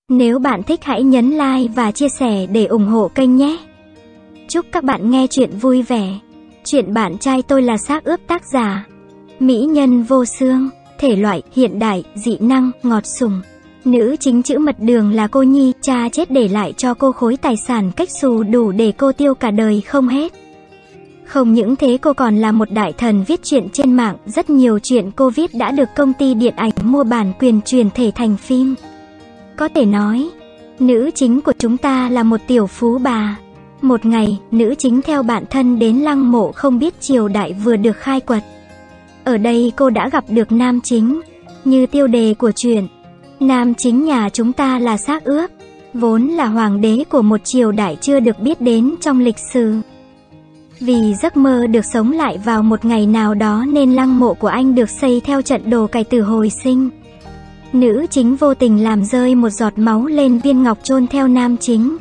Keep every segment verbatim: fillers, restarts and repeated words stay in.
Nếu bạn thích hãy nhấn like và chia sẻ để ủng hộ kênh nhé. Chúc các bạn nghe chuyện vui vẻ. Chuyện Bạn trai tôi là xác ướp, tác giả mỹ nhân vô xương, thể loại hiện đại, dị năng, ngọt sủng. Nữ chính chữ mật đường là cô Nhi, cha chết để lại cho cô khối tài sản cách xù đủ để cô tiêu cả đời không hết. Không những thế, cô còn là một đại thần viết truyện trên mạng. Rất nhiều chuyện cô viết đã được công ty điện ảnh mua bản quyền truyền thể thành phim. Có thể nói, nữ chính của chúng ta là một tiểu phú bà. Một ngày, nữ chính theo bạn thân đến lăng mộ không biết triều đại vừa được khai quật. Ở đây cô đã gặp được nam chính. Như tiêu đề của truyện, nam chính nhà chúng ta là xác ướp, vốn là hoàng đế của một triều đại chưa được biết đến trong lịch sử. Vì giấc mơ được sống lại vào một ngày nào đó nên lăng mộ của anh được xây theo trận đồ cày tử hồi sinh. Nữ chính vô tình làm rơi một giọt máu lên viên ngọc chôn theo nam chính,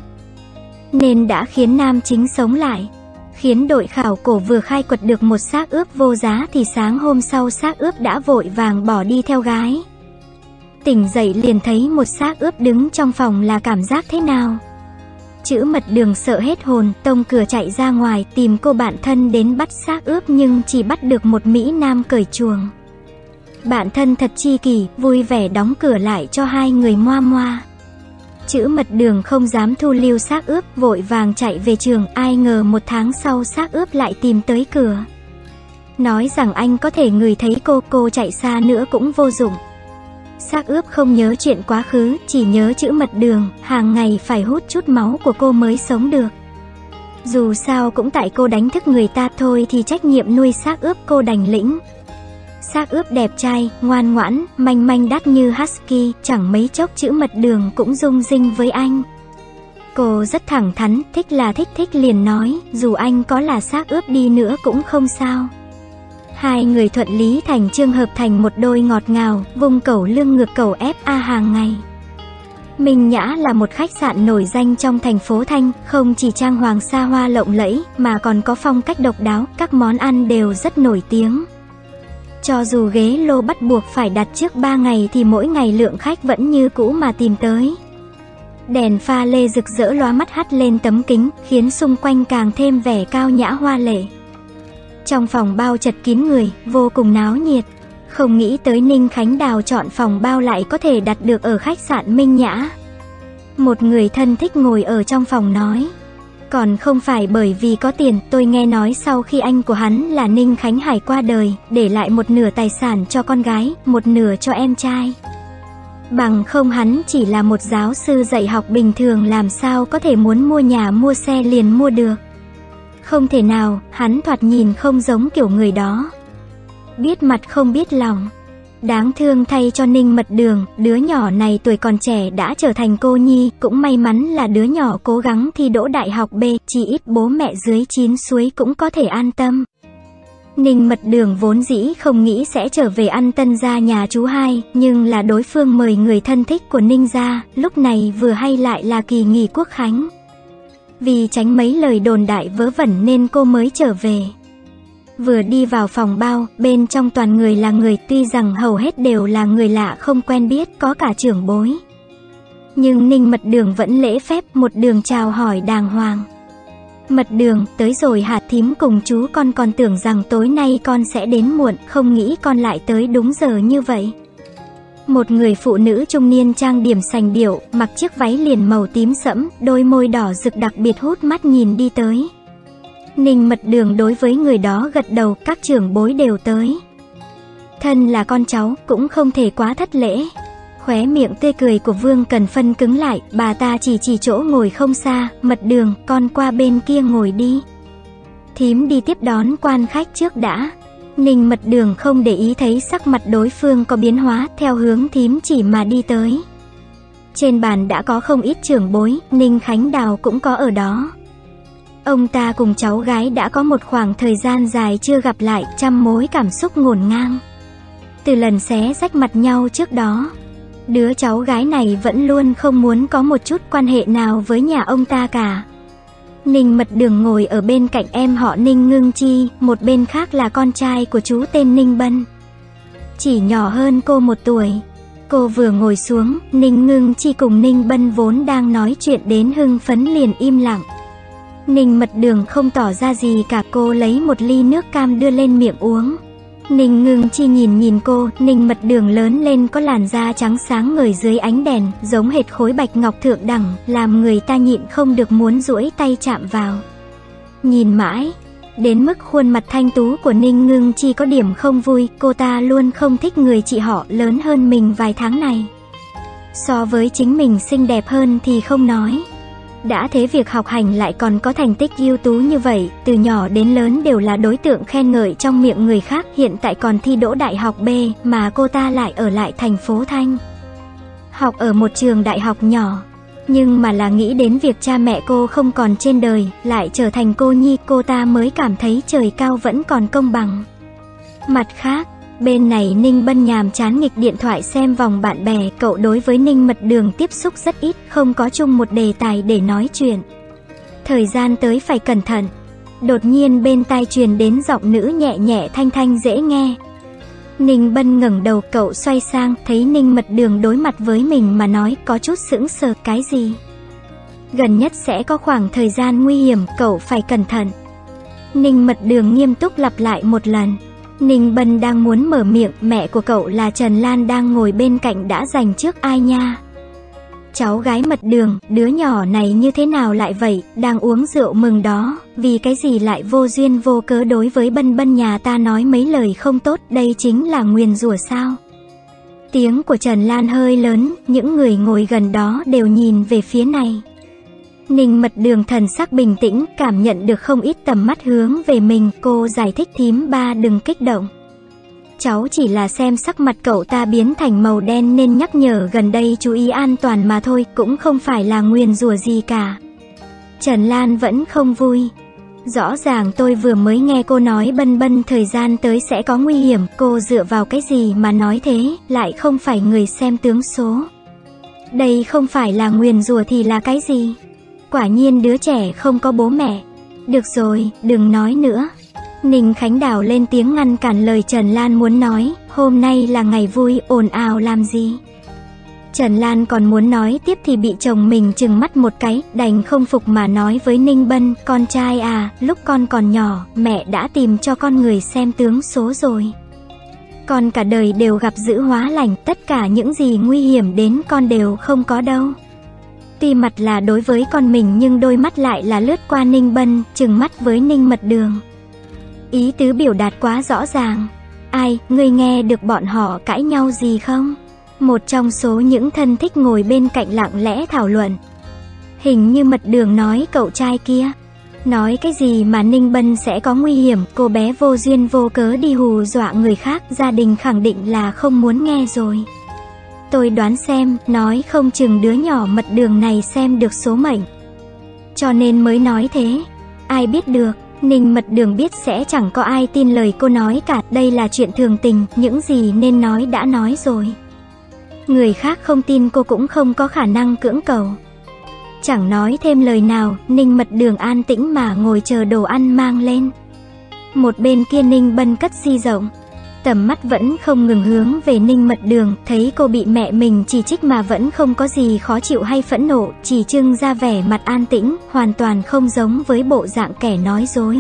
nên đã khiến nam chính sống lại. Khiến đội khảo cổ vừa khai quật được một xác ướp vô giá thì sáng hôm sau xác ướp đã vội vàng bỏ đi theo gái. Tỉnh dậy liền thấy một xác ướp đứng trong phòng là cảm giác thế nào? Chữ mật đường sợ hết hồn, tông cửa chạy ra ngoài tìm cô bạn thân đến bắt xác ướp, nhưng chỉ bắt được một mỹ nam cởi chuồng. Bạn thân thật chi kỷ, vui vẻ đóng cửa lại cho hai người moa moa. Chữ mật đường không dám thu lưu xác ướp, vội vàng chạy về trường. Ai ngờ một tháng sau xác ướp lại tìm tới cửa, nói rằng anh có thể ngửi thấy cô. Cô chạy xa nữa cũng vô dụng. Xác ướp không nhớ chuyện quá khứ, chỉ nhớ chữ mật đường. Hàng ngày phải hút chút máu của cô mới sống được. Dù sao cũng tại cô đánh thức người ta thôi thì trách nhiệm nuôi xác ướp cô đành lĩnh. Xác ướp đẹp trai, ngoan ngoãn, manh manh đắt như husky, chẳng mấy chốc chữ mật đường cũng rung rinh với anh. Cô rất thẳng thắn, thích là thích, thích liền nói, dù anh có là xác ướp đi nữa cũng không sao. Hai người thuận lý thành chương hợp thành một đôi ngọt ngào, vung cẩu lưng ngược cẩu ép a hàng ngày. Minh Nhã là một khách sạn nổi danh trong thành phố Thanh, không chỉ trang hoàng xa hoa lộng lẫy mà còn có phong cách độc đáo, các món ăn đều rất nổi tiếng. Cho dù ghế lô bắt buộc phải đặt trước ba ngày thì mỗi ngày lượng khách vẫn như cũ mà tìm tới. Đèn pha lê rực rỡ lóa mắt hắt lên tấm kính, khiến xung quanh càng thêm vẻ cao nhã hoa lệ. Trong phòng bao chật kín người, vô cùng náo nhiệt. Không nghĩ tới Ninh Khánh Đào chọn phòng bao lại có thể đặt được ở khách sạn Minh Nhã. Một người thân thích ngồi ở trong phòng nói, còn không phải bởi vì có tiền. Tôi nghe nói sau khi anh của hắn là Ninh Khánh Hải qua đời, để lại một nửa tài sản cho con gái, một nửa cho em trai. Bằng không hắn chỉ là một giáo sư dạy học bình thường, làm sao có thể muốn mua nhà mua xe liền mua được. Không thể nào, hắn thoạt nhìn không giống kiểu người đó. Biết mặt không biết lòng. Đáng thương thay cho Ninh Mật Đường, đứa nhỏ này tuổi còn trẻ đã trở thành cô nhi. Cũng may mắn là đứa nhỏ cố gắng thi đỗ đại học B, chỉ ít bố mẹ dưới chín suối cũng có thể an tâm. Ninh Mật Đường vốn dĩ không nghĩ sẽ trở về ăn tân gia nhà chú hai, nhưng là đối phương mời người thân thích của Ninh gia, lúc này vừa hay lại là kỳ nghỉ quốc khánh. Vì tránh mấy lời đồn đại vớ vẩn nên cô mới trở về. Vừa đi vào phòng bao, bên trong toàn người là người, tuy rằng hầu hết đều là người lạ không quen biết, có cả trưởng bối. Nhưng Ninh Mật Đường vẫn lễ phép, một đường chào hỏi đàng hoàng. Mật Đường, tới rồi hả thím cùng chú con, còn tưởng rằng tối nay con sẽ đến muộn, không nghĩ con lại tới đúng giờ như vậy. Một người phụ nữ trung niên trang điểm sành điệu, mặc chiếc váy liền màu tím sẫm, đôi môi đỏ rực đặc biệt hút mắt nhìn đi tới. Ninh Mật Đường đối với người đó gật đầu, các trưởng bối đều tới. Thân là con cháu, cũng không thể quá thất lễ. Khóe miệng tươi cười của Vương Cần Phân cứng lại, bà ta chỉ chỉ chỗ ngồi không xa, Mật Đường, con qua bên kia ngồi đi. Thím đi tiếp đón quan khách trước đã. Ninh Mật Đường không để ý thấy sắc mặt đối phương có biến hóa, theo hướng thím chỉ mà đi tới. Trên bàn đã có không ít trưởng bối, Ninh Khánh Đào cũng có ở đó. Ông ta cùng cháu gái đã có một khoảng thời gian dài chưa gặp lại, trăm mối cảm xúc ngổn ngang. Từ lần xé rách mặt nhau trước đó, đứa cháu gái này vẫn luôn không muốn có một chút quan hệ nào với nhà ông ta cả. Ninh Mật Đường ngồi ở bên cạnh em họ Ninh Ngưng Chi, một bên khác là con trai của chú tên Ninh Bân, chỉ nhỏ hơn cô một tuổi. Cô vừa ngồi xuống, Ninh Ngưng Chi cùng Ninh Bân vốn đang nói chuyện đến hưng phấn liền im lặng. Ninh Mật Đường không tỏ ra gì cả, cô lấy một ly nước cam đưa lên miệng uống. Ninh Ngưng Chi nhìn nhìn cô, Ninh Mật Đường lớn lên có làn da trắng sáng ngời dưới ánh đèn, giống hệt khối bạch ngọc thượng đẳng, làm người ta nhịn không được muốn duỗi tay chạm vào. Nhìn mãi, đến mức khuôn mặt thanh tú của Ninh Ngưng Chi có điểm không vui, cô ta luôn không thích người chị họ lớn hơn mình vài tháng này. So với chính mình xinh đẹp hơn thì không nói. Đã thế việc học hành lại còn có thành tích ưu tú như vậy, từ nhỏ đến lớn đều là đối tượng khen ngợi trong miệng người khác, hiện tại còn thi đỗ đại học B, mà cô ta lại ở lại thành phố Thanh. Học ở một trường đại học nhỏ, nhưng mà là nghĩ đến việc cha mẹ cô không còn trên đời, lại trở thành cô nhi, cô ta mới cảm thấy trời cao vẫn còn công bằng. Mặt khác, bên này Ninh Bân nhàm chán nghịch điện thoại xem vòng bạn bè, cậu đối với Ninh Mật Đường tiếp xúc rất ít, không có chung một đề tài để nói chuyện. Thời gian tới phải cẩn thận. Đột nhiên bên tai truyền đến giọng nữ nhẹ nhẹ thanh thanh dễ nghe. Ninh Bân ngẩng đầu, cậu xoay sang, thấy Ninh Mật Đường đối mặt với mình mà nói, có chút sững sờ. Cái gì? Gần nhất sẽ có khoảng thời gian nguy hiểm, cậu phải cẩn thận. Ninh Mật Đường nghiêm túc lặp lại một lần. Ninh Bân đang muốn mở miệng, mẹ của cậu là Trần Lan đang ngồi bên cạnh đã giành trước. Ai nha? Cháu gái Mật Đường, đứa nhỏ này như thế nào lại vậy, đang uống rượu mừng đó, vì cái gì lại vô duyên vô cớ đối với Bân Bân nhà ta nói mấy lời không tốt, đây chính là nguyền rủa sao? Tiếng của Trần Lan hơi lớn, những người ngồi gần đó đều nhìn về phía này. Ninh Mật Đường thần sắc bình tĩnh, cảm nhận được không ít tầm mắt hướng về mình, cô giải thích, thím ba đừng kích động. Cháu chỉ là xem sắc mặt cậu ta biến thành màu đen nên nhắc nhở gần đây chú ý an toàn mà thôi, cũng không phải là nguyền rủa gì cả. Trần Lan vẫn không vui. Rõ ràng tôi vừa mới nghe cô nói Bân Bân thời gian tới sẽ có nguy hiểm, cô dựa vào cái gì mà nói thế, lại không phải người xem tướng số. Đây không phải là nguyền rủa thì là cái gì? Quả nhiên đứa trẻ không có bố mẹ. Được rồi, đừng nói nữa. Ninh Khánh Đào lên tiếng ngăn cản lời Trần Lan muốn nói, hôm nay là ngày vui, ồn ào làm gì? Trần Lan còn muốn nói tiếp thì bị chồng mình trừng mắt một cái, đành không phục mà nói với Ninh Bân, con trai à, lúc con còn nhỏ, mẹ đã tìm cho con người xem tướng số rồi. Con cả đời đều gặp dữ hóa lành, tất cả những gì nguy hiểm đến con đều không có đâu. Tuy mặt là đối với con mình nhưng đôi mắt lại là lướt qua Ninh Bân, trừng mắt với Ninh Mật Đường. Ý tứ biểu đạt quá rõ ràng. Ai, ngươi nghe được bọn họ cãi nhau gì không? Một trong số những thân thích ngồi bên cạnh lặng lẽ thảo luận. Hình như Mật Đường nói cậu trai kia. Nói cái gì mà Ninh Bân sẽ có nguy hiểm, cô bé vô duyên vô cớ đi hù dọa người khác, gia đình khẳng định là không muốn nghe rồi. Tôi đoán xem, nói không chừng đứa nhỏ Mật Đường này xem được số mệnh, cho nên mới nói thế. Ai biết được, Ninh Mật Đường biết sẽ chẳng có ai tin lời cô nói cả, đây là chuyện thường tình, những gì nên nói đã nói rồi. Người khác không tin cô cũng không có khả năng cưỡng cầu. Chẳng nói thêm lời nào, Ninh Mật Đường an tĩnh mà ngồi chờ đồ ăn mang lên. Một bên kia Ninh Bân cất di rộng, tầm mắt vẫn không ngừng hướng về Ninh Mật Đường, thấy cô bị mẹ mình chỉ trích mà vẫn không có gì khó chịu hay phẫn nộ, chỉ trưng ra vẻ mặt an tĩnh, hoàn toàn không giống với bộ dạng kẻ nói dối.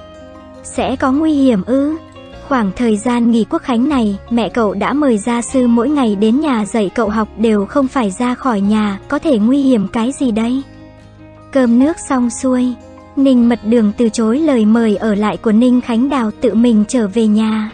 Sẽ có nguy hiểm ư? Khoảng thời gian nghỉ quốc khánh này, mẹ cậu đã mời gia sư mỗi ngày đến nhà dạy cậu học, đều không phải ra khỏi nhà, có thể nguy hiểm cái gì đây? Cơm nước xong xuôi, Ninh Mật Đường từ chối lời mời ở lại của Ninh Khánh Đào, tự mình trở về nhà.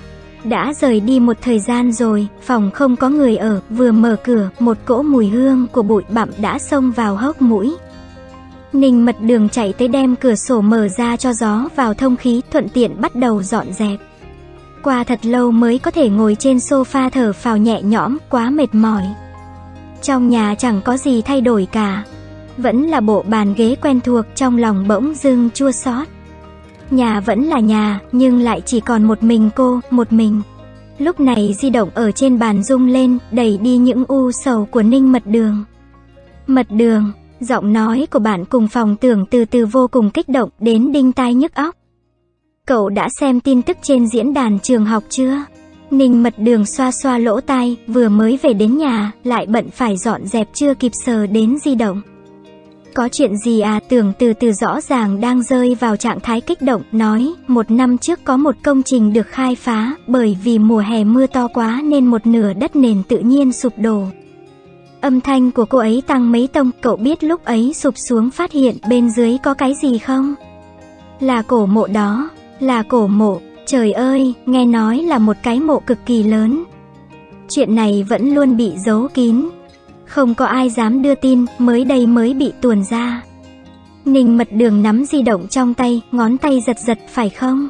Đã rời đi một thời gian rồi, phòng không có người ở, vừa mở cửa, một cỗ mùi hương của bụi bặm đã xông vào hốc mũi. Ninh Mật Đường chạy tới đem cửa sổ mở ra cho gió vào thông khí, thuận tiện bắt đầu dọn dẹp. Qua thật lâu mới có thể ngồi trên sofa thở phào nhẹ nhõm, quá mệt mỏi. Trong nhà chẳng có gì thay đổi cả, vẫn là bộ bàn ghế quen thuộc, trong lòng bỗng dưng chua xót. Nhà vẫn là nhà, nhưng lại chỉ còn một mình cô, một mình. Lúc này di động ở trên bàn rung lên, đẩy đi những u sầu của Ninh Mật Đường. Mật Đường, giọng nói của bạn cùng phòng tưởng từ từ vô cùng kích động, đến đinh tai nhức óc. Cậu đã xem tin tức trên diễn đàn trường học chưa? Ninh Mật Đường xoa xoa lỗ tai, vừa mới về đến nhà, lại bận phải dọn dẹp chưa kịp sờ đến di động. Có chuyện gì à? Tưởng Từ Từ rõ ràng đang rơi vào trạng thái kích động, nói, một năm trước có một công trình được khai phá, bởi vì mùa hè mưa to quá nên một nửa đất nền tự nhiên sụp đổ. Âm thanh của cô ấy tăng mấy tông, cậu biết lúc ấy sụp xuống phát hiện bên dưới có cái gì không? Là cổ mộ đó, là cổ mộ, trời ơi, nghe nói là một cái mộ cực kỳ lớn. Chuyện này vẫn luôn bị giấu kín. Không có ai dám đưa tin, mới đây mới bị tuồn ra. Ninh Mật Đường nắm di động trong tay, ngón tay giật giật, phải không?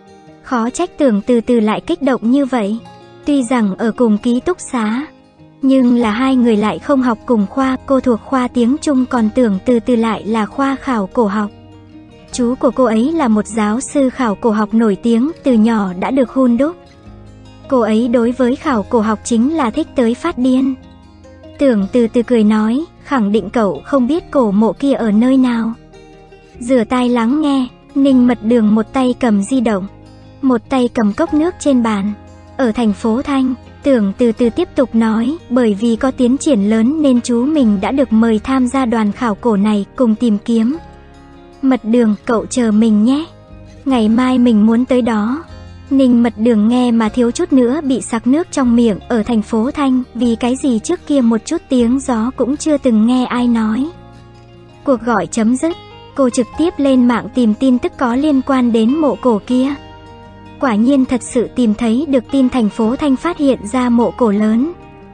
Khó trách Tưởng Từ Từ lại kích động như vậy. Tuy rằng ở cùng ký túc xá, nhưng là hai người lại không học cùng khoa, cô thuộc khoa tiếng Trung còn Tưởng Từ Từ lại là khoa khảo cổ học. Chú của cô ấy là một giáo sư khảo cổ học nổi tiếng, từ nhỏ đã được hun đúc. Cô ấy đối với khảo cổ học chính là thích tới phát điên. Tưởng Từ Từ cười nói, khẳng định cậu không biết cổ mộ kia ở nơi nào. Rửa tai lắng nghe, Ninh Mật Đường một tay cầm di động, một tay cầm cốc nước trên bàn. Ở thành phố Thanh, Tưởng Từ Từ tiếp tục nói, bởi vì có tiến triển lớn nên chú mình đã được mời tham gia đoàn khảo cổ này, cùng tìm kiếm. Mật Đường, cậu chờ mình nhé. Ngày mai mình muốn tới đó. Ninh Mật Đường nghe mà thiếu chút nữa bị sặc nước trong miệng. Ở thành phố Thanh, vì cái gì trước kia một chút tiếng gió cũng chưa từng nghe ai nói. Cuộc gọi chấm dứt, cô trực tiếp lên mạng tìm tin tức có liên quan đến mộ cổ kia. Quả nhiên thật sự tìm thấy được tin thành phố Thanh phát hiện ra mộ cổ lớn.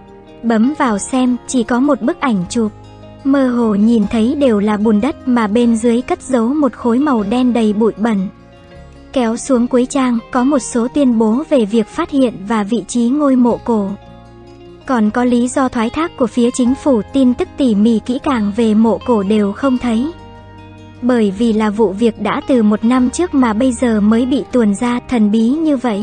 Bấm vào xem, chỉ có một bức ảnh chụp. Mơ hồ nhìn thấy đều là bùn đất mà bên dưới cất giấu một khối màu đen đầy bụi bẩn. Kéo xuống cuối trang, có một số tuyên bố về việc phát hiện và vị trí ngôi mộ cổ. Còn có lý do thoái thác của phía chính phủ, tin tức tỉ mỉ kỹ càng về mộ cổ đều không thấy. Bởi vì là vụ việc đã từ một năm trước mà bây giờ mới bị tuồn ra, thần bí như vậy.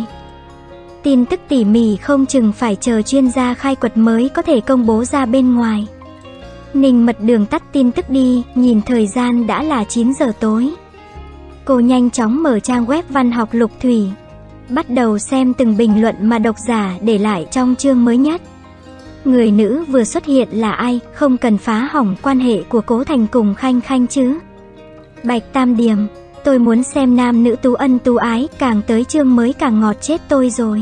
Tin tức tỉ mỉ không chừng phải chờ chuyên gia khai quật mới có thể công bố ra bên ngoài. Ninh Mật Đường tắt tin tức đi, nhìn thời gian đã là chín giờ tối. Cô nhanh chóng mở trang web Văn học Lục Thủy, bắt đầu xem từng bình luận mà độc giả để lại trong chương mới nhất. Người nữ vừa xuất hiện là ai, không cần phá hỏng quan hệ của Cố Thành cùng Khanh Khanh chứ. Bạch Tam Điềm, tôi muốn xem nam nữ tú ân tú ái, càng tới chương mới càng ngọt chết tôi rồi.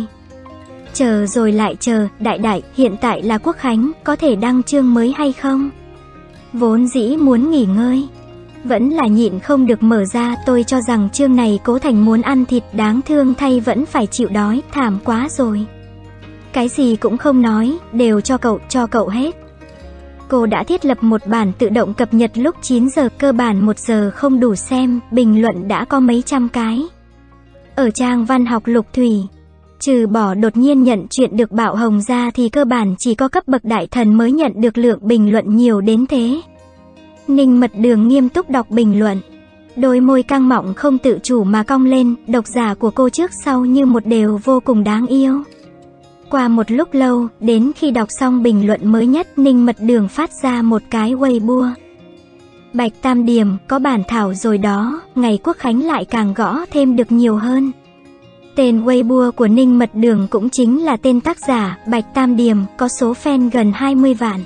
Chờ rồi lại chờ, đại đại, hiện tại là Quốc Khánh, có thể đăng chương mới hay không? Vốn dĩ muốn nghỉ ngơi, vẫn là nhịn không được mở ra. Tôi cho rằng chương này Cố Thành muốn ăn thịt, đáng thương thay vẫn phải chịu đói, thảm quá rồi. Cái gì cũng không nói, đều cho cậu, cho cậu hết. Cô đã thiết lập một bản tự động cập nhật lúc chín giờ, cơ bản một giờ không đủ xem, bình luận đã có mấy trăm cái. Ở trang Văn học Lục Thủy, trừ bỏ đột nhiên nhận chuyện được bạo hồng ra thì cơ bản chỉ có cấp bậc đại thần mới nhận được lượng bình luận nhiều đến thế. Ninh Mật Đường nghiêm túc đọc bình luận, đôi môi căng mọng không tự chủ mà cong lên. Độc giả của cô trước sau như một đều vô cùng đáng yêu. Qua một lúc lâu, đến khi đọc xong bình luận mới nhất, Ninh Mật Đường phát ra một cái Weibo. Bạch Tam Điềm, có bản thảo rồi đó, ngày Quốc Khánh lại càng gõ thêm được nhiều hơn. Tên Weibo của Ninh Mật Đường cũng chính là tên tác giả, Bạch Tam Điềm, có số fan gần hai mươi vạn.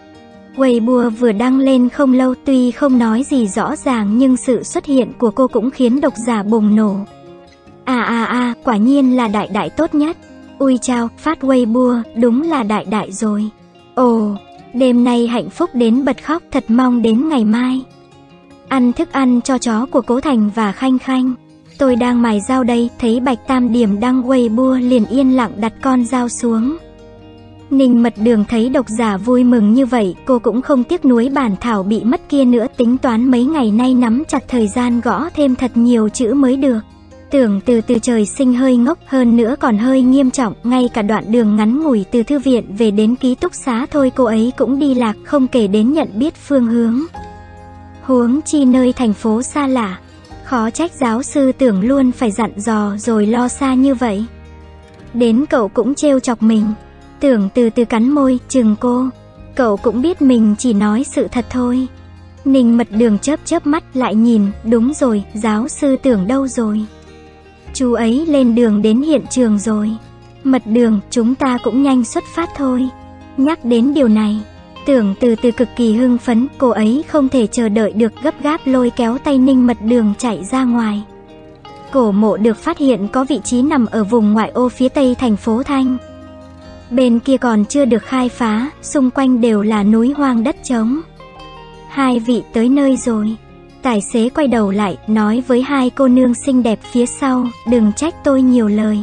Weibo vừa đăng lên không lâu, tuy không nói gì rõ ràng nhưng sự xuất hiện của cô cũng khiến độc giả bùng nổ. À à à, quả nhiên là đại đại tốt nhất. Ui chao, phát Weibo, đúng là đại đại rồi. Ồ, đêm nay hạnh phúc đến bật khóc, thật mong đến ngày mai. Ăn thức ăn cho chó của Cố Thành và Khanh Khanh. Tôi đang mài dao đây, thấy Bạch Tam Điềm đăng Weibo liền yên lặng đặt con dao xuống. Ninh Mật Đường thấy độc giả vui mừng như vậy, cô cũng không tiếc nuối bản thảo bị mất kia nữa, tính toán mấy ngày nay nắm chặt thời gian gõ thêm thật nhiều chữ mới được. Tưởng Từ Từ trời sinh hơi ngốc, hơn nữa còn hơi nghiêm trọng, ngay cả đoạn đường ngắn ngủi từ thư viện về đến ký túc xá thôi cô ấy cũng đi lạc, không kể đến nhận biết phương hướng. Huống chi nơi thành phố xa lạ, khó trách giáo sư Tưởng luôn phải dặn dò rồi lo xa như vậy. Đến cậu cũng trêu chọc mình. Tưởng Từ Từ cắn môi, chừng cô. Cậu cũng biết mình chỉ nói sự thật thôi. Ninh Mật Đường chớp chớp mắt lại nhìn, đúng rồi, giáo sư Tưởng đâu rồi? Chú ấy lên đường đến hiện trường rồi. Mật Đường, chúng ta cũng nhanh xuất phát thôi. Nhắc đến điều này, Tưởng Từ Từ cực kỳ hưng phấn, cô ấy không thể chờ đợi được, gấp gáp lôi kéo tay Ninh Mật Đường chạy ra ngoài. Cổ mộ được phát hiện có vị trí nằm ở vùng ngoại ô phía tây thành phố Thanh. Bên kia còn chưa được khai phá, xung quanh đều là núi hoang đất trống. Hai vị tới nơi rồi. Tài xế quay đầu lại, nói với hai cô nương xinh đẹp phía sau, đừng trách tôi nhiều lời.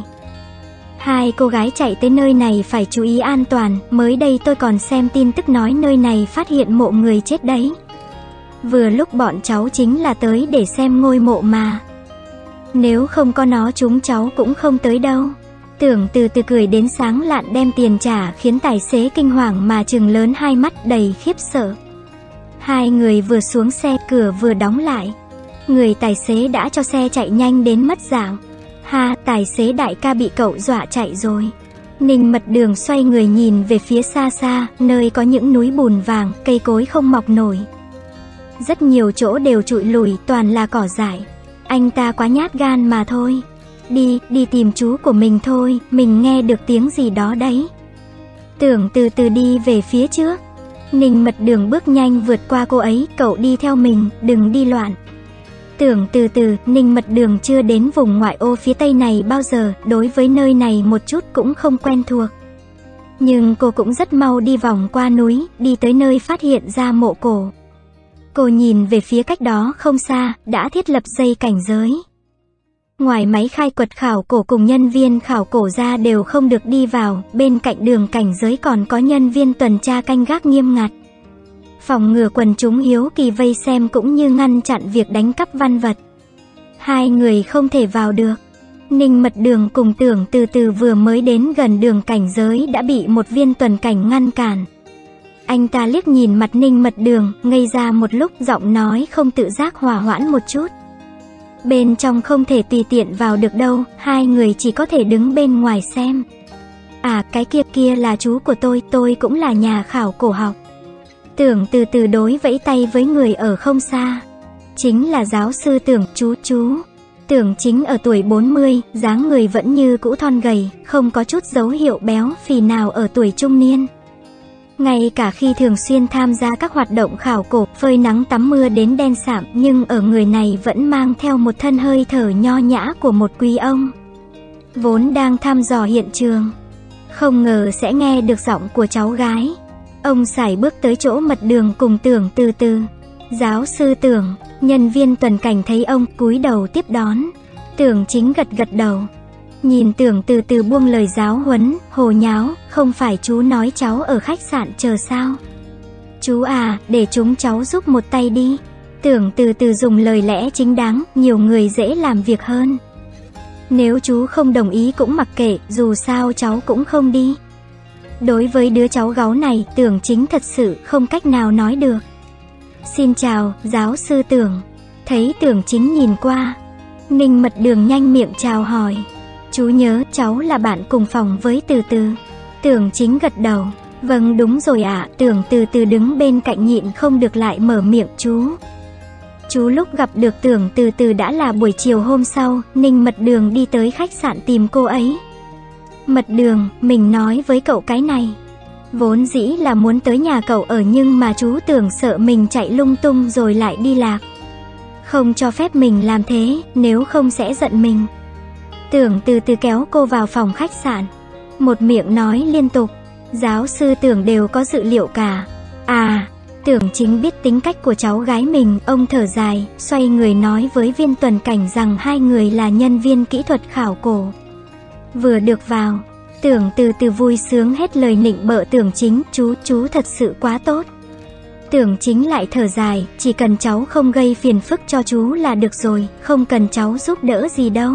Hai cô gái chạy tới nơi này phải chú ý an toàn, mới đây tôi còn xem tin tức nói nơi này phát hiện mộ người chết đấy. Vừa lúc bọn cháu chính là tới để xem ngôi mộ mà. Nếu không có nó chúng cháu cũng không tới đâu. Tưởng Từ Từ cười đến sáng lạn đem tiền trả, khiến tài xế kinh hoàng mà trừng lớn hai mắt đầy khiếp sợ. Hai người vừa xuống xe, cửa vừa đóng lại. Người tài xế đã cho xe chạy nhanh đến mất dạng. Ha, tài xế đại ca bị cậu dọa chạy rồi. Ninh Mật Đường xoay người nhìn về phía xa xa, nơi có những núi bùn vàng, cây cối không mọc nổi. Rất nhiều chỗ đều trụi lủi, toàn là cỏ dại. Anh ta quá nhát gan mà thôi. Đi, đi tìm chú của mình thôi, mình nghe được tiếng gì đó đấy. Tưởng Từ Từ đi về phía trước. Ninh Mật Đường bước nhanh vượt qua cô ấy, cậu đi theo mình, đừng đi loạn. Tưởng Từ Từ, Ninh Mật Đường chưa đến vùng ngoại ô phía tây này bao giờ, đối với nơi này một chút cũng không quen thuộc. Nhưng cô cũng rất mau đi vòng qua núi, đi tới nơi phát hiện ra mộ cổ. Cô nhìn về phía cách đó không xa, đã thiết lập dây cảnh giới. Ngoài máy khai quật khảo cổ cùng nhân viên khảo cổ ra đều không được đi vào, bên cạnh đường cảnh giới còn có nhân viên tuần tra canh gác nghiêm ngặt. Phòng ngừa quần chúng hiếu kỳ vây xem cũng như ngăn chặn việc đánh cắp văn vật. Hai người không thể vào được. Ninh Mật Đường cùng Tưởng Từ Từ vừa mới đến gần đường cảnh giới đã bị một viên tuần cảnh ngăn cản. Anh ta liếc nhìn mặt Ninh Mật Đường, ngây ra một lúc, giọng nói không tự giác hòa hoãn một chút. Bên trong không thể tùy tiện vào được đâu, hai người chỉ có thể đứng bên ngoài xem. À, cái kia kia là chú của tôi, tôi cũng là nhà khảo cổ học. Tưởng Từ Từ đối vẫy tay với người ở không xa. Chính là giáo sư Tưởng, chú chú. Tưởng Chính ở tuổi bốn mươi, dáng người vẫn như cũ thon gầy, không có chút dấu hiệu béo phì nào ở tuổi trung niên. Ngay cả khi thường xuyên tham gia các hoạt động khảo cổ, phơi nắng tắm mưa đến đen sạm, nhưng ở người này vẫn mang theo một thân hơi thở nho nhã của một quý ông. Vốn đang thăm dò hiện trường, không ngờ sẽ nghe được giọng của cháu gái. Ông sải bước tới chỗ Mật Đường cùng Tưởng Từ Từ. Giáo sư Tưởng, nhân viên tuần cảnh thấy ông, cúi đầu tiếp đón. Tưởng Chính gật gật đầu. Nhìn Tưởng Từ Từ buông lời giáo huấn, hồ nháo, không phải chú nói cháu ở khách sạn chờ sao? Chú à, để chúng cháu giúp một tay đi. Tưởng Từ Từ dùng lời lẽ chính đáng, nhiều người dễ làm việc hơn. Nếu chú không đồng ý cũng mặc kệ, dù sao cháu cũng không đi. Đối với đứa cháu gáu này, Tưởng Chính thật sự không cách nào nói được. Xin chào, giáo sư Tưởng. Thấy Tưởng Chính nhìn qua, Ninh Mật Đường nhanh miệng chào hỏi. Chú nhớ cháu là bạn cùng phòng với Từ Từ. Tưởng Chính gật đầu. Vâng đúng rồi ạ. À. Tưởng Từ Từ đứng bên cạnh nhịn không được lại mở miệng chú. Chú lúc gặp được Tưởng Từ Từ đã là buổi chiều hôm sau. Ninh Mật Đường đi tới khách sạn tìm cô ấy. Mật Đường, mình nói với cậu cái này. Vốn dĩ là muốn tới nhà cậu ở, nhưng mà chú Tưởng sợ mình chạy lung tung rồi lại đi lạc. Không cho phép mình làm thế, nếu không sẽ giận mình. Tưởng Từ Từ kéo cô vào phòng khách sạn. Một miệng nói liên tục. Giáo sư Tưởng đều có dự liệu cả. À, Tưởng Chính biết tính cách của cháu gái mình. Ông thở dài, xoay người nói với viên tuần cảnh rằng hai người là nhân viên kỹ thuật khảo cổ. Vừa được vào, Tưởng Từ Từ vui sướng hết lời nịnh bợ Tưởng Chính. Chú, chú thật sự quá tốt. Tưởng Chính lại thở dài, chỉ cần cháu không gây phiền phức cho chú là được rồi, không cần cháu giúp đỡ gì đâu.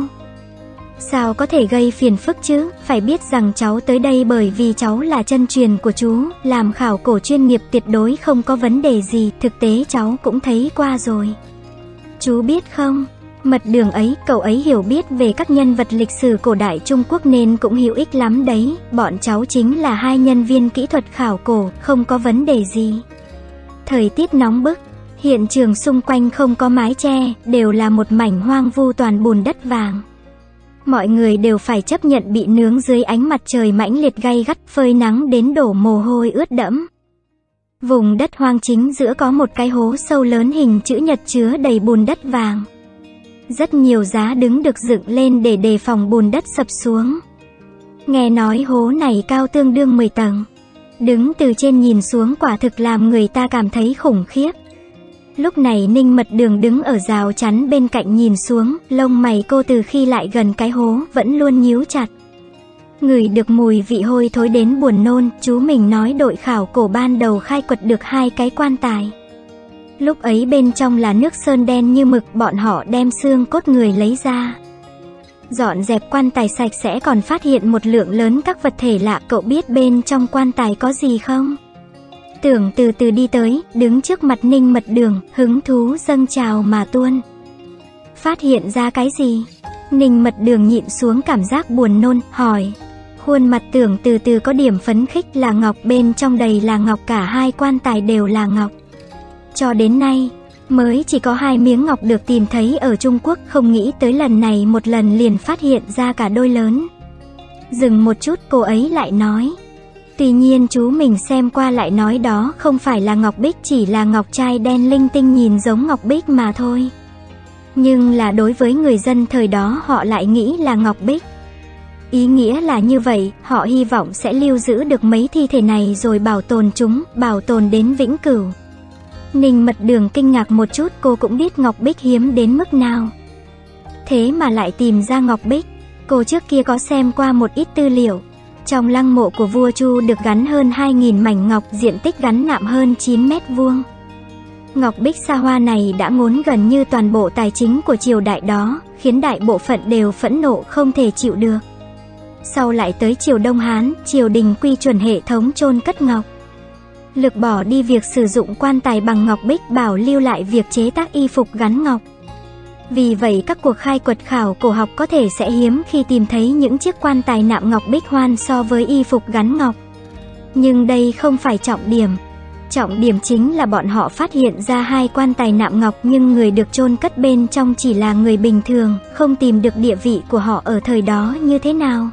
Sao có thể gây phiền phức chứ, phải biết rằng cháu tới đây bởi vì cháu là chân truyền của chú, làm khảo cổ chuyên nghiệp tuyệt đối không có vấn đề gì, thực tế cháu cũng thấy qua rồi. Chú biết không, Mật Đường ấy, cậu ấy hiểu biết về các nhân vật lịch sử cổ đại Trung Quốc nên cũng hữu ích lắm đấy, bọn cháu chính là hai nhân viên kỹ thuật khảo cổ, không có vấn đề gì. Thời tiết nóng bức, hiện trường xung quanh không có mái che, đều là một mảnh hoang vu toàn bùn đất vàng. Mọi người đều phải chấp nhận bị nướng dưới ánh mặt trời mãnh liệt gay gắt, phơi nắng đến đổ mồ hôi ướt đẫm. Vùng đất hoang chính giữa có một cái hố sâu lớn hình chữ nhật chứa đầy bùn đất vàng. Rất nhiều giá đứng được dựng lên để đề phòng bùn đất sập xuống. Nghe nói hố này cao tương đương mười tầng. Đứng từ trên nhìn xuống quả thực làm người ta cảm thấy khủng khiếp. Lúc này Ninh Mật Đường đứng ở rào chắn bên cạnh nhìn xuống, lông mày cô từ khi lại gần cái hố vẫn luôn nhíu chặt. Ngửi được mùi vị hôi thối đến buồn nôn, chú mình nói đội khảo cổ ban đầu khai quật được hai cái quan tài. Lúc ấy bên trong là nước sơn đen như mực, bọn họ đem xương cốt người lấy ra. Dọn dẹp quan tài sạch sẽ còn phát hiện một lượng lớn các vật thể lạ. Cậu biết bên trong quan tài có gì không? Tưởng từ từ đi tới, đứng trước mặt Ninh Mật Đường, hứng thú dâng trào mà tuôn. Phát hiện ra cái gì? Ninh Mật Đường nhịn xuống cảm giác buồn nôn, hỏi. Khuôn mặt Tưởng từ từ có điểm phấn khích, là ngọc, bên trong đầy là ngọc, cả hai quan tài đều là ngọc. Cho đến nay, mới chỉ có hai miếng ngọc được tìm thấy ở Trung Quốc, không nghĩ tới lần này một lần liền phát hiện ra cả đôi lớn. Dừng một chút cô ấy lại nói. Tuy nhiên chú mình xem qua lại nói đó không phải là ngọc bích, chỉ là ngọc trai đen linh tinh nhìn giống ngọc bích mà thôi. Nhưng là đối với người dân thời đó họ lại nghĩ là ngọc bích. Ý nghĩa là như vậy, họ hy vọng sẽ lưu giữ được mấy thi thể này rồi bảo tồn chúng, bảo tồn đến vĩnh cửu. Ninh Mật Đường kinh ngạc một chút, cô cũng biết ngọc bích hiếm đến mức nào. Thế mà lại tìm ra ngọc bích. Cô trước kia có xem qua một ít tư liệu. Trong lăng mộ của vua Chu được gắn hơn hai nghìn mảnh ngọc, diện tích gắn nạm hơn chín mét vuông. Ngọc bích xa hoa này đã ngốn gần như toàn bộ tài chính của triều đại đó, khiến đại bộ phận đều phẫn nộ không thể chịu được. Sau lại tới triều Đông Hán, triều đình quy chuẩn hệ thống chôn cất ngọc. Lược bỏ đi việc sử dụng quan tài bằng ngọc bích, bảo lưu lại việc chế tác y phục gắn ngọc. Vì vậy các cuộc khai quật khảo cổ học có thể sẽ hiếm khi tìm thấy những chiếc quan tài nạm ngọc bích hoan so với y phục gắn ngọc. Nhưng đây không phải trọng điểm. Trọng điểm chính là bọn họ phát hiện ra hai quan tài nạm ngọc, nhưng người được chôn cất bên trong chỉ là người bình thường, không tìm được địa vị của họ ở thời đó như thế nào.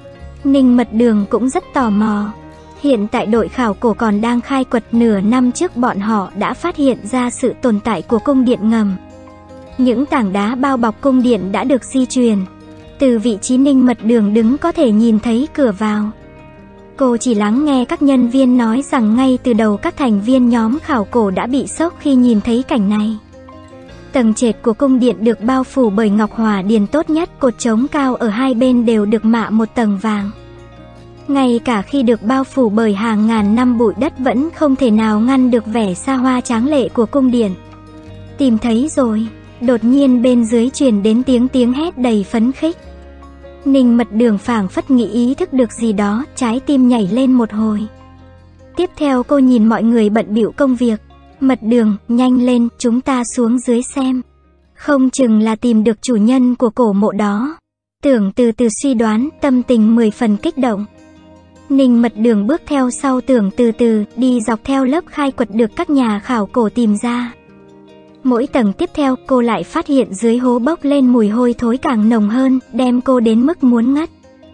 Ninh Mật Đường cũng rất tò mò. Hiện tại đội khảo cổ còn đang khai quật, nửa năm trước bọn họ đã phát hiện ra sự tồn tại của cung điện ngầm. Những tảng đá bao bọc cung điện đã được di chuyển. Từ vị trí Ninh Mật Đường đứng có thể nhìn thấy cửa vào. Cô chỉ lắng nghe các nhân viên nói rằng ngay từ đầu các thành viên nhóm khảo cổ đã bị sốc khi nhìn thấy cảnh này. Tầng trệt của cung điện được bao phủ bởi ngọc hỏa điền tốt nhất, cột trống cao ở hai bên đều được mạ một tầng vàng. Ngay cả khi được bao phủ bởi hàng ngàn năm bụi đất vẫn không thể nào ngăn được vẻ xa hoa tráng lệ của cung điện. Tìm thấy rồi. Đột nhiên bên dưới truyền đến tiếng tiếng hét đầy phấn khích. Ninh Mật Đường phảng phất nghĩ ý thức được gì đó, trái tim nhảy lên một hồi. Tiếp theo cô nhìn mọi người bận bịu công việc. Mật Đường, nhanh lên, chúng ta xuống dưới xem. Không chừng là tìm được chủ nhân của cổ mộ đó. Tưởng từ từ suy đoán, tâm tình mười phần kích động. Ninh Mật Đường bước theo sau Tưởng từ từ, đi dọc theo lớp khai quật được các nhà khảo cổ tìm ra. Mỗi tầng tiếp theo cô lại phát hiện dưới hố bốc lên mùi hôi thối càng nồng hơn, đem cô đến mức muốn ngất.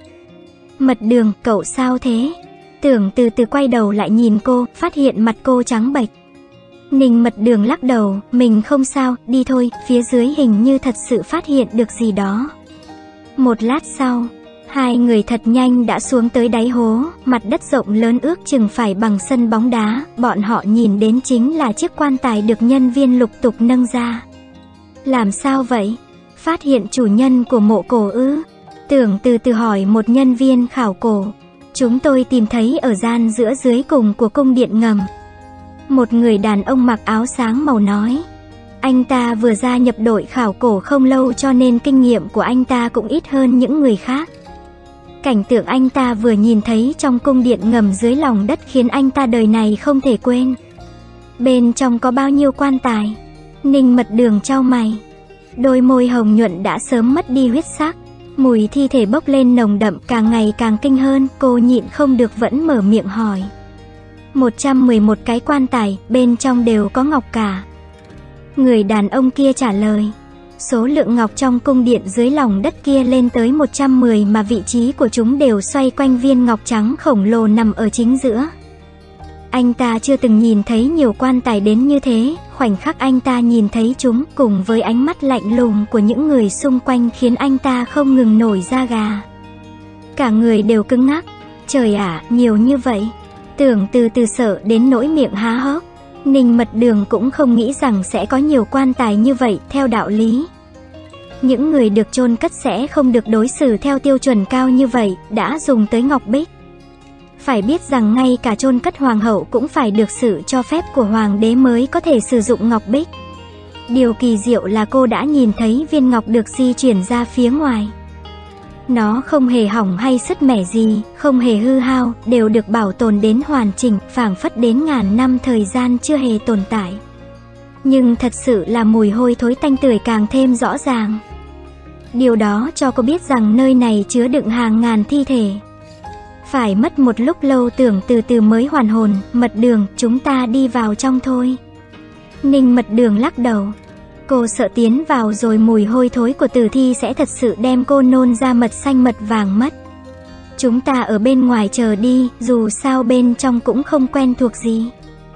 Mật Đường, cậu sao thế? Tưởng từ từ quay đầu lại nhìn cô, phát hiện mặt cô trắng bệch. Ninh Mật Đường lắc đầu, mình không sao, đi thôi, phía dưới hình như thật sự phát hiện được gì đó. Một lát sau, hai người thật nhanh đã xuống tới đáy hố, mặt đất rộng lớn ước chừng phải bằng sân bóng đá, bọn họ nhìn đến chính là chiếc quan tài được nhân viên lục tục nâng ra. Làm sao vậy? Phát hiện chủ nhân của mộ cổ ư? Tưởng từ từ hỏi một nhân viên khảo cổ. Chúng tôi tìm thấy ở gian giữa dưới cùng của cung điện ngầm. Một người đàn ông mặc áo sáng màu nói. Anh ta vừa gia nhập đội khảo cổ không lâu cho nên kinh nghiệm của anh ta cũng ít hơn những người khác. Cảnh tượng anh ta vừa nhìn thấy trong cung điện ngầm dưới lòng đất khiến anh ta đời này không thể quên. Bên trong có bao nhiêu quan tài? Ninh Mật Đường chau mày. Đôi môi hồng nhuận đã sớm mất đi huyết sắc. Mùi thi thể bốc lên nồng đậm, càng ngày càng kinh hơn, cô nhịn không được vẫn mở miệng hỏi. một trăm mười một cái quan tài, bên trong đều có ngọc cả. Người đàn ông kia trả lời. Số lượng ngọc trong cung điện dưới lòng đất kia lên tới một trăm mười mà vị trí của chúng đều xoay quanh viên ngọc trắng khổng lồ nằm ở chính giữa. Anh ta chưa từng nhìn thấy nhiều quan tài đến như thế, khoảnh khắc anh ta nhìn thấy chúng cùng với ánh mắt lạnh lùng của những người xung quanh khiến anh ta không ngừng nổi da gà. Cả người đều cứng ngắc. Trời ạ, nhiều như vậy. Tưởng Từ Từ sợ đến nỗi miệng há hốc. Ninh Mật Đường cũng không nghĩ rằng sẽ có nhiều quan tài như vậy. Theo đạo lý, những người được chôn cất sẽ không được đối xử theo tiêu chuẩn cao như vậy, đã dùng tới ngọc bích. Phải biết rằng ngay cả chôn cất hoàng hậu cũng phải được sự cho phép của hoàng đế mới có thể sử dụng ngọc bích. Điều kỳ diệu là cô đã nhìn thấy viên ngọc được di chuyển ra phía ngoài. Nó không hề hỏng hay sứt mẻ gì, không hề hư hao, đều được bảo tồn đến hoàn chỉnh, phảng phất đến ngàn năm thời gian chưa hề tồn tại. Nhưng thật sự là mùi hôi thối tanh tưởi càng thêm rõ ràng. Điều đó cho cô biết rằng nơi này chứa đựng hàng ngàn thi thể. Phải mất một lúc lâu Tưởng Từ Từ mới hoàn hồn. Mật Đường, chúng ta đi vào trong thôi. Ninh Mật Đường lắc đầu. Cô sợ tiến vào rồi mùi hôi thối của tử thi sẽ thật sự đem cô nôn ra mật xanh mật vàng mất. Chúng ta ở bên ngoài chờ đi, dù sao bên trong cũng không quen thuộc gì.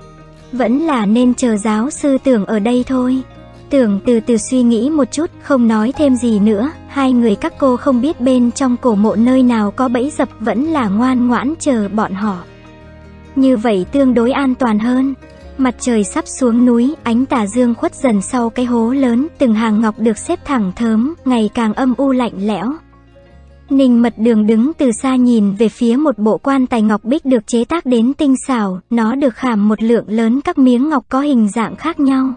Vẫn là nên chờ giáo sư Tưởng ở đây thôi. Tưởng Từ Từ suy nghĩ một chút, không nói thêm gì nữa. Hai người các cô không biết bên trong cổ mộ nơi nào có bẫy dập, vẫn là ngoan ngoãn chờ bọn họ. Như vậy tương đối an toàn hơn. Mặt trời sắp xuống núi, ánh tà dương khuất dần sau cái hố lớn, từng hàng ngọc được xếp thẳng thớm, ngày càng âm u lạnh lẽo. Ninh Mật Đường đứng từ xa nhìn về phía một bộ quan tài ngọc bích được chế tác đến tinh xảo, nó được khảm một lượng lớn các miếng ngọc có hình dạng khác nhau.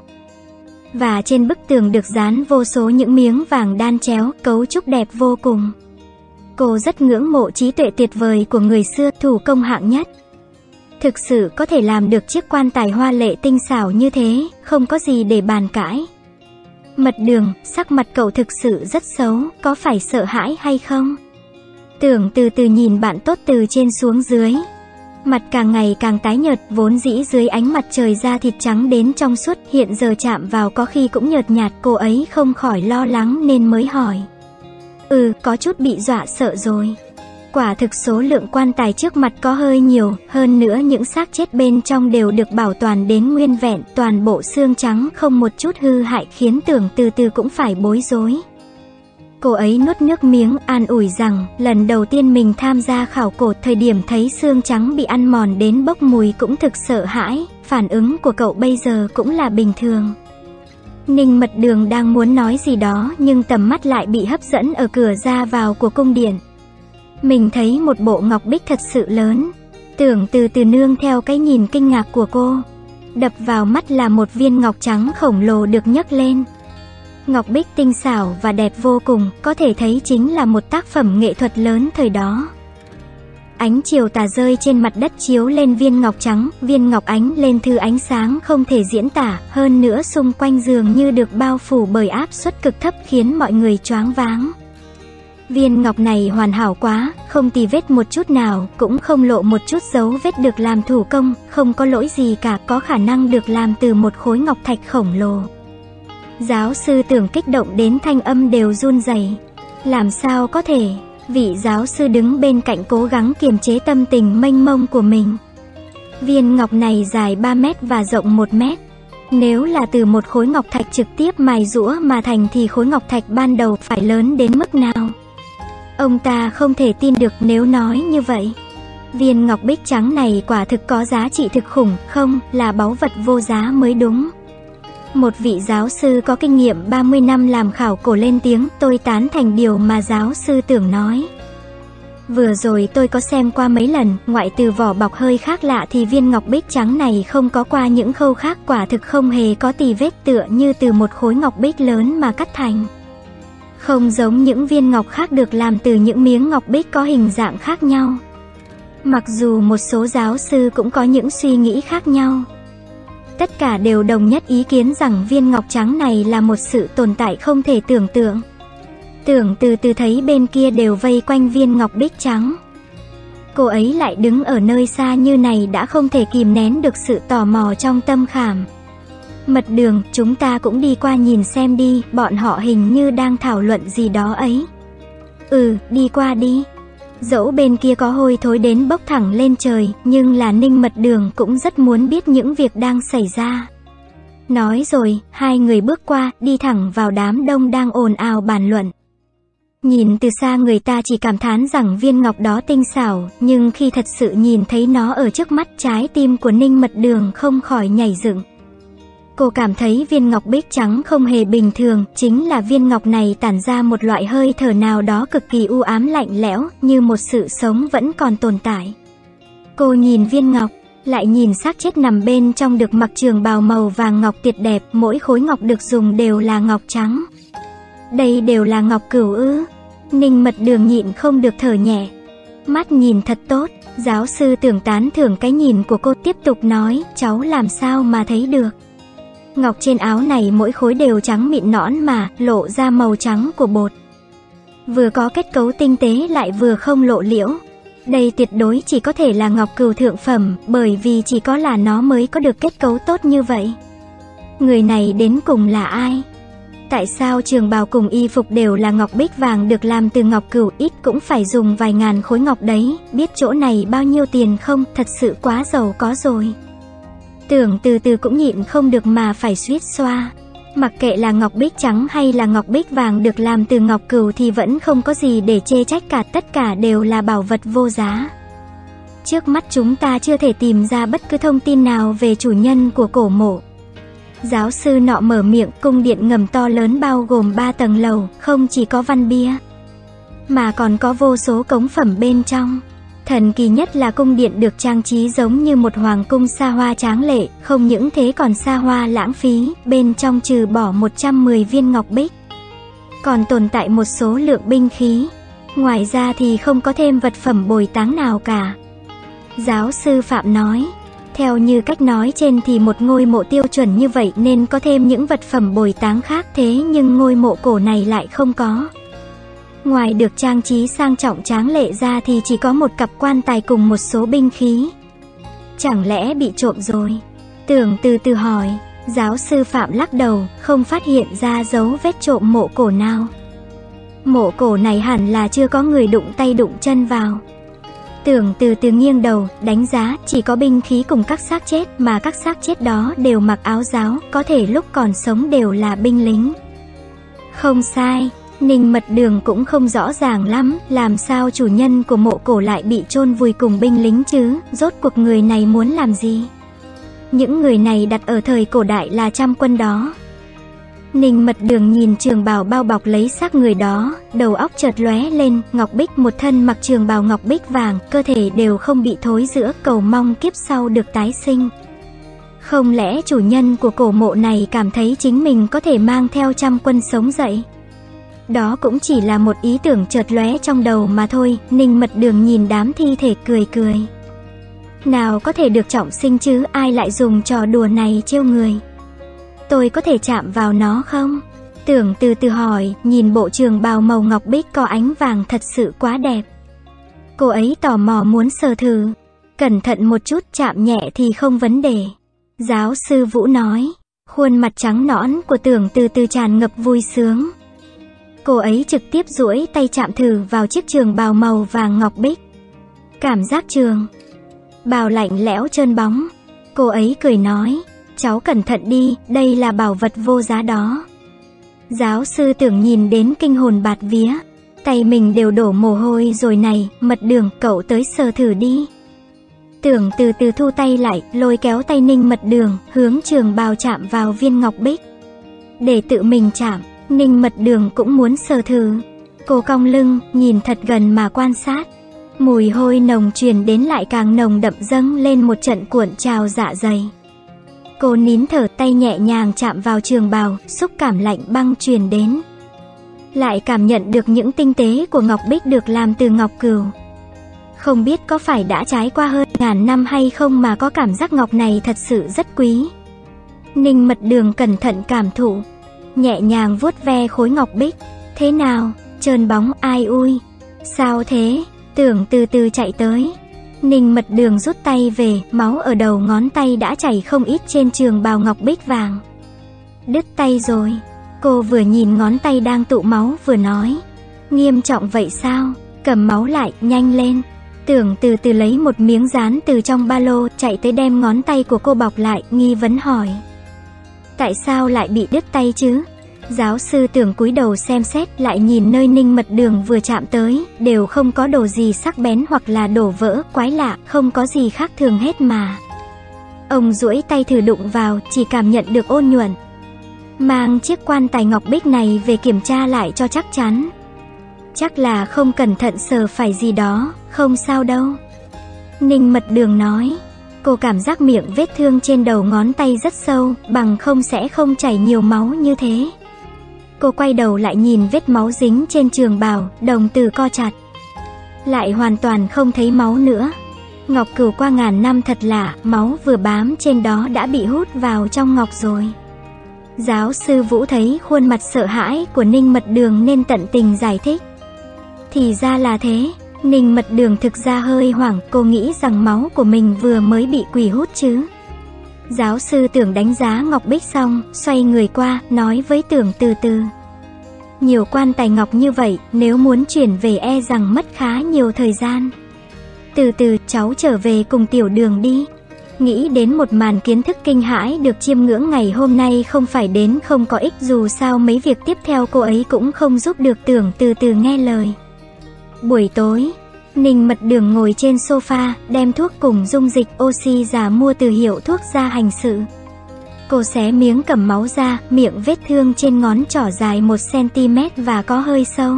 Và trên bức tường được dán vô số những miếng vàng đan chéo, cấu trúc đẹp vô cùng. Cô rất ngưỡng mộ trí tuệ tuyệt vời của người xưa, thủ công hạng nhất. Thực sự có thể làm được chiếc quan tài hoa lệ tinh xảo như thế, không có gì để bàn cãi. Mật Đường, sắc mặt cậu thực sự rất xấu, có phải sợ hãi hay không? Tưởng Từ Từ nhìn bạn tốt từ trên xuống dưới. Mặt càng ngày càng tái nhợt, vốn dĩ dưới ánh mặt trời da thịt trắng đến trong suốt, hiện giờ chạm vào có khi cũng nhợt nhạt. Cô ấy không khỏi lo lắng nên mới hỏi. Ừ, có chút bị dọa sợ rồi. Quả thực số lượng quan tài trước mặt có hơi nhiều, hơn nữa những xác chết bên trong đều được bảo toàn đến nguyên vẹn, toàn bộ xương trắng không một chút hư hại, khiến Tưởng Từ Từ cũng phải bối rối. Cô ấy nuốt nước miếng, an ủi rằng lần đầu tiên mình tham gia khảo cổ, thời điểm thấy xương trắng bị ăn mòn đến bốc mùi cũng thực sợ hãi, phản ứng của cậu bây giờ cũng là bình thường. Ninh Mật Đường đang muốn nói gì đó nhưng tầm mắt lại bị hấp dẫn ở cửa ra vào của cung điện. Mình thấy một bộ ngọc bích thật sự lớn. Tưởng Từ Từ nương theo cái nhìn kinh ngạc của cô. Đập vào mắt là một viên ngọc trắng khổng lồ được nhấc lên. Ngọc bích tinh xảo và đẹp vô cùng, có thể thấy chính là một tác phẩm nghệ thuật lớn thời đó. Ánh chiều tà rơi trên mặt đất chiếu lên viên ngọc trắng, viên ngọc ánh lên thứ ánh sáng không thể diễn tả, hơn nữa xung quanh dường như được bao phủ bởi áp suất cực thấp khiến mọi người choáng váng. Viên ngọc này hoàn hảo quá, không tì vết một chút nào, cũng không lộ một chút dấu vết, được làm thủ công, không có lỗi gì cả, có khả năng được làm từ một khối ngọc thạch khổng lồ. Giáo sư Tưởng kích động đến thanh âm đều run rẩy. Làm sao có thể? Vị giáo sư đứng bên cạnh cố gắng kiềm chế tâm tình mênh mông của mình. Viên ngọc này dài ba mét và rộng một mét. Nếu là từ một khối ngọc thạch trực tiếp mài giũa mà thành thì khối ngọc thạch ban đầu phải lớn đến mức nào? Ông ta không thể tin được nếu nói như vậy. Viên ngọc bích trắng này quả thực có giá trị thực khủng, không, là báu vật vô giá mới đúng. Một vị giáo sư có kinh nghiệm ba mươi năm làm khảo cổ lên tiếng, tôi tán thành điều mà giáo sư Tưởng nói. Vừa rồi tôi có xem qua mấy lần, ngoại trừ vỏ bọc hơi khác lạ thì viên ngọc bích trắng này không có qua những khâu khác, quả thực không hề có tì vết, tựa như từ một khối ngọc bích lớn mà cắt thành. Không giống những viên ngọc khác được làm từ những miếng ngọc bích có hình dạng khác nhau. Mặc dù một số giáo sư cũng có những suy nghĩ khác nhau, tất cả đều đồng nhất ý kiến rằng viên ngọc trắng này là một sự tồn tại không thể tưởng tượng. Tưởng Từ Từ thấy bên kia đều vây quanh viên ngọc bích trắng. Cô ấy lại đứng ở nơi xa như này đã không thể kìm nén được sự tò mò trong tâm khảm. Mật Đường, chúng ta cũng đi qua nhìn xem đi, bọn họ hình như đang thảo luận gì đó ấy. Ừ, đi qua đi. Dẫu bên kia có hôi thối đến bốc thẳng lên trời, nhưng là Ninh Mật Đường cũng rất muốn biết những việc đang xảy ra. Nói rồi, hai người bước qua, đi thẳng vào đám đông đang ồn ào bàn luận. Nhìn từ xa người ta chỉ cảm thán rằng viên ngọc đó tinh xảo, nhưng khi thật sự nhìn thấy nó ở trước mắt, trái tim của Ninh Mật Đường không khỏi nhảy dựng. Cô cảm thấy viên ngọc bích trắng không hề bình thường, chính là viên ngọc này tản ra một loại hơi thở nào đó cực kỳ u ám lạnh lẽo, như một sự sống vẫn còn tồn tại. Cô nhìn viên ngọc, lại nhìn xác chết nằm bên trong được mặc trường bào màu vàng ngọc tuyệt đẹp, mỗi khối ngọc được dùng đều là ngọc trắng. Đây đều là ngọc cửu ư? Ninh Mật Đường nhịn không được thở nhẹ. Mắt nhìn thật tốt. Giáo sư Tưởng tán thưởng cái nhìn của cô, tiếp tục nói, cháu làm sao mà thấy được. Ngọc trên áo này mỗi khối đều trắng mịn nõn mà, lộ ra màu trắng của bột. Vừa có kết cấu tinh tế lại vừa không lộ liễu. Đây tuyệt đối chỉ có thể là ngọc cửu thượng phẩm, bởi vì chỉ có là nó mới có được kết cấu tốt như vậy. Người này đến cùng là ai? Tại sao trường bào cùng y phục đều là ngọc bích vàng được làm từ ngọc cửu, ít cũng phải dùng vài ngàn khối ngọc đấy, biết chỗ này bao nhiêu tiền không, thật sự quá giàu có rồi. Tưởng từ từ cũng nhịn không được mà phải suýt xoa. Mặc kệ là ngọc bích trắng hay là ngọc bích vàng được làm từ ngọc cửu thì vẫn không có gì để chê trách cả, tất cả đều là bảo vật vô giá. Trước mắt chúng ta chưa thể tìm ra bất cứ thông tin nào về chủ nhân của cổ mộ. Giáo sư nọ mở miệng. Cung điện ngầm to lớn bao gồm ba tầng lầu, không chỉ có văn bia, mà còn có vô số cống phẩm bên trong. Thần kỳ nhất là cung điện được trang trí giống như một hoàng cung xa hoa tráng lệ, không những thế còn xa hoa lãng phí, bên trong trừ bỏ một trăm mười viên ngọc bích, còn tồn tại một số lượng binh khí. Ngoài ra thì không có thêm vật phẩm bồi táng nào cả. Giáo sư Phạm nói, theo như cách nói trên thì một ngôi mộ tiêu chuẩn như vậy nên có thêm những vật phẩm bồi táng khác, thế nhưng ngôi mộ cổ này lại không có. Ngoài được trang trí sang trọng tráng lệ ra thì chỉ có một cặp quan tài cùng một số binh khí. Chẳng lẽ bị trộm rồi? Tưởng từ từ hỏi. Giáo sư Phạm lắc đầu, không phát hiện ra dấu vết trộm mộ cổ nào. Mộ cổ này hẳn là chưa có người đụng tay đụng chân vào. Tưởng từ từ nghiêng đầu, đánh giá, chỉ có binh khí cùng các xác chết, mà các xác chết đó đều mặc áo giáo, có thể lúc còn sống đều là binh lính. Không sai. Ninh Mật Đường cũng không rõ ràng lắm, làm sao chủ nhân của mộ cổ lại bị chôn vùi cùng binh lính chứ, rốt cuộc người này muốn làm gì? Những người này đặt ở thời cổ đại là trăm quân đó. Ninh Mật Đường nhìn trường bào bao bọc lấy xác người đó, đầu óc chợt lóe lên, ngọc bích, một thân mặc trường bào ngọc bích vàng, cơ thể đều không bị thối rữa, cầu mong kiếp sau được tái sinh. Không lẽ chủ nhân của cổ mộ này cảm thấy chính mình có thể mang theo trăm quân sống dậy? Đó cũng chỉ là một ý tưởng chợt lóe trong đầu mà thôi. Ninh Mật Đường nhìn đám thi thể cười cười. Nào có thể được trọng sinh chứ, ai lại dùng trò đùa này trêu người. Tôi có thể chạm vào nó không? Tưởng từ từ hỏi, nhìn bộ trường bào màu ngọc bích có ánh vàng thật sự quá đẹp. Cô ấy tò mò muốn sờ thử. Cẩn thận một chút, chạm nhẹ thì không vấn đề. Giáo sư Vũ nói. Khuôn mặt trắng nõn của Tưởng từ từ tràn ngập vui sướng. Cô ấy trực tiếp duỗi tay chạm thử vào chiếc trường bào màu vàng ngọc bích. Cảm giác trường bào lạnh lẽo trơn bóng. Cô ấy cười nói, cháu cẩn thận đi, đây là bảo vật vô giá đó. Giáo sư Tưởng nhìn đến kinh hồn bạt vía. Tay mình đều đổ mồ hôi rồi này. Mật Đường, cậu tới sờ thử đi. Tưởng từ từ thu tay lại, lôi kéo tay Ninh Mật Đường, hướng trường bào chạm vào viên ngọc bích. Để tự mình chạm, Ninh Mật Đường cũng muốn sờ thử. Cô cong lưng, nhìn thật gần mà quan sát. Mùi hôi nồng truyền đến lại càng nồng đậm, dâng lên một trận cuộn trào dạ dày. Cô nín thở, tay nhẹ nhàng chạm vào trường bào, xúc cảm lạnh băng truyền đến. Lại cảm nhận được những tinh tế của ngọc bích được làm từ ngọc cửu. Không biết có phải đã trải qua hơn ngàn năm hay không mà có cảm giác ngọc này thật sự rất quý. Ninh Mật Đường cẩn thận cảm thụ, nhẹ nhàng vuốt ve khối ngọc bích. Thế nào? Trơn bóng, ai ui. Sao thế? Tưởng từ từ chạy tới. Ninh Mật Đường rút tay về, máu ở đầu ngón tay đã chảy không ít trên trường bào ngọc bích vàng. Đứt tay rồi. Cô vừa nhìn ngón tay đang tụ máu vừa nói. Nghiêm trọng vậy sao? Cầm máu lại, nhanh lên. Tưởng từ từ lấy một miếng dán từ trong ba lô, chạy tới đem ngón tay của cô bọc lại, nghi vấn hỏi. Tại sao lại bị đứt tay chứ? Giáo sư Tưởng cúi đầu xem xét, lại nhìn nơi Ninh Mật Đường vừa chạm tới, đều không có đồ gì sắc bén hoặc là đổ vỡ, quái lạ, không có gì khác thường hết mà. Ông duỗi tay thử đụng vào, chỉ cảm nhận được ôn nhuận. Mang chiếc quan tài ngọc bích này về kiểm tra lại cho chắc chắn. Chắc là không cẩn thận sờ phải gì đó, không sao đâu. Ninh Mật Đường nói. Cô cảm giác miệng vết thương trên đầu ngón tay rất sâu, bằng không sẽ không chảy nhiều máu như thế. Cô quay đầu lại nhìn vết máu dính trên trường bào, đồng tử co chặt. Lại hoàn toàn không thấy máu nữa. Ngọc cửu qua ngàn năm thật lạ, máu vừa bám trên đó đã bị hút vào trong ngọc rồi. Giáo sư Vũ thấy khuôn mặt sợ hãi của Ninh Mật Đường nên tận tình giải thích. Thì ra là thế. Ninh Mật Đường thực ra hơi hoảng, cô nghĩ rằng máu của mình vừa mới bị quỷ hút chứ. Giáo sư Tưởng đánh giá ngọc bích xong, xoay người qua, nói với Tưởng từ từ. Nhiều quan tài ngọc như vậy, nếu muốn chuyển về e rằng mất khá nhiều thời gian. Từ từ, cháu trở về cùng Tiểu Đường đi. Nghĩ đến một màn kiến thức kinh hãi được chiêm ngưỡng ngày hôm nay không phải đến không có ích, dù sao mấy việc tiếp theo cô ấy cũng không giúp được Tưởng từ từ nghe lời. Buổi tối, Ninh Mật Đường ngồi trên sofa, đem thuốc cùng dung dịch oxy già mua từ hiệu thuốc ra hành sự. Cô xé miếng cầm máu ra, miệng vết thương trên ngón trỏ dài một xăng-ti-mét và có hơi sâu.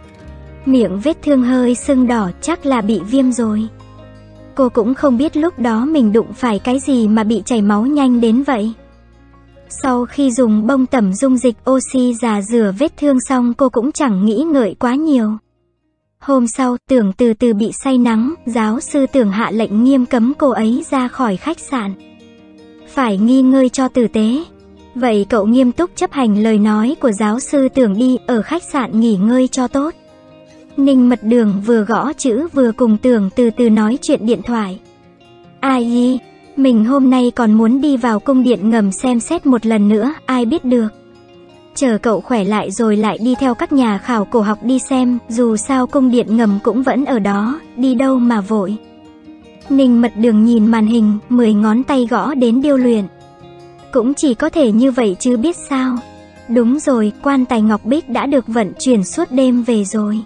Miệng vết thương hơi sưng đỏ, chắc là bị viêm rồi. Cô cũng không biết lúc đó mình đụng phải cái gì mà bị chảy máu nhanh đến vậy. Sau khi dùng bông tẩm dung dịch oxy già rửa vết thương xong, cô cũng chẳng nghĩ ngợi quá nhiều. Hôm sau, Tưởng từ từ bị say nắng, giáo sư Tưởng hạ lệnh nghiêm cấm cô ấy ra khỏi khách sạn. Phải nghỉ ngơi cho tử tế. Vậy cậu nghiêm túc chấp hành lời nói của giáo sư Tưởng đi, ở khách sạn nghỉ ngơi cho tốt. Ninh Mật Đường vừa gõ chữ vừa cùng Tưởng từ từ nói chuyện điện thoại. Ai, mình hôm nay còn muốn đi vào cung điện ngầm xem xét một lần nữa, ai biết được. Chờ cậu khỏe lại rồi lại đi theo các nhà khảo cổ học đi xem, dù sao cung điện ngầm cũng vẫn ở đó, đi đâu mà vội. Ninh Mật Đường nhìn màn hình, mười ngón tay gõ đến điêu luyện. Cũng chỉ có thể như vậy chứ biết sao. Đúng rồi, quan tài ngọc bích đã được vận chuyển suốt đêm về rồi.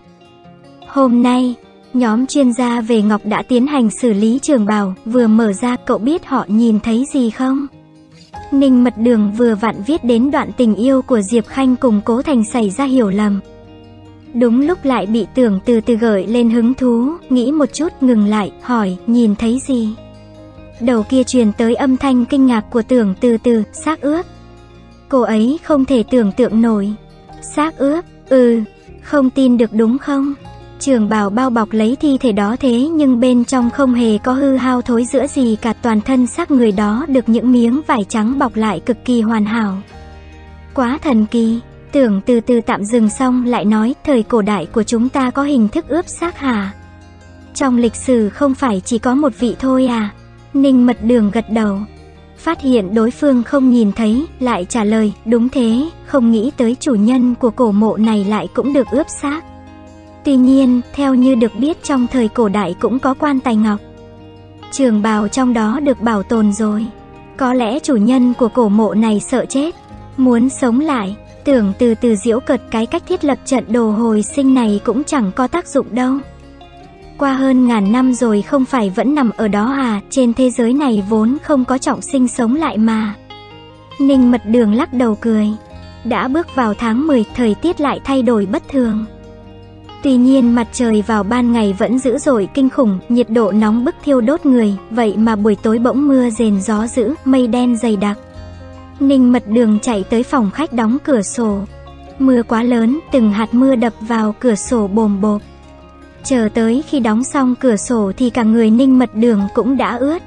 Hôm nay, nhóm chuyên gia về ngọc đã tiến hành xử lý trường bào, vừa mở ra, cậu biết họ nhìn thấy gì không? Ninh Mật Đường vừa vặn viết đến đoạn tình yêu của Diệp Khanh cùng Cố Thành xảy ra hiểu lầm. Đúng lúc lại bị Tưởng từ từ gợi lên hứng thú, nghĩ một chút ngừng lại, hỏi, nhìn thấy gì? Đầu kia truyền tới âm thanh kinh ngạc của Tưởng từ từ, xác ướp. Cô ấy không thể tưởng tượng nổi. Xác ướp, ừ, không tin được đúng không? Trường bào bao bọc lấy thi thể đó thế nhưng bên trong không hề có hư hao thối rữa gì cả, toàn thân xác người đó được những miếng vải trắng bọc lại cực kỳ hoàn hảo. Quá thần kỳ. Tưởng từ từ tạm dừng xong lại nói, thời cổ đại của chúng ta có hình thức ướp xác hả? Trong lịch sử không phải chỉ có một vị thôi à? Ninh Mật Đường gật đầu. Phát hiện đối phương không nhìn thấy, lại trả lời, đúng thế, không nghĩ tới chủ nhân của cổ mộ này lại cũng được ướp xác. Tuy nhiên, theo như được biết trong thời cổ đại cũng có quan tài ngọc. Trường bào trong đó được bảo tồn rồi. Có lẽ chủ nhân của cổ mộ này sợ chết, muốn sống lại. Tưởng từ từ giễu cợt, cái cách thiết lập trận đồ hồi sinh này cũng chẳng có tác dụng đâu. Qua hơn ngàn năm rồi không phải vẫn nằm ở đó à, trên thế giới này vốn không có trọng sinh sống lại mà. Ninh Mật Đường lắc đầu cười. Đã bước vào tháng mười, thời tiết lại thay đổi bất thường. Tuy nhiên mặt trời vào ban ngày vẫn dữ dội kinh khủng, nhiệt độ nóng bức thiêu đốt người, vậy mà buổi tối bỗng mưa rền gió dữ, mây đen dày đặc. Ninh Mật Đường chạy tới phòng khách đóng cửa sổ. Mưa quá lớn, từng hạt mưa đập vào cửa sổ bồm bộp. Chờ tới khi đóng xong cửa sổ thì cả người Ninh Mật Đường cũng đã ướt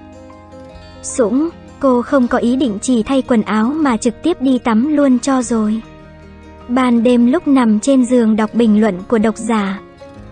sũng. Cô không có ý định chỉ thay quần áo mà trực tiếp đi tắm luôn cho rồi. Ban đêm lúc nằm trên giường đọc bình luận của độc giả,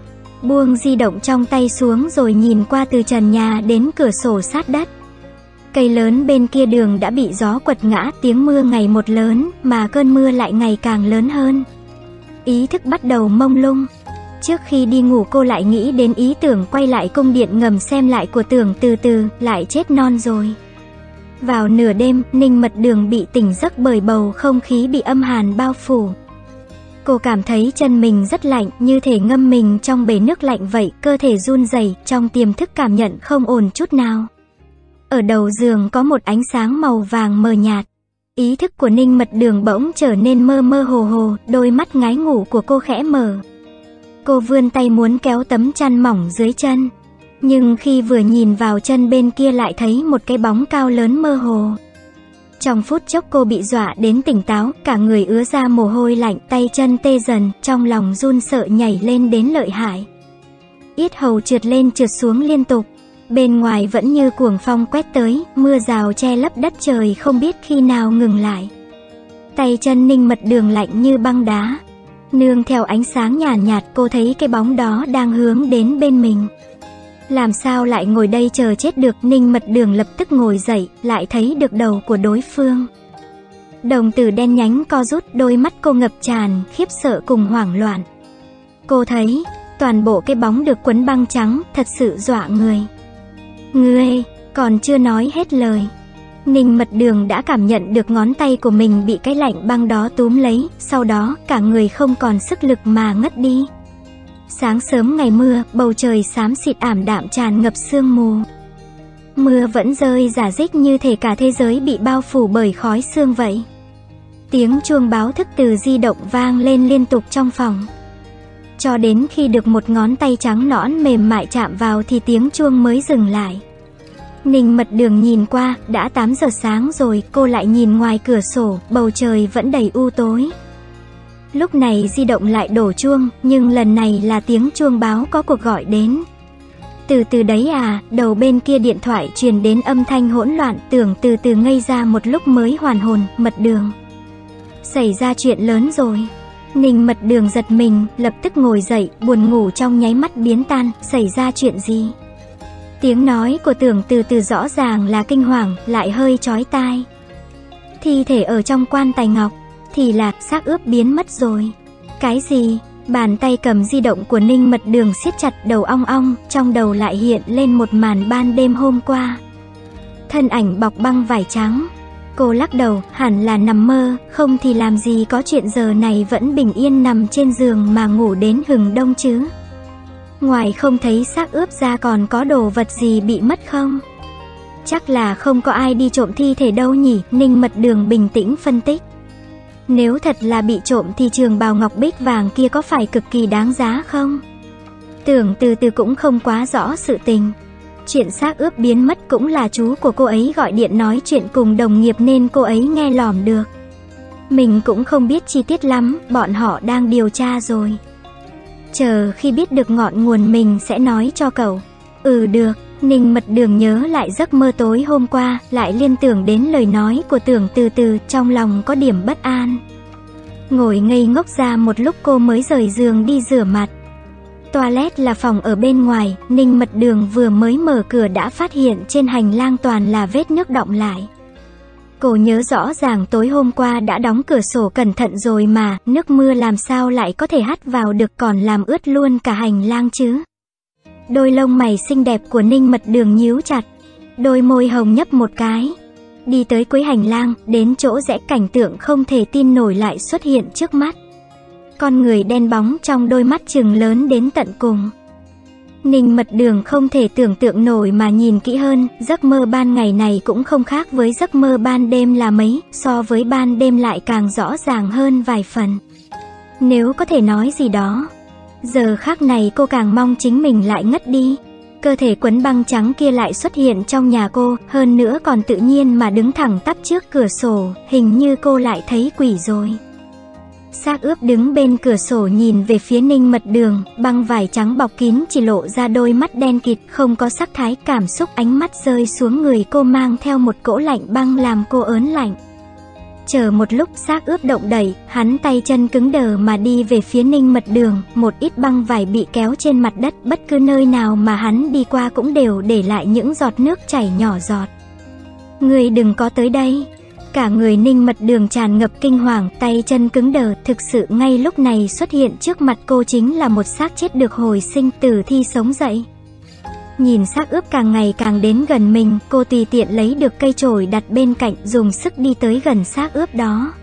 buông di động trong tay xuống rồi nhìn qua từ trần nhà đến cửa sổ sát đất. Cây lớn bên kia đường đã bị gió quật ngã, tiếng mưa ngày một lớn, mà cơn mưa lại ngày càng lớn hơn. Ý thức bắt đầu mông lung. Trước khi đi ngủ cô lại nghĩ đến ý tưởng quay lại cung điện ngầm xem lại của Tưởng Từ Từ, lại chết non rồi. Vào nửa đêm, Ninh Mật Đường bị tỉnh giấc bởi bầu không khí bị âm hàn bao phủ. Cô cảm thấy chân mình rất lạnh, như thể ngâm mình trong bể nước lạnh vậy, cơ thể run rẩy, trong tiềm thức cảm nhận không ổn chút nào. Ở đầu giường có một ánh sáng màu vàng mờ nhạt. Ý thức của Ninh Mật Đường bỗng trở nên mơ mơ hồ hồ, đôi mắt ngái ngủ của cô khẽ mở. Cô vươn tay muốn kéo tấm chăn mỏng dưới chân. Nhưng khi vừa nhìn vào chân bên kia lại thấy một cái bóng cao lớn mơ hồ. Trong phút chốc cô bị dọa đến tỉnh táo, cả người ứa ra mồ hôi lạnh, tay chân tê dần, trong lòng run sợ nhảy lên đến lợi hại. Yết hầu trượt lên trượt xuống liên tục. Bên ngoài vẫn như cuồng phong quét tới, mưa rào che lấp đất trời không biết khi nào ngừng lại. Tay chân Ninh Mật Đường lạnh như băng đá. Nương theo ánh sáng nhàn nhạt, nhạt cô thấy cái bóng đó đang hướng đến bên mình. Làm sao lại ngồi đây chờ chết được? Ninh Mật Đường lập tức ngồi dậy, lại thấy được đầu của đối phương. Đồng tử đen nhánh co rút, đôi mắt cô ngập tràn khiếp sợ cùng hoảng loạn. Cô thấy toàn bộ cái bóng được quấn băng trắng, thật sự dọa người. Ngươi, còn chưa nói hết lời, Ninh Mật Đường đã cảm nhận được ngón tay của mình bị cái lạnh băng đó túm lấy, sau đó cả người không còn sức lực mà ngất đi. Sáng sớm ngày mưa, bầu trời xám xịt ảm đạm tràn ngập sương mù. Mưa vẫn rơi rả rích như thể cả thế giới bị bao phủ bởi khói sương vậy. Tiếng chuông báo thức từ di động vang lên liên tục trong phòng. Cho đến khi được một ngón tay trắng nõn mềm mại chạm vào thì tiếng chuông mới dừng lại. Ninh Mật Đường nhìn qua, đã tám giờ sáng rồi, cô lại nhìn ngoài cửa sổ, bầu trời vẫn đầy u tối. Lúc này di động lại đổ chuông, nhưng lần này là tiếng chuông báo có cuộc gọi đến. Từ từ đấy à, đầu bên kia điện thoại truyền đến âm thanh hỗn loạn, Tưởng Từ Từ ngây ra một lúc mới hoàn hồn. Mật Đường, xảy ra chuyện lớn rồi. Ninh Mật Đường giật mình, lập tức ngồi dậy, buồn ngủ trong nháy mắt biến tan. Xảy ra chuyện gì? Tiếng nói của Tưởng Từ Từ rõ ràng là kinh hoàng, lại hơi chói tai. Thi thể ở trong quan tài ngọc, thì là xác ướp biến mất rồi. Cái gì? Bàn tay cầm di động của Ninh Mật Đường siết chặt, đầu ong ong, trong đầu lại hiện lên một màn ban đêm hôm qua. Thân ảnh bọc băng vải trắng. Cô lắc đầu, hẳn là nằm mơ, không thì làm gì có chuyện giờ này vẫn bình yên nằm trên giường mà ngủ đến hừng đông chứ. Ngoài không thấy xác ướp ra còn có đồ vật gì bị mất không? Chắc là không có ai đi trộm thi thể đâu nhỉ, Ninh Mật Đường bình tĩnh phân tích. Nếu thật là bị trộm thì trường bào ngọc bích vàng kia có phải cực kỳ đáng giá không? Tưởng Từ Từ cũng không quá rõ sự tình. Chuyện xác ướp biến mất cũng là chú của cô ấy gọi điện nói chuyện cùng đồng nghiệp nên cô ấy nghe lỏm được. Mình cũng không biết chi tiết lắm, bọn họ đang điều tra rồi. Chờ khi biết được ngọn nguồn mình sẽ nói cho cậu. Ừ được. Ninh Mật Đường nhớ lại giấc mơ tối hôm qua, lại liên tưởng đến lời nói của Tưởng Từ Từ, trong lòng có điểm bất an. Ngồi ngây ngốc ra một lúc cô mới rời giường đi rửa mặt. Toilet là phòng ở bên ngoài, Ninh Mật Đường vừa mới mở cửa đã phát hiện trên hành lang toàn là vết nước đọng lại. Cô nhớ rõ ràng tối hôm qua đã đóng cửa sổ cẩn thận rồi mà, nước mưa làm sao lại có thể hắt vào được, còn làm ướt luôn cả hành lang chứ. Đôi lông mày xinh đẹp của Ninh Mật Đường nhíu chặt, đôi môi hồng nhấp một cái. Đi tới cuối hành lang, đến chỗ rẽ, cảnh tượng không thể tin nổi lại xuất hiện trước mắt. Con người đen bóng trong đôi mắt trừng lớn đến tận cùng. Ninh Mật Đường không thể tưởng tượng nổi mà nhìn kỹ hơn, giấc mơ ban ngày này cũng không khác với giấc mơ ban đêm là mấy, so với ban đêm lại càng rõ ràng hơn vài phần. Nếu có thể nói gì đó, giờ khắc này cô càng mong chính mình lại ngất đi. Cơ thể quấn băng trắng kia lại xuất hiện trong nhà cô, hơn nữa còn tự nhiên mà đứng thẳng tắp trước cửa sổ, hình như cô lại thấy quỷ rồi. Xác ướp đứng bên cửa sổ nhìn về phía Ninh Mật Đường, băng vải trắng bọc kín chỉ lộ ra đôi mắt đen kịt, không có sắc thái cảm xúc, ánh mắt rơi xuống người cô mang theo một cỗ lạnh băng làm cô ớn lạnh. Chờ một lúc xác ướp động đẩy, hắn tay chân cứng đờ mà đi về phía Ninh Mật Đường, một ít băng vải bị kéo trên mặt đất, bất cứ nơi nào mà hắn đi qua cũng đều để lại những giọt nước chảy nhỏ giọt. Ngươi đừng có tới đây. Cả người Ninh Mật Đường tràn ngập kinh hoàng, tay chân cứng đờ, thực sự ngay lúc này xuất hiện trước mặt cô chính là một xác chết được hồi sinh từ thi sống dậy. Nhìn xác ướp càng ngày càng đến gần mình, cô tùy tiện lấy được cây chổi đặt bên cạnh, dùng sức đi tới gần xác ướp đó.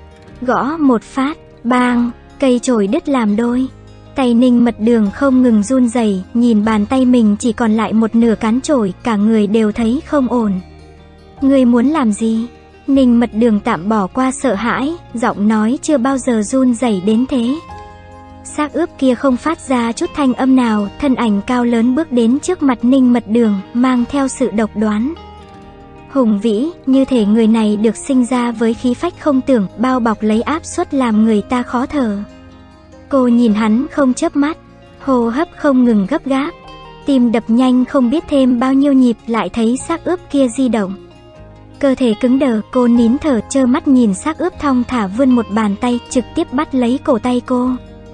Gõ một phát, bang, cây chổi đứt làm đôi. Tay Ninh Mật Đường không ngừng run rẩy, nhìn bàn tay mình chỉ còn lại một nửa cán chổi, cả người đều thấy không ổn. Ngươi muốn làm gì? Ninh Mật Đường tạm bỏ qua sợ hãi, giọng nói chưa bao giờ run rẩy đến thế. Xác ướp kia không phát ra chút thanh âm nào, thân ảnh cao lớn bước đến trước mặt Ninh Mật Đường, mang theo sự độc đoán. Hùng vĩ, như thể người này được sinh ra với khí phách không tưởng, bao bọc lấy áp suất làm người ta khó thở. Cô nhìn hắn không chớp mắt, hô hấp không ngừng gấp gáp, tim đập nhanh không biết thêm bao nhiêu nhịp, lại thấy xác ướp kia di động. Cơ thể cứng đờ, cô nín thở, trơ mắt nhìn xác ướp thong thả vươn một bàn tay, trực tiếp bắt lấy cổ tay cô.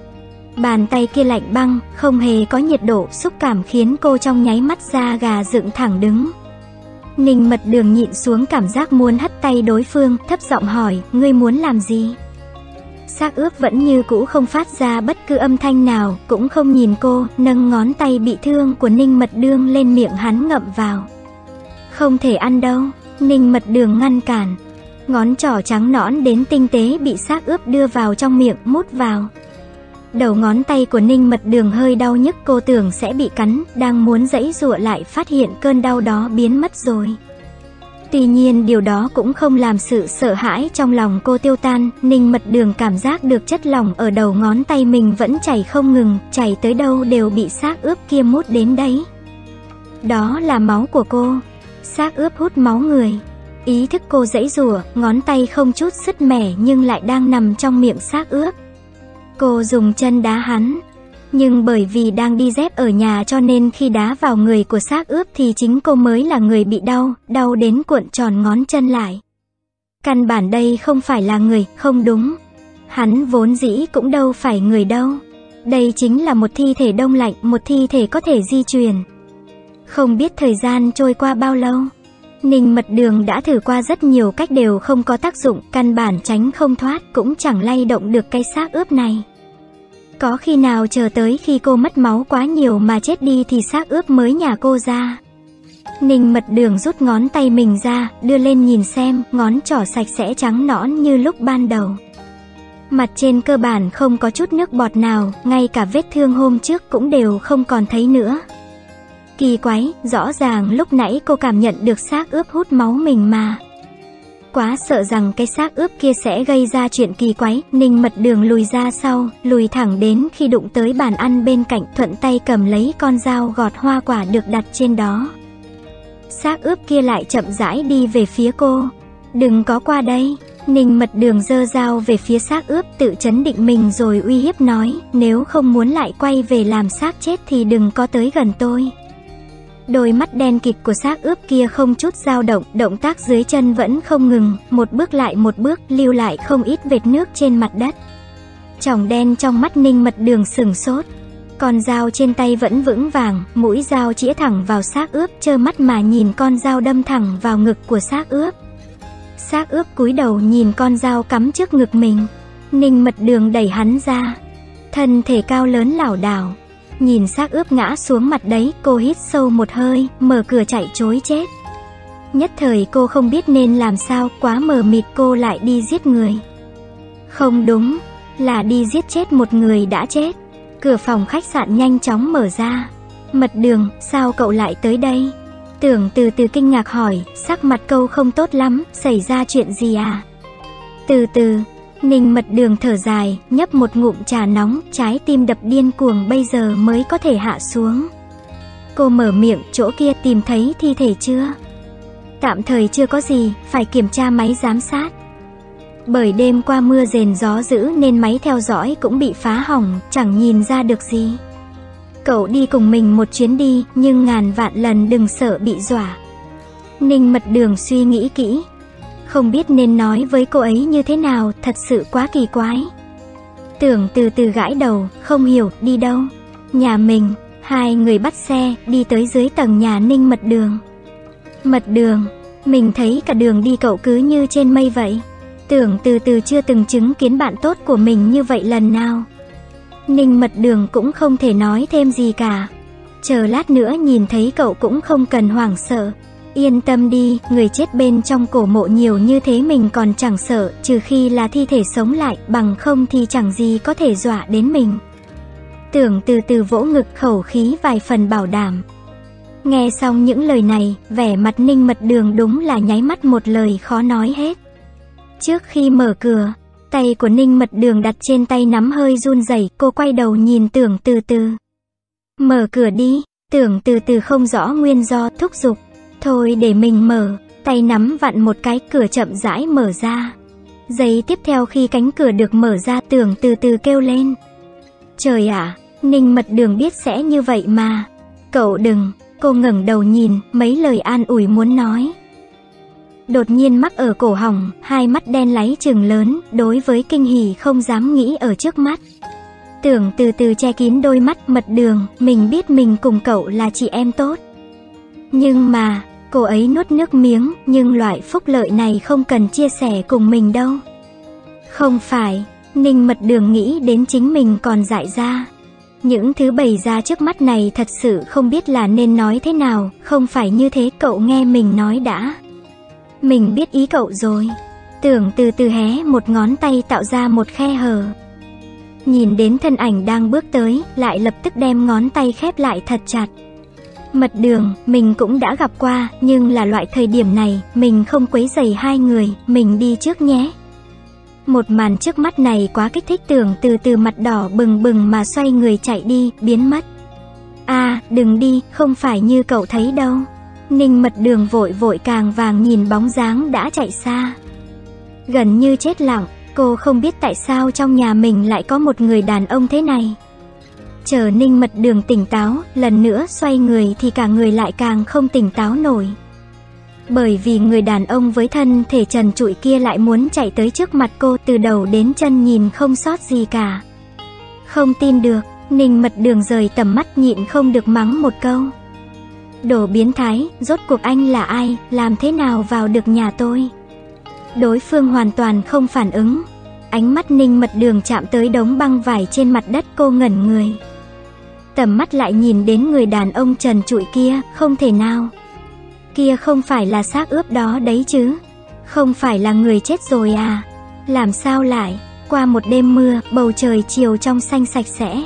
Bàn tay kia lạnh băng, không hề có nhiệt độ, xúc cảm khiến cô trong nháy mắt da gà dựng thẳng đứng. Ninh Mật Đường nhịn xuống cảm giác muốn hất tay đối phương, thấp giọng hỏi, ngươi muốn làm gì? Xác ướp vẫn như cũ không phát ra bất cứ âm thanh nào, cũng không nhìn cô, nâng ngón tay bị thương của Ninh Mật Đường lên miệng hắn ngậm vào. Không thể ăn đâu. Ninh Mật Đường ngăn cản. Ngón trỏ trắng nõn đến tinh tế bị xác ướp đưa vào trong miệng, mút vào. Đầu ngón tay của Ninh Mật Đường hơi đau nhức, cô tưởng sẽ bị cắn, đang muốn giãy giụa lại phát hiện cơn đau đó biến mất rồi. Tuy nhiên điều đó cũng không làm sự sợ hãi trong lòng cô tiêu tan. Ninh Mật Đường cảm giác được chất lỏng ở đầu ngón tay mình vẫn chảy không ngừng, chảy tới đâu đều bị xác ướp kia mút đến đấy. Đó là máu của cô. Xác ướp hút máu người. Ý thức cô giãy giụa, ngón tay không chút sứt mẻ nhưng lại đang nằm trong miệng xác ướp. Cô dùng chân đá hắn, nhưng bởi vì đang đi dép ở nhà cho nên khi đá vào người của xác ướp thì chính cô mới là người bị đau, đau đến cuộn tròn ngón chân lại. Căn bản đây không phải là người, không đúng. Hắn vốn dĩ cũng đâu phải người đâu. Đây chính là một thi thể đông lạnh, một thi thể có thể di chuyển. Không biết thời gian trôi qua bao lâu, Ninh Mật Đường đã thử qua rất nhiều cách đều không có tác dụng, căn bản tránh không thoát, cũng chẳng lay động được cái xác ướp này. Có khi nào chờ tới khi cô mất máu quá nhiều mà chết đi thì xác ướp mới nhả cô ra. Ninh Mật Đường rút ngón tay mình ra, đưa lên nhìn xem, ngón trỏ sạch sẽ trắng nõn như lúc ban đầu. Mặt trên cơ bản không có chút nước bọt nào, ngay cả vết thương hôm trước cũng đều không còn thấy nữa. Kỳ quái, rõ ràng lúc nãy cô cảm nhận được xác ướp hút máu mình mà. Quá sợ rằng cái xác ướp kia sẽ gây ra chuyện kỳ quái, Ninh Mật Đường lùi ra sau, lùi thẳng đến khi đụng tới bàn ăn bên cạnh, thuận tay cầm lấy con dao gọt hoa quả được đặt trên đó. Xác ướp kia lại chậm rãi đi về phía cô. Đừng có qua đây. Ninh Mật Đường giơ dao về phía xác ướp, tự trấn định mình rồi uy hiếp nói, nếu không muốn lại quay về làm xác chết thì đừng có tới gần tôi. Đôi mắt đen kịt của xác ướp kia không chút dao động, động tác dưới chân vẫn không ngừng, một bước lại một bước, lưu lại không ít vệt nước trên mặt đất. Tròng đen trong mắt Ninh Mật Đường sừng sốt. Con dao trên tay vẫn vững vàng, mũi dao chĩa thẳng vào xác ướp, trơ mắt mà nhìn con dao đâm thẳng vào ngực của xác ướp. Xác ướp cúi đầu nhìn con dao cắm trước ngực mình. Ninh Mật Đường đẩy hắn ra. Thân thể cao lớn lảo đảo. Nhìn xác ướp ngã xuống mặt đấy, cô hít sâu một hơi, mở cửa chạy trối chết. Nhất thời cô không biết nên làm sao, quá mờ mịt, cô lại đi giết người. Không đúng, là đi giết chết một người đã chết. Cửa phòng khách sạn nhanh chóng mở ra. Mật Đường, sao cậu lại tới đây? Tưởng từ từ kinh ngạc hỏi, sắc mặt câu không tốt lắm, xảy ra chuyện gì à? Từ từ. Ninh Mật Đường thở dài, nhấp một ngụm trà nóng, trái tim đập điên cuồng bây giờ mới có thể hạ xuống. Cô mở miệng, chỗ kia tìm thấy thi thể chưa? Tạm thời chưa có gì, phải kiểm tra máy giám sát. Bởi đêm qua mưa rền gió dữ nên máy theo dõi cũng bị phá hỏng, chẳng nhìn ra được gì. Cậu đi cùng mình một chuyến đi, nhưng ngàn vạn lần đừng sợ bị dọa. Ninh Mật Đường suy nghĩ kỹ. Không biết nên nói với cô ấy như thế nào, thật sự quá kỳ quái. Tưởng từ từ gãi đầu, không hiểu, đi đâu? Nhà mình. Hai người bắt xe, đi tới dưới tầng nhà Ninh Mật Đường. Mật Đường, Mình thấy cả đường đi cậu cứ như trên mây vậy. Tưởng từ từ chưa từng chứng kiến bạn tốt của mình như vậy lần nào. Ninh Mật Đường cũng không thể nói thêm gì cả. Chờ lát nữa nhìn thấy cậu cũng không cần hoảng sợ. Yên tâm đi, người chết bên trong cổ mộ nhiều như thế mình còn chẳng sợ, trừ khi là thi thể sống lại, bằng không thì chẳng gì có thể dọa đến mình. Tưởng từ từ vỗ ngực, khẩu khí vài phần bảo đảm. Nghe xong những lời này, vẻ mặt Ninh Mật Đường đúng là nháy mắt một lời khó nói hết. Trước khi mở cửa, tay của Ninh Mật Đường đặt trên tay nắm hơi run rẩy, cô quay đầu nhìn Tưởng từ từ. Mở cửa đi. Tưởng từ từ không rõ nguyên do, thúc giục. Thôi để mình mở. Tay nắm vặn một cái, cửa chậm rãi mở ra. Giây tiếp theo khi cánh cửa được mở ra, Tưởng từ từ kêu lên. Trời ạ, Ninh Mật Đường biết sẽ như vậy mà. Cậu đừng. Cô ngẩng đầu nhìn, mấy lời an ủi muốn nói. Đột nhiên mắc ở cổ họng, hai mắt đen láy trừng lớn, đối với kinh hỉ không dám nghĩ ở trước mắt. Tưởng từ từ che kín đôi mắt. Mật Đường, mình biết mình cùng cậu là chị em tốt. Nhưng mà, cô ấy nuốt nước miếng, nhưng loại phúc lợi này không cần chia sẻ cùng mình đâu. Không phải, Ninh Mật Đường nghĩ đến chính mình còn dại ra. Những thứ bày ra trước mắt này thật sự không biết là nên nói thế nào. Không phải như thế, cậu nghe mình nói đã. Mình biết ý cậu rồi. Tưởng từ từ hé một ngón tay tạo ra một khe hở. Nhìn đến thân ảnh đang bước tới, lại lập tức đem ngón tay khép lại thật chặt. Mật Đường, mình cũng đã gặp qua, nhưng là loại thời điểm này, mình không quấy rầy hai người, mình đi trước nhé. Một màn trước mắt này quá kích thích. Tưởng từ từ mặt đỏ bừng bừng mà xoay người chạy đi, biến mất. À, đừng đi, không phải như cậu thấy đâu. Ninh Mật Đường vội vội càng vàng nhìn bóng dáng đã chạy xa. Gần như chết lặng, cô không biết tại sao trong nhà mình lại có một người đàn ông thế này. Chờ Ninh Mật Đường tỉnh táo, lần nữa xoay người thì cả người lại càng không tỉnh táo nổi. Bởi vì người đàn ông với thân thể trần trụi kia lại muốn chạy tới trước mặt cô, từ đầu đến chân nhìn không sót gì cả. Không tin được, Ninh Mật Đường rời tầm mắt, nhịn không được mắng một câu. Đồ biến thái, rốt cuộc anh là ai, làm thế nào vào được nhà tôi? Đối phương hoàn toàn không phản ứng. Ánh mắt Ninh Mật Đường chạm tới đống băng vải trên mặt đất, cô ngẩn người. Tầm mắt lại nhìn đến người đàn ông trần trụi kia, không thể nào. Kia không phải là xác ướp đó đấy chứ? Không phải là người chết rồi à? Làm sao lại? Qua một đêm mưa, bầu trời chiều trong xanh sạch sẽ.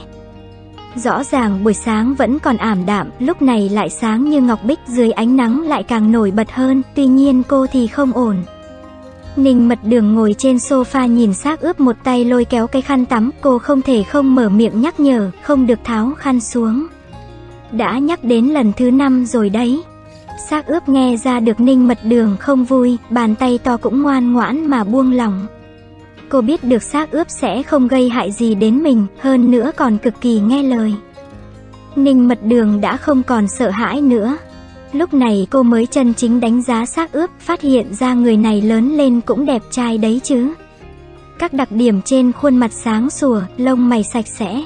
Rõ ràng buổi sáng vẫn còn ảm đạm, lúc này lại sáng như ngọc bích, dưới ánh nắng lại càng nổi bật hơn, tuy nhiên cô thì không ổn. Ninh Mật Đường ngồi trên sofa nhìn xác ướp, một tay lôi kéo cái khăn tắm, cô không thể không mở miệng nhắc nhở, không được tháo khăn xuống. Đã nhắc đến lần thứ năm rồi đấy. Xác ướp nghe ra được Ninh Mật Đường không vui, bàn tay to cũng ngoan ngoãn mà buông lỏng. Cô biết được xác ướp sẽ không gây hại gì đến mình, hơn nữa còn cực kỳ nghe lời. Ninh Mật Đường đã không còn sợ hãi nữa. Lúc này cô mới chân chính đánh giá xác ướp, phát hiện ra người này lớn lên cũng đẹp trai đấy chứ. Các đặc điểm trên khuôn mặt sáng sủa, lông mày sạch sẽ,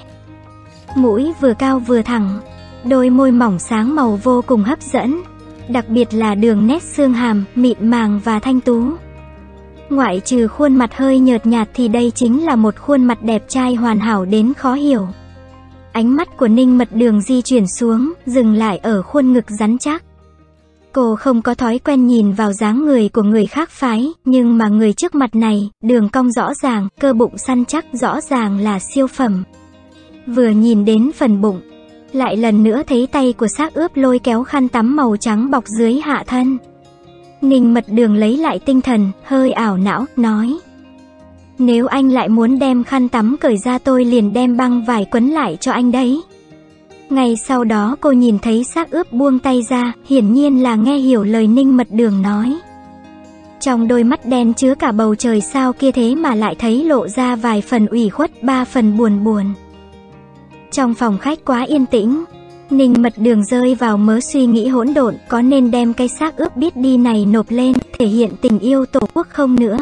mũi vừa cao vừa thẳng, đôi môi mỏng sáng màu vô cùng hấp dẫn. Đặc biệt là đường nét xương hàm, mịn màng và thanh tú. Ngoại trừ khuôn mặt hơi nhợt nhạt thì đây chính là một khuôn mặt đẹp trai hoàn hảo đến khó hiểu. Ánh mắt của Ninh Mật Đường di chuyển xuống, dừng lại ở khuôn ngực rắn chắc. Cô không có thói quen nhìn vào dáng người của người khác phái, nhưng mà người trước mặt này, đường cong rõ ràng, cơ bụng săn chắc, rõ ràng là siêu phẩm. Vừa nhìn đến phần bụng, lại lần nữa thấy tay của xác ướp lôi kéo khăn tắm màu trắng bọc dưới hạ thân. Ninh Mật Đường lấy lại tinh thần, hơi ảo não, nói. Nếu anh lại muốn đem khăn tắm cởi ra tôi liền đem băng vải quấn lại cho anh đấy. Ngay sau đó cô nhìn thấy xác ướp buông tay ra, hiển nhiên là nghe hiểu lời Ninh Mật Đường nói. Trong đôi mắt đen chứa cả bầu trời sao kia thế mà lại thấy lộ ra vài phần ủy khuất, ba phần buồn buồn. Trong phòng khách quá yên tĩnh, Ninh Mật Đường rơi vào mớ suy nghĩ hỗn độn, có nên đem cái xác ướp biết đi này nộp lên, thể hiện tình yêu tổ quốc không nữa.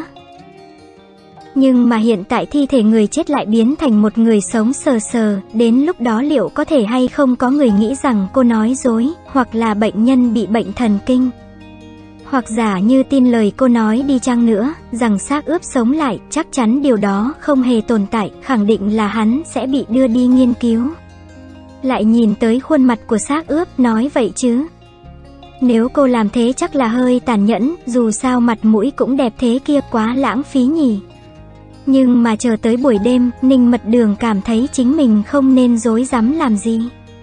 Nhưng mà hiện tại thi thể người chết lại biến thành một người sống sờ sờ, đến lúc đó liệu có thể hay không có người nghĩ rằng cô nói dối, hoặc là bệnh nhân bị bệnh thần kinh. Hoặc giả như tin lời cô nói đi chăng nữa, rằng xác ướp sống lại, chắc chắn điều đó không hề tồn tại, khẳng định là hắn sẽ bị đưa đi nghiên cứu. Lại nhìn tới khuôn mặt của xác ướp, nói vậy chứ. Nếu cô làm thế chắc là hơi tàn nhẫn, dù sao mặt mũi cũng đẹp thế kia, quá lãng phí nhỉ. Nhưng mà chờ tới buổi đêm, Ninh Mật Đường cảm thấy chính mình không nên dối dám làm gì.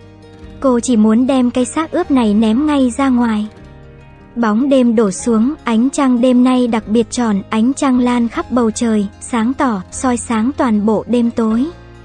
Cô chỉ muốn đem cái xác ướp này ném ngay ra ngoài. Bóng đêm đổ xuống, ánh trăng đêm nay đặc biệt tròn, ánh trăng lan khắp bầu trời, sáng tỏ, soi sáng toàn bộ đêm tối.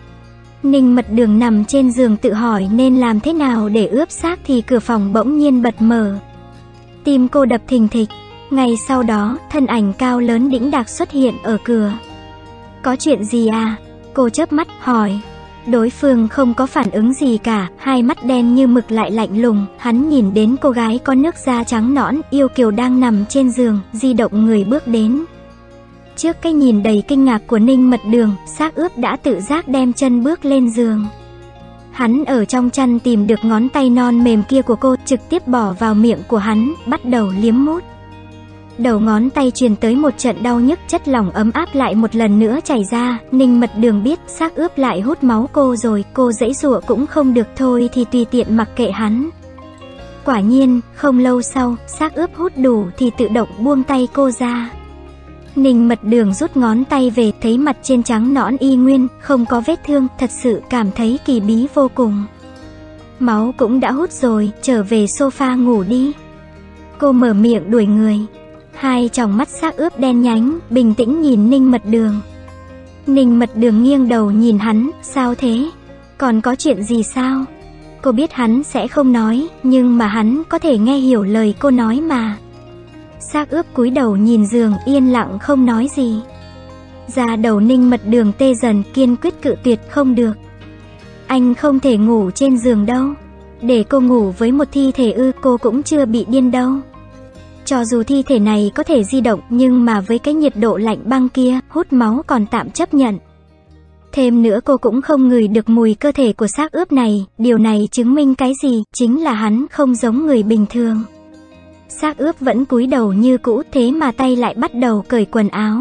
Ninh Mật Đường nằm trên giường tự hỏi nên làm thế nào để ướp xác thì cửa phòng bỗng nhiên bật mở. Tim cô đập thình thịch. Ngay sau đó, thân ảnh cao lớn đĩnh đạc xuất hiện ở cửa. Có chuyện gì à? Cô chớp mắt, hỏi. Đối phương không có phản ứng gì cả, hai mắt đen như mực lại lạnh lùng. Hắn nhìn đến cô gái có nước da trắng nõn, yêu kiều đang nằm trên giường, di động người bước đến. Trước cái nhìn đầy kinh ngạc của Ninh Mật Đường, xác ướp đã tự giác đem chân bước lên giường. Hắn ở trong chăn tìm được ngón tay non mềm kia của cô, trực tiếp bỏ vào miệng của hắn, bắt đầu liếm mút. Đầu ngón tay truyền tới một trận đau nhức, chất lỏng ấm áp lại một lần nữa chảy ra. Ninh Mật Đường biết xác ướp lại hút máu cô rồi, cô giãy giụa cũng không được, thôi thì tùy tiện mặc kệ hắn. Quả nhiên, không lâu sau, xác ướp hút đủ thì tự động buông tay cô ra. Ninh Mật Đường rút ngón tay về, thấy mặt trên trắng nõn y nguyên, không có vết thương, thật sự cảm thấy kỳ bí vô cùng. Máu cũng đã hút rồi, trở về sofa ngủ đi. Cô mở miệng đuổi người. Hai tròng mắt xác ướp đen nhánh, bình tĩnh nhìn Ninh Mật Đường. Ninh Mật Đường nghiêng đầu nhìn hắn, sao thế? Còn có chuyện gì sao? Cô biết hắn sẽ không nói, nhưng mà hắn có thể nghe hiểu lời cô nói mà. Xác ướp cúi đầu nhìn giường, yên lặng không nói gì. Da đầu Ninh Mật Đường tê dần, kiên quyết cự tuyệt, không được. Anh không thể ngủ trên giường đâu. Để cô ngủ với một thi thể ư? Cô cũng chưa bị điên đâu. Cho dù thi thể này có thể di động, nhưng mà với cái nhiệt độ lạnh băng kia, hút máu còn tạm chấp nhận. Thêm nữa cô cũng không ngửi được mùi cơ thể của xác ướp này, điều này chứng minh cái gì? Chính là hắn không giống người bình thường. Xác ướp vẫn cúi đầu như cũ, thế mà tay lại bắt đầu cởi quần áo.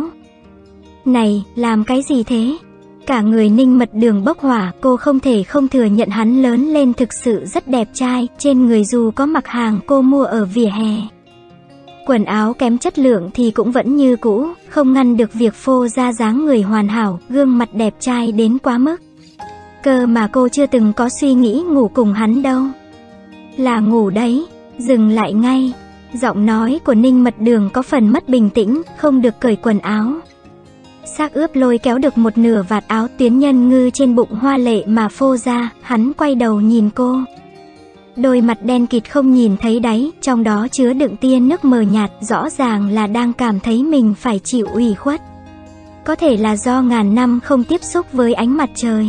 Này, làm cái gì thế? Cả người Ninh Mật Đường bốc hỏa, cô không thể không thừa nhận hắn lớn lên thực sự rất đẹp trai, trên người dù có mặc hàng cô mua ở vỉa hè. Quần áo kém chất lượng thì cũng vẫn như cũ, không ngăn được việc phô ra dáng người hoàn hảo, gương mặt đẹp trai đến quá mức. Cơ mà cô chưa từng có suy nghĩ ngủ cùng hắn đâu. Là ngủ đấy, dừng lại ngay. Giọng nói của Ninh Mật Đường có phần mất bình tĩnh, không được cởi quần áo. Xác ướp lôi kéo được một nửa vạt áo tuyến nhân ngư trên bụng hoa lệ mà phô ra, hắn quay đầu nhìn cô. Đôi mặt đen kịt không nhìn thấy đáy, trong đó chứa đựng tia nước mờ nhạt, rõ ràng là đang cảm thấy mình phải chịu ủy khuất. Có thể là do ngàn năm không tiếp xúc với ánh mặt trời.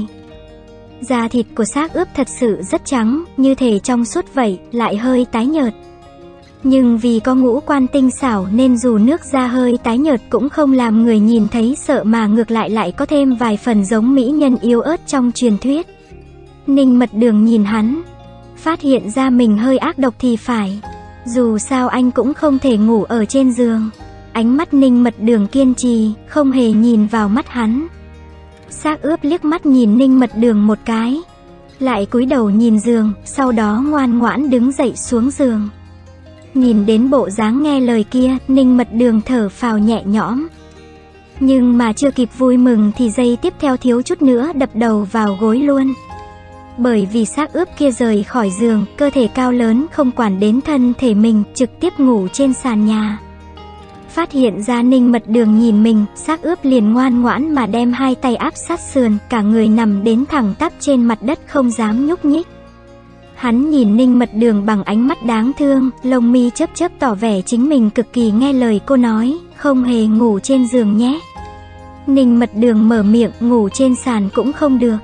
Da thịt của xác ướp thật sự rất trắng, như thể trong suốt vậy, lại hơi tái nhợt. Nhưng vì có ngũ quan tinh xảo nên dù nước da hơi tái nhợt cũng không làm người nhìn thấy sợ, mà ngược lại lại có thêm vài phần giống mỹ nhân yếu ớt trong truyền thuyết. Ninh Mật Đường nhìn hắn, phát hiện ra mình hơi ác độc thì phải. Dù sao anh cũng không thể ngủ ở trên giường. Ánh mắt Ninh Mật Đường kiên trì, không hề nhìn vào mắt hắn. Xác ướp liếc mắt nhìn Ninh Mật Đường một cái, lại cúi đầu nhìn giường, sau đó ngoan ngoãn đứng dậy xuống giường. Nhìn đến bộ dáng nghe lời kia, Ninh Mật Đường thở phào nhẹ nhõm. Nhưng mà chưa kịp vui mừng thì giây tiếp theo thiếu chút nữa đập đầu vào gối luôn. Bởi vì xác ướp kia rời khỏi giường, cơ thể cao lớn không quản đến thân thể mình, trực tiếp ngủ trên sàn nhà. Phát hiện ra Ninh Mật Đường nhìn mình, xác ướp liền ngoan ngoãn mà đem hai tay áp sát sườn, cả người nằm đến thẳng tắp trên mặt đất không dám nhúc nhích. Hắn nhìn Ninh Mật Đường bằng ánh mắt đáng thương, lông mi chớp chớp tỏ vẻ chính mình cực kỳ nghe lời cô nói, không hề ngủ trên giường nhé. Ninh Mật Đường mở miệng, ngủ trên sàn cũng không được.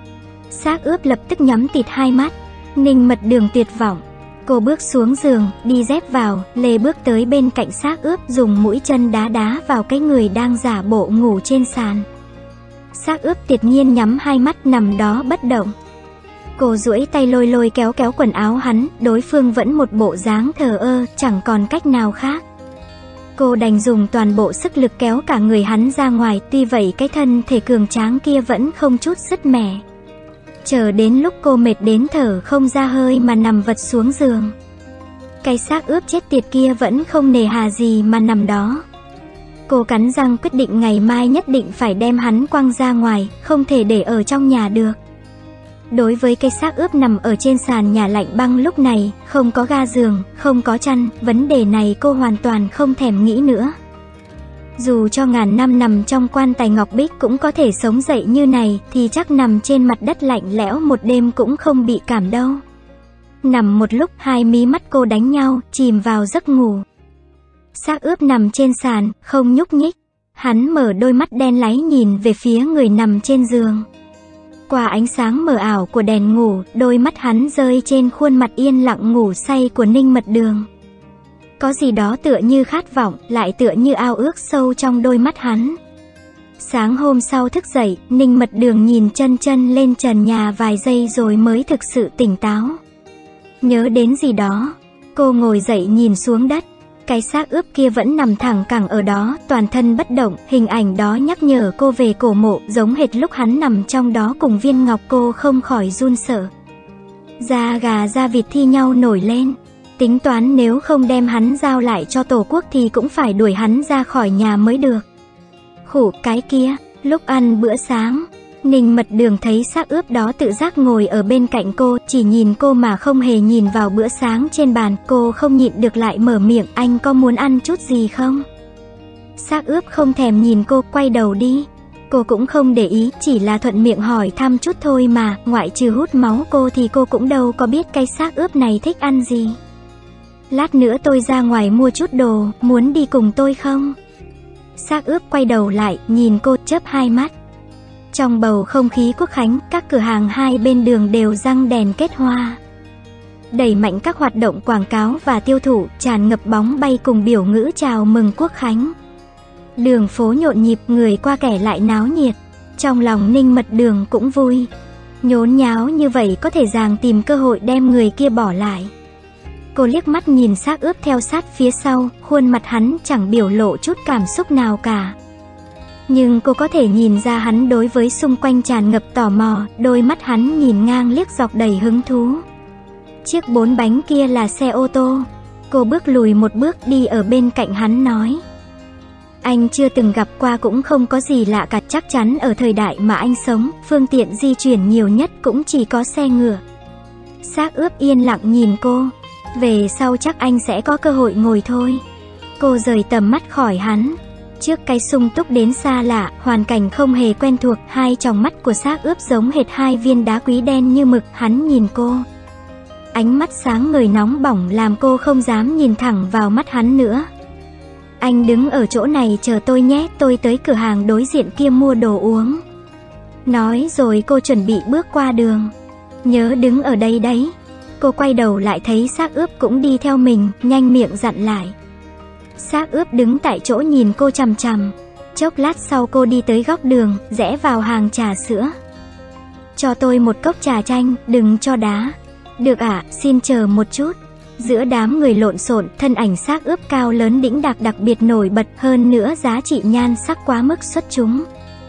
Xác ướp lập tức nhắm tịt hai mắt. Ninh Mật Đường tuyệt vọng. Cô bước xuống giường, đi dép vào, lê bước tới bên cạnh xác ướp, dùng mũi chân đá đá vào cái người đang giả bộ ngủ trên sàn. Xác ướp tuyệt nhiên nhắm hai mắt nằm đó bất động. Cô duỗi tay lôi lôi kéo kéo quần áo hắn, đối phương vẫn một bộ dáng thờ ơ, chẳng còn cách nào khác. Cô đành dùng toàn bộ sức lực kéo cả người hắn ra ngoài, tuy vậy cái thân thể cường tráng kia vẫn không chút sứt mẻ. Chờ đến lúc cô mệt đến thở không ra hơi mà nằm vật xuống giường, cái xác ướp chết tiệt kia vẫn không nề hà gì mà nằm đó. Cô cắn răng quyết định ngày mai nhất định phải đem hắn quăng ra ngoài, không thể để ở trong nhà được. Đối với cái xác ướp nằm ở trên sàn nhà lạnh băng lúc này, không có ga giường, không có chăn, vấn đề này cô hoàn toàn không thèm nghĩ nữa. Dù cho ngàn năm nằm trong quan tài ngọc bích cũng có thể sống dậy như này, thì chắc nằm trên mặt đất lạnh lẽo một đêm cũng không bị cảm đâu. Nằm một lúc, hai mí mắt cô đánh nhau, chìm vào giấc ngủ. Xác ướp nằm trên sàn, không nhúc nhích. Hắn mở đôi mắt đen láy nhìn về phía người nằm trên giường. Qua ánh sáng mờ ảo của đèn ngủ, đôi mắt hắn rơi trên khuôn mặt yên lặng ngủ say của Ninh Mật Đường. Có gì đó tựa như khát vọng, lại tựa như ao ước sâu trong đôi mắt hắn. Sáng hôm sau thức dậy, Ninh Mật Đường nhìn chân chân lên trần nhà vài giây rồi mới thực sự tỉnh táo. Nhớ đến gì đó, cô ngồi dậy nhìn xuống đất. Cái xác ướp kia vẫn nằm thẳng cẳng ở đó, toàn thân bất động. Hình ảnh đó nhắc nhở cô về cổ mộ, giống hệt lúc hắn nằm trong đó cùng viên ngọc. Cô không khỏi run sợ. Da gà da vịt thi nhau nổi lên. Tính toán nếu không đem hắn giao lại cho Tổ quốc thì cũng phải đuổi hắn ra khỏi nhà mới được. Khủ cái kia, lúc ăn bữa sáng, Ninh Mật Đường thấy xác ướp đó tự giác ngồi ở bên cạnh cô, chỉ nhìn cô mà không hề nhìn vào bữa sáng trên bàn. Cô không nhịn được lại mở miệng, anh có muốn ăn chút gì không? Xác ướp không thèm nhìn cô, quay đầu đi. Cô cũng không để ý, chỉ là thuận miệng hỏi thăm chút thôi mà, ngoại trừ hút máu cô thì cô cũng đâu có biết cái xác ướp này thích ăn gì. Lát nữa tôi ra ngoài mua chút đồ, muốn đi cùng tôi không? Xác ướp quay đầu lại, nhìn cô, chớp hai mắt. Trong bầu không khí quốc khánh, các cửa hàng hai bên đường đều răng đèn kết hoa. Đẩy mạnh các hoạt động quảng cáo và tiêu thụ, tràn ngập bóng bay cùng biểu ngữ chào mừng quốc khánh. Đường phố nhộn nhịp, người qua kẻ lại náo nhiệt. Trong lòng Ninh Mật Đường cũng vui. Nhốn nháo như vậy có thể dàng tìm cơ hội đem người kia bỏ lại. Cô liếc mắt nhìn xác ướp theo sát phía sau, khuôn mặt hắn chẳng biểu lộ chút cảm xúc nào cả. Nhưng cô có thể nhìn ra hắn đối với xung quanh tràn ngập tò mò, đôi mắt hắn nhìn ngang liếc dọc đầy hứng thú. Chiếc bốn bánh kia là xe ô tô. Cô bước lùi một bước đi ở bên cạnh hắn nói. Anh chưa từng gặp qua cũng không có gì lạ cả, chắc chắn ở thời đại mà anh sống, phương tiện di chuyển nhiều nhất cũng chỉ có xe ngựa. Xác ướp yên lặng nhìn cô. Về sau chắc anh sẽ có cơ hội ngồi thôi. Cô rời tầm mắt khỏi hắn. Trước cái sung túc đến xa lạ, hoàn cảnh không hề quen thuộc, hai tròng mắt của xác ướp giống hệt hai viên đá quý đen như mực. Hắn nhìn cô. Ánh mắt sáng ngời nóng bỏng làm cô không dám nhìn thẳng vào mắt hắn nữa. Anh đứng ở chỗ này chờ tôi nhé, tôi tới cửa hàng đối diện kia mua đồ uống. Nói rồi cô chuẩn bị bước qua đường. Nhớ đứng ở đây đấy. Cô quay đầu lại thấy xác ướp cũng đi theo mình, nhanh miệng dặn lại. Xác ướp đứng tại chỗ nhìn cô chằm chằm. Chốc lát sau cô đi tới góc đường, rẽ vào hàng trà sữa. Cho tôi một cốc trà chanh, đừng cho đá. Được ạ, xin chờ một chút. Giữa đám người lộn xộn, thân ảnh xác ướp cao lớn đĩnh đạc đặc biệt nổi bật, hơn nữa giá trị nhan sắc quá mức xuất chúng.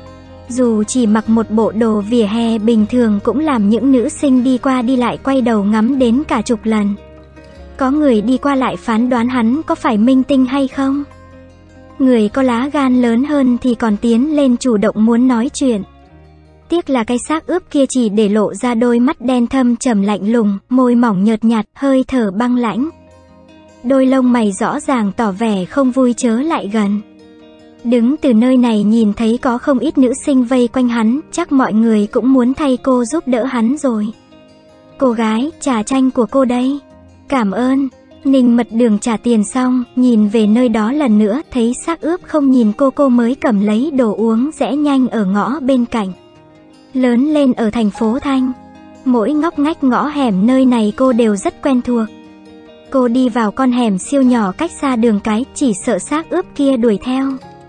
Dù chỉ mặc một bộ đồ vỉa hè bình thường cũng làm những nữ sinh đi qua đi lại quay đầu ngắm đến cả chục lần. Có người đi qua lại phán đoán hắn có phải minh tinh hay không. Người có lá gan lớn hơn thì còn tiến lên chủ động muốn nói chuyện. Tiếc là cái xác ướp kia chỉ để lộ ra đôi mắt đen thâm trầm lạnh lùng, môi mỏng nhợt nhạt, hơi thở băng lãnh. Đôi lông mày rõ ràng tỏ vẻ không vui chớ lại gần. Đứng từ nơi này nhìn thấy có không ít nữ sinh vây quanh hắn, chắc mọi người cũng muốn thay cô giúp đỡ hắn rồi. Cô gái, trà chanh của cô đây. Cảm ơn. Ninh Mật Đường trả tiền xong, nhìn về nơi đó lần nữa, thấy xác ướp không nhìn cô cô mới cầm lấy đồ uống rẽ nhanh ở ngõ bên cạnh. Lớn lên ở thành phố Thanh, mỗi ngóc ngách ngõ hẻm nơi này cô đều rất quen thuộc. Cô đi vào con hẻm siêu nhỏ cách xa đường cái, chỉ sợ xác ướp kia đuổi theo.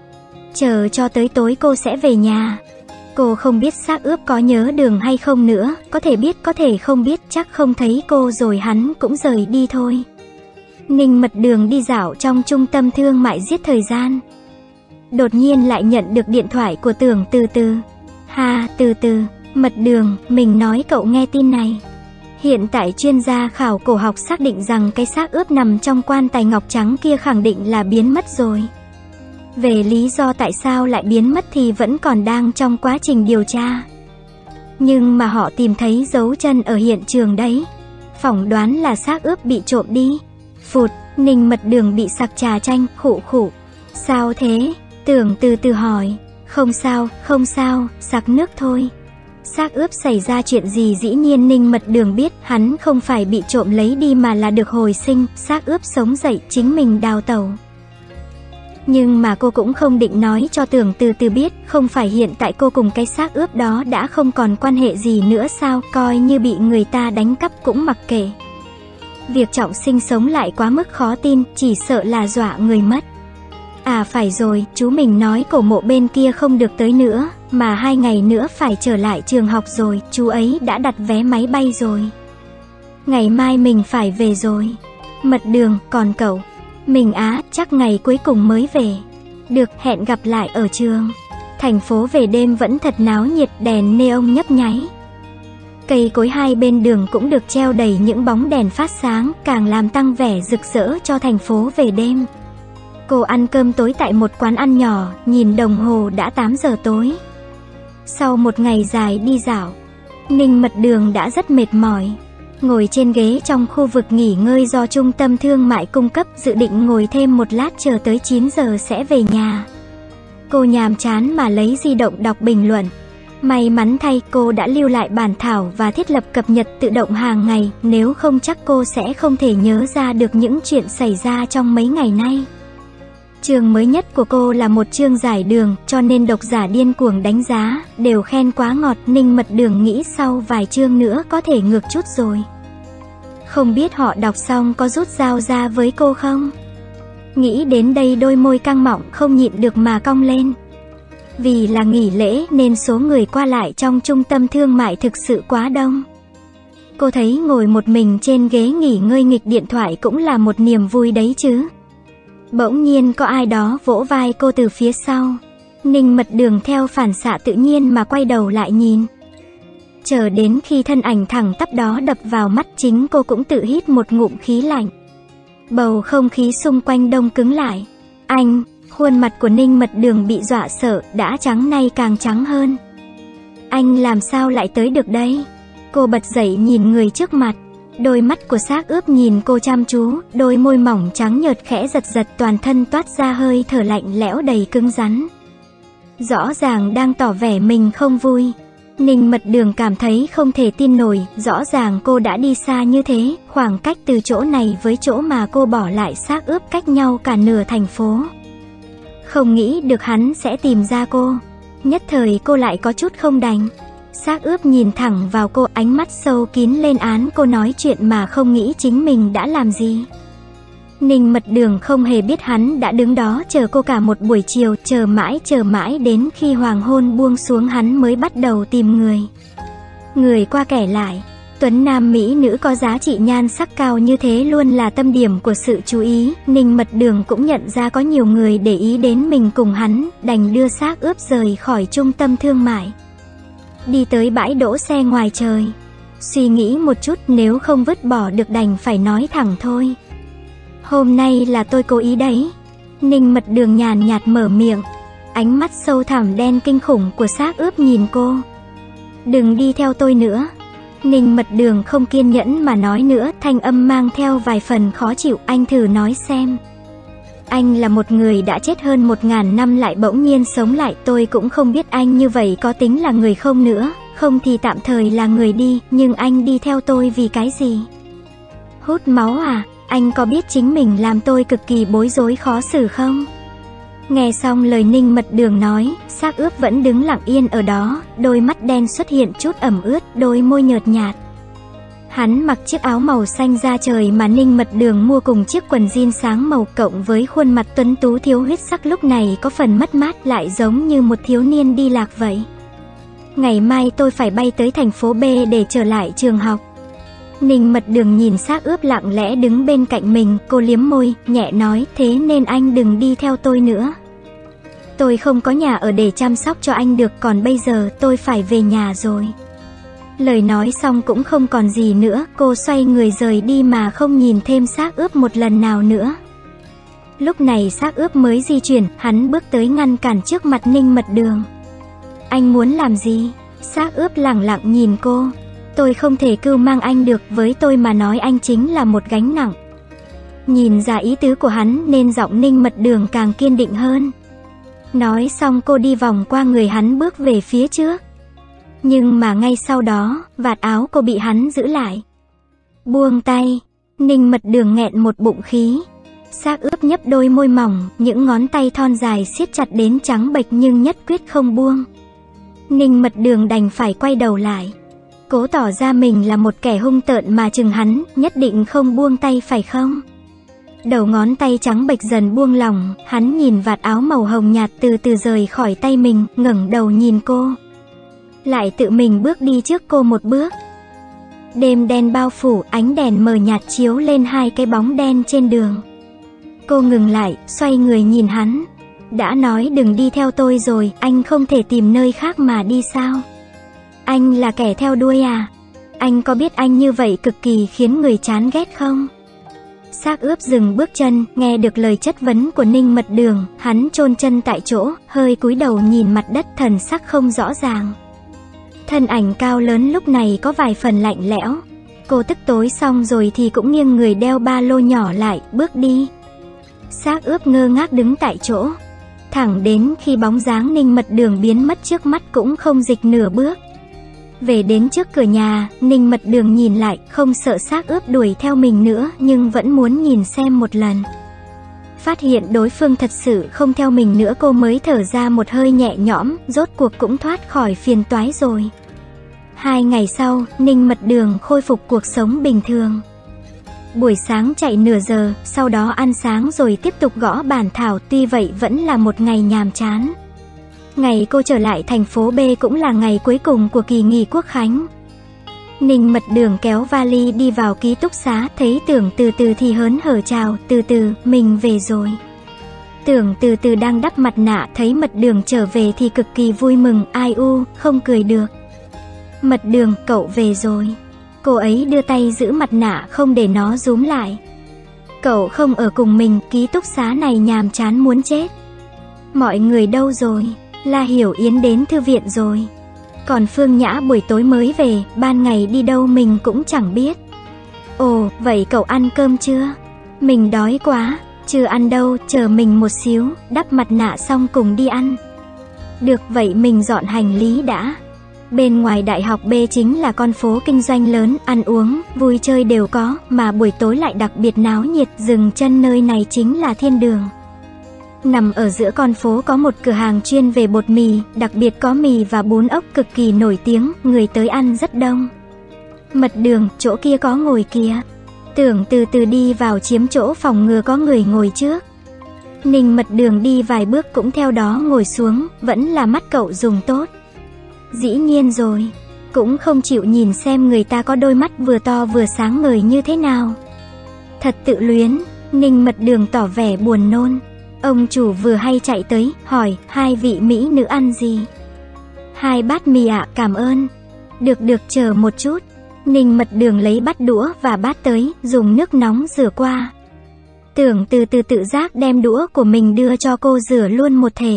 Chờ cho tới tối cô sẽ về nhà. Cô không biết xác ướp có nhớ đường hay không nữa, có thể biết có thể không biết, chắc không thấy cô rồi hắn cũng rời đi thôi. Ninh Mật Đường đi dạo trong trung tâm thương mại giết thời gian. Đột nhiên lại nhận được điện thoại của Tưởng Từ Từ. Ha, Từ Từ, Mật Đường, mình nói cậu nghe tin này. Hiện tại chuyên gia khảo cổ học xác định rằng cái xác ướp nằm trong quan tài ngọc trắng kia khẳng định là biến mất rồi. Về lý do tại sao lại biến mất thì vẫn còn đang trong quá trình điều tra. Nhưng mà họ tìm thấy dấu chân ở hiện trường đấy. Phỏng đoán là xác ướp bị trộm đi. Phụt, Ninh Mật Đường bị sặc trà chanh, khụ khụ. Sao thế? Tưởng Từ Từ hỏi. Không sao, không sao, sặc nước thôi. Xác ướp xảy ra chuyện gì? Dĩ nhiên Ninh Mật Đường biết hắn không phải bị trộm lấy đi mà là được hồi sinh, xác ướp sống dậy, chính mình đào tẩu. Nhưng mà cô cũng không định nói cho Tưởng Từ Từ biết, không phải hiện tại cô cùng cái xác ướp đó đã không còn quan hệ gì nữa sao, coi như bị người ta đánh cắp cũng mặc kệ. Việc trọng sinh sống lại quá mức khó tin, chỉ sợ là dọa người mất. À phải rồi, chú mình nói cổ mộ bên kia không được tới nữa, mà hai ngày nữa phải trở lại trường học rồi, chú ấy đã đặt vé máy bay rồi. Ngày mai mình phải về rồi. Mật Đường, còn cậu? Mình á, chắc ngày cuối cùng mới về. Được, hẹn gặp lại ở trường. Thành phố về đêm vẫn thật náo nhiệt, đèn neon nhấp nháy. Cây cối hai bên đường cũng được treo đầy những bóng đèn phát sáng, càng làm tăng vẻ rực rỡ cho thành phố về đêm. Cô ăn cơm tối tại một quán ăn nhỏ, nhìn đồng hồ đã tám giờ tối. Sau một ngày dài đi dạo, Ninh Mật Đường đã rất mệt mỏi. Ngồi trên ghế trong khu vực nghỉ ngơi do trung tâm thương mại cung cấp, dự định ngồi thêm một lát chờ tới chín giờ sẽ về nhà. Cô nhàm chán mà lấy di động đọc bình luận. May mắn thay cô đã lưu lại bản thảo và thiết lập cập nhật tự động hàng ngày, nếu không chắc cô sẽ không thể nhớ ra được những chuyện xảy ra trong mấy ngày nay. Chương mới nhất của cô là một chương giải đường, cho nên độc giả điên cuồng đánh giá, đều khen quá ngọt. Ninh Mật Đường nghĩ sau vài chương nữa có thể ngược chút rồi. Không biết họ đọc xong có rút dao ra với cô không? Nghĩ đến đây đôi môi căng mọng không nhịn được mà cong lên. Vì là nghỉ lễ nên số người qua lại trong trung tâm thương mại thực sự quá đông. Cô thấy ngồi một mình trên ghế nghỉ ngơi nghịch điện thoại cũng là một niềm vui đấy chứ. Bỗng nhiên có ai đó vỗ vai cô từ phía sau. Ninh Mật Đường theo phản xạ tự nhiên mà quay đầu lại nhìn. Chờ đến khi thân ảnh thẳng tắp đó đập vào mắt, chính cô cũng tự hít một ngụm khí lạnh. Bầu không khí xung quanh đông cứng lại. Anh, khuôn mặt của Ninh Mật Đường bị dọa sợ, đã trắng nay càng trắng hơn. Anh làm sao lại tới được đây? Cô bật dậy nhìn người trước mặt. Đôi mắt của xác ướp nhìn cô chăm chú, đôi môi mỏng trắng nhợt khẽ giật giật, toàn thân toát ra hơi thở lạnh lẽo đầy cứng rắn. Rõ ràng đang tỏ vẻ mình không vui. Ninh Mật Đường cảm thấy không thể tin nổi, rõ ràng cô đã đi xa như thế, khoảng cách từ chỗ này với chỗ mà cô bỏ lại xác ướp cách nhau cả nửa thành phố. Không nghĩ được hắn sẽ tìm ra cô. Nhất thời cô lại có chút không đành. Xác ướp nhìn thẳng vào cô, ánh mắt sâu kín lên án cô nói chuyện mà không nghĩ chính mình đã làm gì. Ninh Mật Đường không hề biết hắn đã đứng đó chờ cô cả một buổi chiều, chờ mãi chờ mãi đến khi hoàng hôn buông xuống hắn mới bắt đầu tìm người. Người qua kẻ lại, tuấn nam mỹ nữ có giá trị nhan sắc cao như thế luôn là tâm điểm của sự chú ý. Ninh Mật Đường cũng nhận ra có nhiều người để ý đến mình cùng hắn, đành đưa xác ướp rời khỏi trung tâm thương mại. Đi tới bãi đỗ xe ngoài trời. Suy nghĩ một chút, nếu không vứt bỏ được đành phải nói thẳng thôi. Hôm nay là tôi cố ý đấy. Ninh Mật Đường nhàn nhạt mở miệng. Ánh mắt sâu thẳm đen kinh khủng của xác ướp nhìn cô. Đừng đi theo tôi nữa. Ninh Mật Đường không kiên nhẫn mà nói nữa, thanh âm mang theo vài phần khó chịu. Anh thử nói xem. Anh là một người đã chết hơn một ngàn năm lại bỗng nhiên sống lại, tôi cũng không biết anh như vậy có tính là người không nữa, không thì tạm thời là người đi, nhưng anh đi theo tôi vì cái gì? Hút máu à? Anh có biết chính mình làm tôi cực kỳ bối rối khó xử không? Nghe xong lời Ninh Mật Đường nói, xác ướp vẫn đứng lặng yên ở đó, đôi mắt đen xuất hiện chút ẩm ướt, đôi môi nhợt nhạt. Hắn mặc chiếc áo màu xanh da trời mà Ninh Mật Đường mua cùng chiếc quần jean sáng màu, cộng với khuôn mặt tuấn tú thiếu huyết sắc lúc này có phần mất mát, lại giống như một thiếu niên đi lạc vậy. Ngày mai tôi phải bay tới thành phố B để trở lại trường học. Ninh Mật Đường nhìn xác ướp lặng lẽ đứng bên cạnh mình, cô liếm môi, nhẹ nói, thế nên anh đừng đi theo tôi nữa. Tôi không có nhà ở để chăm sóc cho anh được, còn bây giờ tôi phải về nhà rồi. Lời nói xong cũng không còn gì nữa, cô xoay người rời đi mà không nhìn thêm xác ướp một lần nào nữa. Lúc này xác ướp mới di chuyển, hắn bước tới ngăn cản trước mặt Ninh Mật Đường. Anh muốn làm gì? Xác ướp lẳng lặng nhìn cô. Tôi không thể cưu mang anh được, với tôi mà nói anh chính là một gánh nặng. Nhìn ra ý tứ của hắn nên giọng Ninh Mật Đường càng kiên định hơn. Nói xong cô đi vòng qua người hắn bước về phía trước. Nhưng mà ngay sau đó, vạt áo cô bị hắn giữ lại. Buông tay. Ninh Mật Đường nghẹn một bụng khí. Xác ướp nhấp đôi môi mỏng, những ngón tay thon dài siết chặt đến trắng bệch nhưng nhất quyết không buông. Ninh Mật Đường đành phải quay đầu lại, cố tỏ ra mình là một kẻ hung tợn mà chừng hắn, nhất định không buông tay phải không? Đầu ngón tay trắng bệch dần buông lỏng, hắn nhìn vạt áo màu hồng nhạt từ từ rời khỏi tay mình, ngẩng đầu nhìn cô. Lại tự mình bước đi trước cô một bước. Đêm đen bao phủ, ánh đèn mờ nhạt chiếu lên hai cái bóng đen trên đường. Cô ngừng lại, xoay người nhìn hắn. Đã nói đừng đi theo tôi rồi, anh không thể tìm nơi khác mà đi sao? Anh là kẻ theo đuôi à? Anh có biết anh như vậy cực kỳ khiến người chán ghét không? Xác ướp dừng bước chân, nghe được lời chất vấn của Ninh Mật Đường, hắn chôn chân tại chỗ, hơi cúi đầu nhìn mặt đất, thần sắc không rõ ràng. Thân ảnh cao lớn lúc này có vài phần lạnh lẽo. Cô tức tối xong rồi thì cũng nghiêng người đeo ba lô nhỏ lại, bước đi. Xác ướp ngơ ngác đứng tại chỗ, thẳng đến khi bóng dáng Ninh Mật Đường biến mất trước mắt cũng không dịch nửa bước. Về đến trước cửa nhà, Ninh Mật Đường nhìn lại, không sợ xác ướp đuổi theo mình nữa nhưng vẫn muốn nhìn xem một lần. Phát hiện đối phương thật sự không theo mình nữa, cô mới thở ra một hơi nhẹ nhõm, rốt cuộc cũng thoát khỏi phiền toái rồi. Hai ngày sau, Ninh Mật Đường khôi phục cuộc sống bình thường. Buổi sáng chạy nửa giờ, sau đó ăn sáng rồi tiếp tục gõ bản thảo, tuy vậy vẫn là một ngày nhàm chán. Ngày cô trở lại thành phố B cũng là ngày cuối cùng của kỳ nghỉ quốc khánh. Ninh Mật Đường kéo vali đi vào ký túc xá, thấy Tưởng Từ Từ thì hớn hở chào, Từ Từ, mình về rồi. Tưởng Từ Từ đang đắp mặt nạ, thấy Mật Đường trở về thì cực kỳ vui mừng, ai u, không cười được. Mật Đường, cậu về rồi. Cô ấy đưa tay giữ mặt nạ không để nó rúm lại. Cậu không ở cùng mình, ký túc xá này nhàm chán muốn chết. Mọi người đâu rồi? La Hiểu Yến đến thư viện rồi. Còn Phương Nhã buổi tối mới về, ban ngày đi đâu mình cũng chẳng biết. Ồ, vậy cậu ăn cơm chưa? Mình đói quá. Chưa ăn đâu, chờ mình một xíu, đắp mặt nạ xong cùng đi ăn. Được, vậy mình dọn hành lý đã. Bên ngoài đại học B chính là con phố kinh doanh lớn, ăn uống, vui chơi đều có, mà buổi tối lại đặc biệt náo nhiệt, dừng chân nơi này chính là thiên đường. Nằm ở giữa con phố có một cửa hàng chuyên về bột mì, đặc biệt có mì và bún ốc cực kỳ nổi tiếng, người tới ăn rất đông. Mật Đường, chỗ kia có ngồi kìa. Tưởng Từ Từ đi vào chiếm chỗ phòng ngừa có người ngồi trước. Ninh Mật Đường đi vài bước cũng theo đó ngồi xuống, vẫn là mắt cậu dùng tốt. Dĩ nhiên rồi, cũng không chịu nhìn xem người ta có đôi mắt vừa to vừa sáng ngời như thế nào. Thật tự luyến. Ninh Mật Đường tỏ vẻ buồn nôn. Ông chủ vừa hay chạy tới, hỏi, hai vị mỹ nữ ăn gì? Hai bát mì ạ, cảm ơn. Được được, chờ một chút. Ninh Mật Đường lấy bát đũa và bát tới, dùng nước nóng rửa qua. Tưởng Từ Từ tự giác đem đũa của mình đưa cho cô rửa luôn một thể.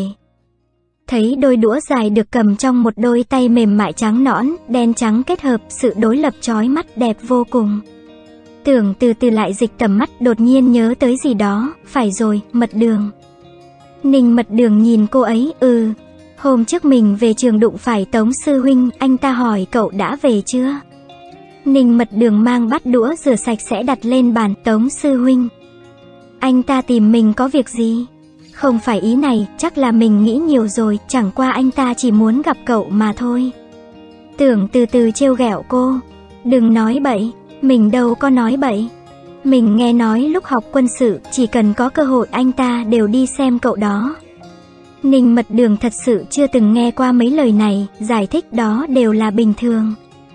Thấy đôi đũa dài được cầm trong một đôi tay mềm mại trắng nõn, đen trắng kết hợp, sự đối lập chói mắt đẹp vô cùng. Tưởng Từ Từ lại dịch tầm mắt, đột nhiên nhớ tới gì đó, phải rồi, Mật Đường. Ninh Mật Đường nhìn cô ấy, ừ. Hôm trước mình về trường đụng phải Tống sư huynh, anh ta hỏi cậu đã về chưa? Ninh Mật Đường mang bát đũa rửa sạch sẽ đặt lên bàn, Tống sư huynh. Anh ta tìm mình có việc gì? Không phải ý này, chắc là mình nghĩ nhiều rồi, chẳng qua anh ta chỉ muốn gặp cậu mà thôi. Tưởng Từ Từ trêu ghẹo cô. Đừng nói bậy, mình đâu có nói bậy. Mình nghe nói lúc học quân sự, chỉ cần có cơ hội anh ta đều đi xem cậu đó. Ninh Mật Đường thật sự chưa từng nghe qua mấy lời này, giải thích đó đều là bình thường.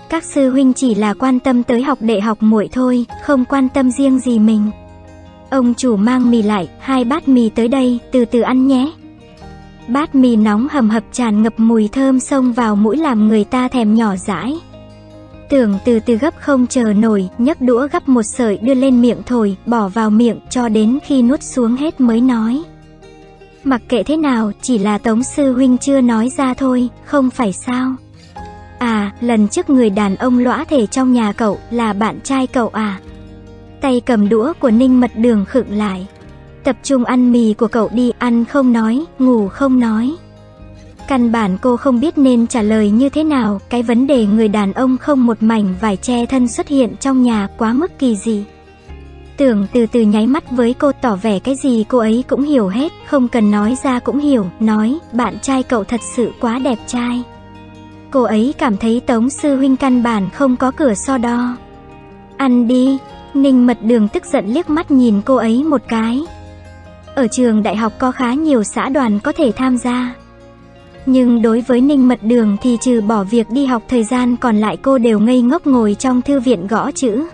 Các sư huynh chỉ là quan tâm tới học đệ học muội thôi, không quan tâm riêng gì mình. Ông chủ mang mì lại, hai bát mì tới đây, từ từ ăn nhé. Bát mì nóng hầm hập tràn ngập mùi thơm xông vào mũi làm người ta thèm nhỏ dãi. Tưởng từ từ gấp không chờ nổi, nhấc đũa gắp một sợi đưa lên miệng thổi, bỏ vào miệng cho đến khi nuốt xuống hết mới nói. Mặc kệ thế nào, chỉ là Tống sư huynh chưa nói ra thôi, không phải sao? À, lần trước người đàn ông lõa thể trong nhà cậu là bạn trai cậu à? Tay cầm đũa của Ninh Mật Đường khựng lại. Tập trung ăn mì của cậu đi, ăn không nói, ngủ không nói. Căn bản cô không biết nên trả lời như thế nào, cái vấn đề người đàn ông không một mảnh vải che thân xuất hiện trong nhà quá mức kỳ dị. Tưởng từ từ nháy mắt với cô tỏ vẻ cái gì cô ấy cũng hiểu hết, không cần nói ra cũng hiểu, nói, bạn trai cậu thật sự quá đẹp trai. Cô ấy cảm thấy Tống sư huynh căn bản không có cửa so đo. Ăn đi, Ninh Mật Đường tức giận liếc mắt nhìn cô ấy một cái. Ở trường đại học có khá nhiều xã đoàn có thể tham gia. Nhưng đối với Ninh Mật Đường thì trừ bỏ việc đi học thời gian còn lại cô đều ngây ngốc ngồi trong thư viện gõ chữ.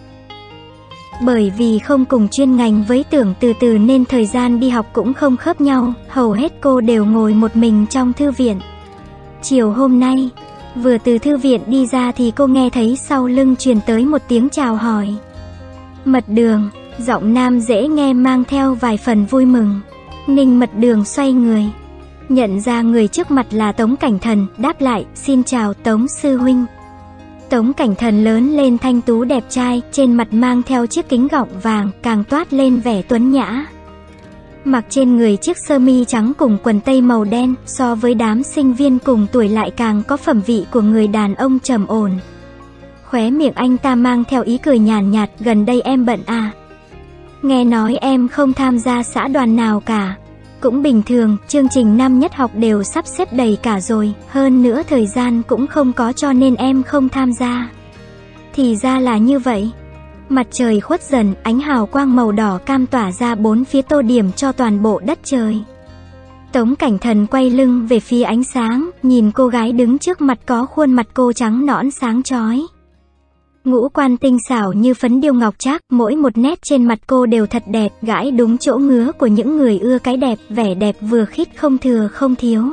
Bởi vì không cùng chuyên ngành với Tưởng từ từ nên thời gian đi học cũng không khớp nhau, hầu hết cô đều ngồi một mình trong thư viện. Chiều hôm nay, vừa từ thư viện đi ra thì cô nghe thấy sau lưng truyền tới một tiếng chào hỏi. Mật Đường, giọng nam dễ nghe mang theo vài phần vui mừng. Ninh Mật Đường xoay người, nhận ra người trước mặt là Tống Cảnh Thần, đáp lại, xin chào Tống sư huynh. Tống Cảnh Thần lớn lên thanh tú đẹp trai, trên mặt mang theo chiếc kính gọng vàng, càng toát lên vẻ tuấn nhã. Mặc trên người chiếc sơ mi trắng cùng quần tây màu đen, so với đám sinh viên cùng tuổi lại càng có phẩm vị của người đàn ông trầm ổn. Khóe miệng anh ta mang theo ý cười nhàn nhạt, gần đây em bận à? Nghe nói em không tham gia xã đoàn nào cả. Cũng bình thường, chương trình năm nhất học đều sắp xếp đầy cả rồi, hơn nữa thời gian cũng không có cho nên em không tham gia. Thì ra là như vậy. Mặt trời khuất dần, ánh hào quang màu đỏ cam tỏa ra bốn phía tô điểm cho toàn bộ đất trời. Tống Cảnh Thần quay lưng về phía ánh sáng, nhìn cô gái đứng trước mặt có khuôn mặt cô trắng nõn sáng chói. Ngũ quan tinh xảo như phấn điêu ngọc trác, mỗi một nét trên mặt cô đều thật đẹp, gãi đúng chỗ ngứa của những người ưa cái đẹp, vẻ đẹp vừa khít không thừa không thiếu.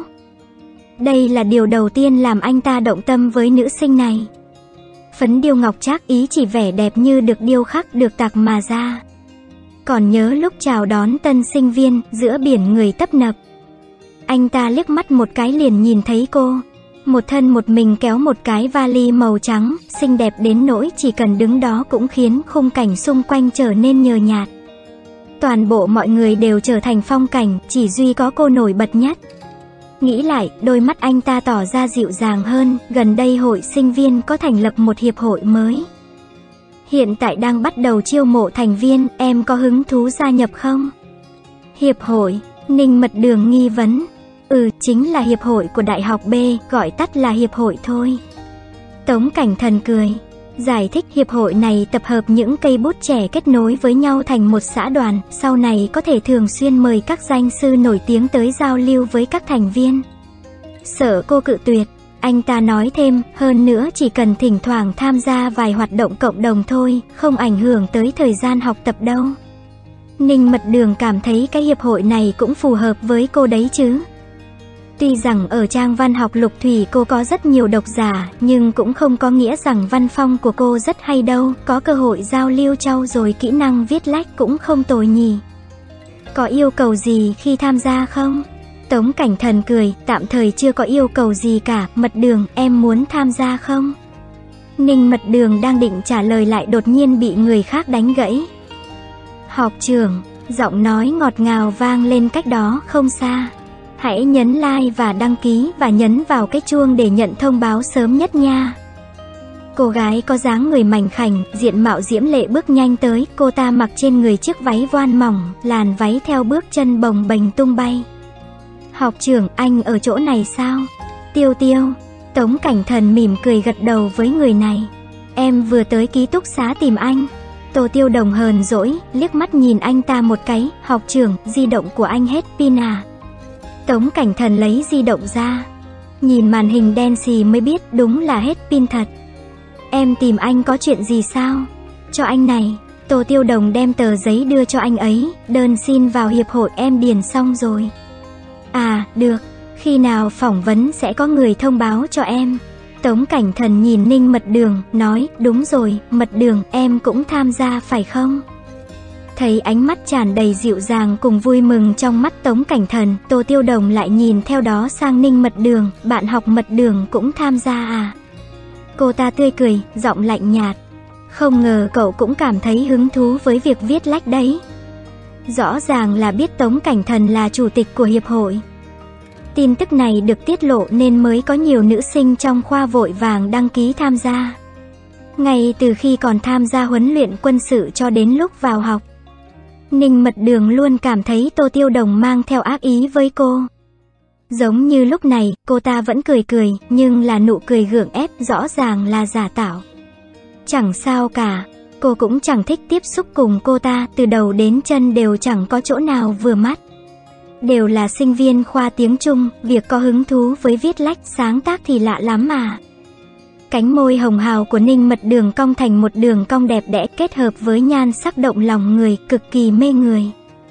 Đây là điều đầu tiên làm anh ta động tâm với nữ sinh này. Phấn điêu ngọc trác ý chỉ vẻ đẹp như được điêu khắc được tạc mà ra. Còn nhớ lúc chào đón tân sinh viên, giữa biển người tấp nập. Anh ta liếc mắt một cái liền nhìn thấy cô. Một thân một mình kéo một cái vali màu trắng, xinh đẹp đến nỗi chỉ cần đứng đó cũng khiến khung cảnh xung quanh trở nên nhờ nhạt. Toàn bộ mọi người đều trở thành phong cảnh, chỉ duy có cô nổi bật nhất. Nghĩ lại, đôi mắt anh ta tỏ ra dịu dàng hơn, gần đây hội sinh viên có thành lập một hiệp hội mới. Hiện tại đang bắt đầu chiêu mộ thành viên, em có hứng thú gia nhập không? Hiệp hội, Ninh Mật Đường nghi vấn. Ừ, chính là hiệp hội của Đại học B, gọi tắt là hiệp hội thôi. Tống Cảnh Thần cười, giải thích hiệp hội này tập hợp những cây bút trẻ kết nối với nhau thành một xã đoàn, sau này có thể thường xuyên mời các danh sư nổi tiếng tới giao lưu với các thành viên. Sợ cô cự tuyệt, anh ta nói thêm, hơn nữa chỉ cần thỉnh thoảng tham gia vài hoạt động cộng đồng thôi, không ảnh hưởng tới thời gian học tập đâu. Ninh Mật Đường cảm thấy cái hiệp hội này cũng phù hợp với cô đấy chứ. Tuy rằng ở trang văn học Lục Thủy cô có rất nhiều độc giả, nhưng cũng không có nghĩa rằng văn phong của cô rất hay đâu, có cơ hội giao lưu trau dồi kỹ năng viết lách cũng không tồi nhỉ. Có yêu cầu gì khi tham gia không? Tống Cảnh Thần cười, tạm thời chưa có yêu cầu gì cả, Mật Đường, em muốn tham gia không? Ninh Mật Đường đang định trả lời lại đột nhiên bị người khác đánh gãy. Học trưởng, giọng nói ngọt ngào vang lên cách đó không xa. Hãy nhấn like và đăng ký và nhấn vào cái chuông để nhận thông báo sớm nhất nha. Cô gái có dáng người mảnh khảnh, diện mạo diễm lệ bước nhanh tới, cô ta mặc trên người chiếc váy voan mỏng, làn váy theo bước chân bồng bềnh tung bay. Học trưởng, anh ở chỗ này sao? Tiêu Tiêu. Tống Cảnh Thần mỉm cười gật đầu với người này. Em vừa tới ký túc xá tìm anh. Tô Tiêu Đồng hờn dỗi, liếc mắt nhìn anh ta một cái, học trưởng, di động của anh hết pin à? Tống Cảnh Thần lấy di động ra, nhìn màn hình đen xì mới biết đúng là hết pin thật. em tìm anh có chuyện gì sao? Cho anh này. Tô Tiêu Đồng đem tờ giấy đưa cho anh ấy, đơn xin vào hiệp hội em điền xong rồi. À, được, khi nào phỏng vấn sẽ có người thông báo cho em. Tống Cảnh Thần nhìn Ninh Mật Đường, nói, đúng rồi, Mật Đường, em cũng tham gia phải không? Thấy ánh mắt tràn đầy dịu dàng cùng vui mừng trong mắt Tống Cảnh Thần, Tô Tiêu Đồng lại nhìn theo đó sang Ninh Mật Đường, bạn học Mật Đường cũng tham gia à? Cô ta tươi cười, giọng lạnh nhạt. Không ngờ cậu cũng cảm thấy hứng thú với việc viết lách đấy. Rõ ràng là biết Tống Cảnh Thần là chủ tịch của hiệp hội. Tin tức này được tiết lộ nên mới có nhiều nữ sinh trong khoa vội vàng đăng ký tham gia. Ngay từ khi còn tham gia huấn luyện quân sự cho đến lúc vào học, Ninh Mật Đường luôn cảm thấy Tô Tiêu Đồng mang theo ác ý với cô. Giống như lúc này, cô ta vẫn cười cười, nhưng là nụ cười gượng ép, rõ ràng là giả tạo. Chẳng sao cả, cô cũng chẳng thích tiếp xúc cùng cô ta, từ đầu đến chân đều chẳng có chỗ nào vừa mắt. Đều là sinh viên khoa tiếng Trung, việc có hứng thú với viết lách sáng tác thì lạ lắm mà. Cánh môi hồng hào của Ninh Mật Đường cong thành một đường cong đẹp đẽ kết hợp với nhan sắc động lòng người, cực kỳ mê người.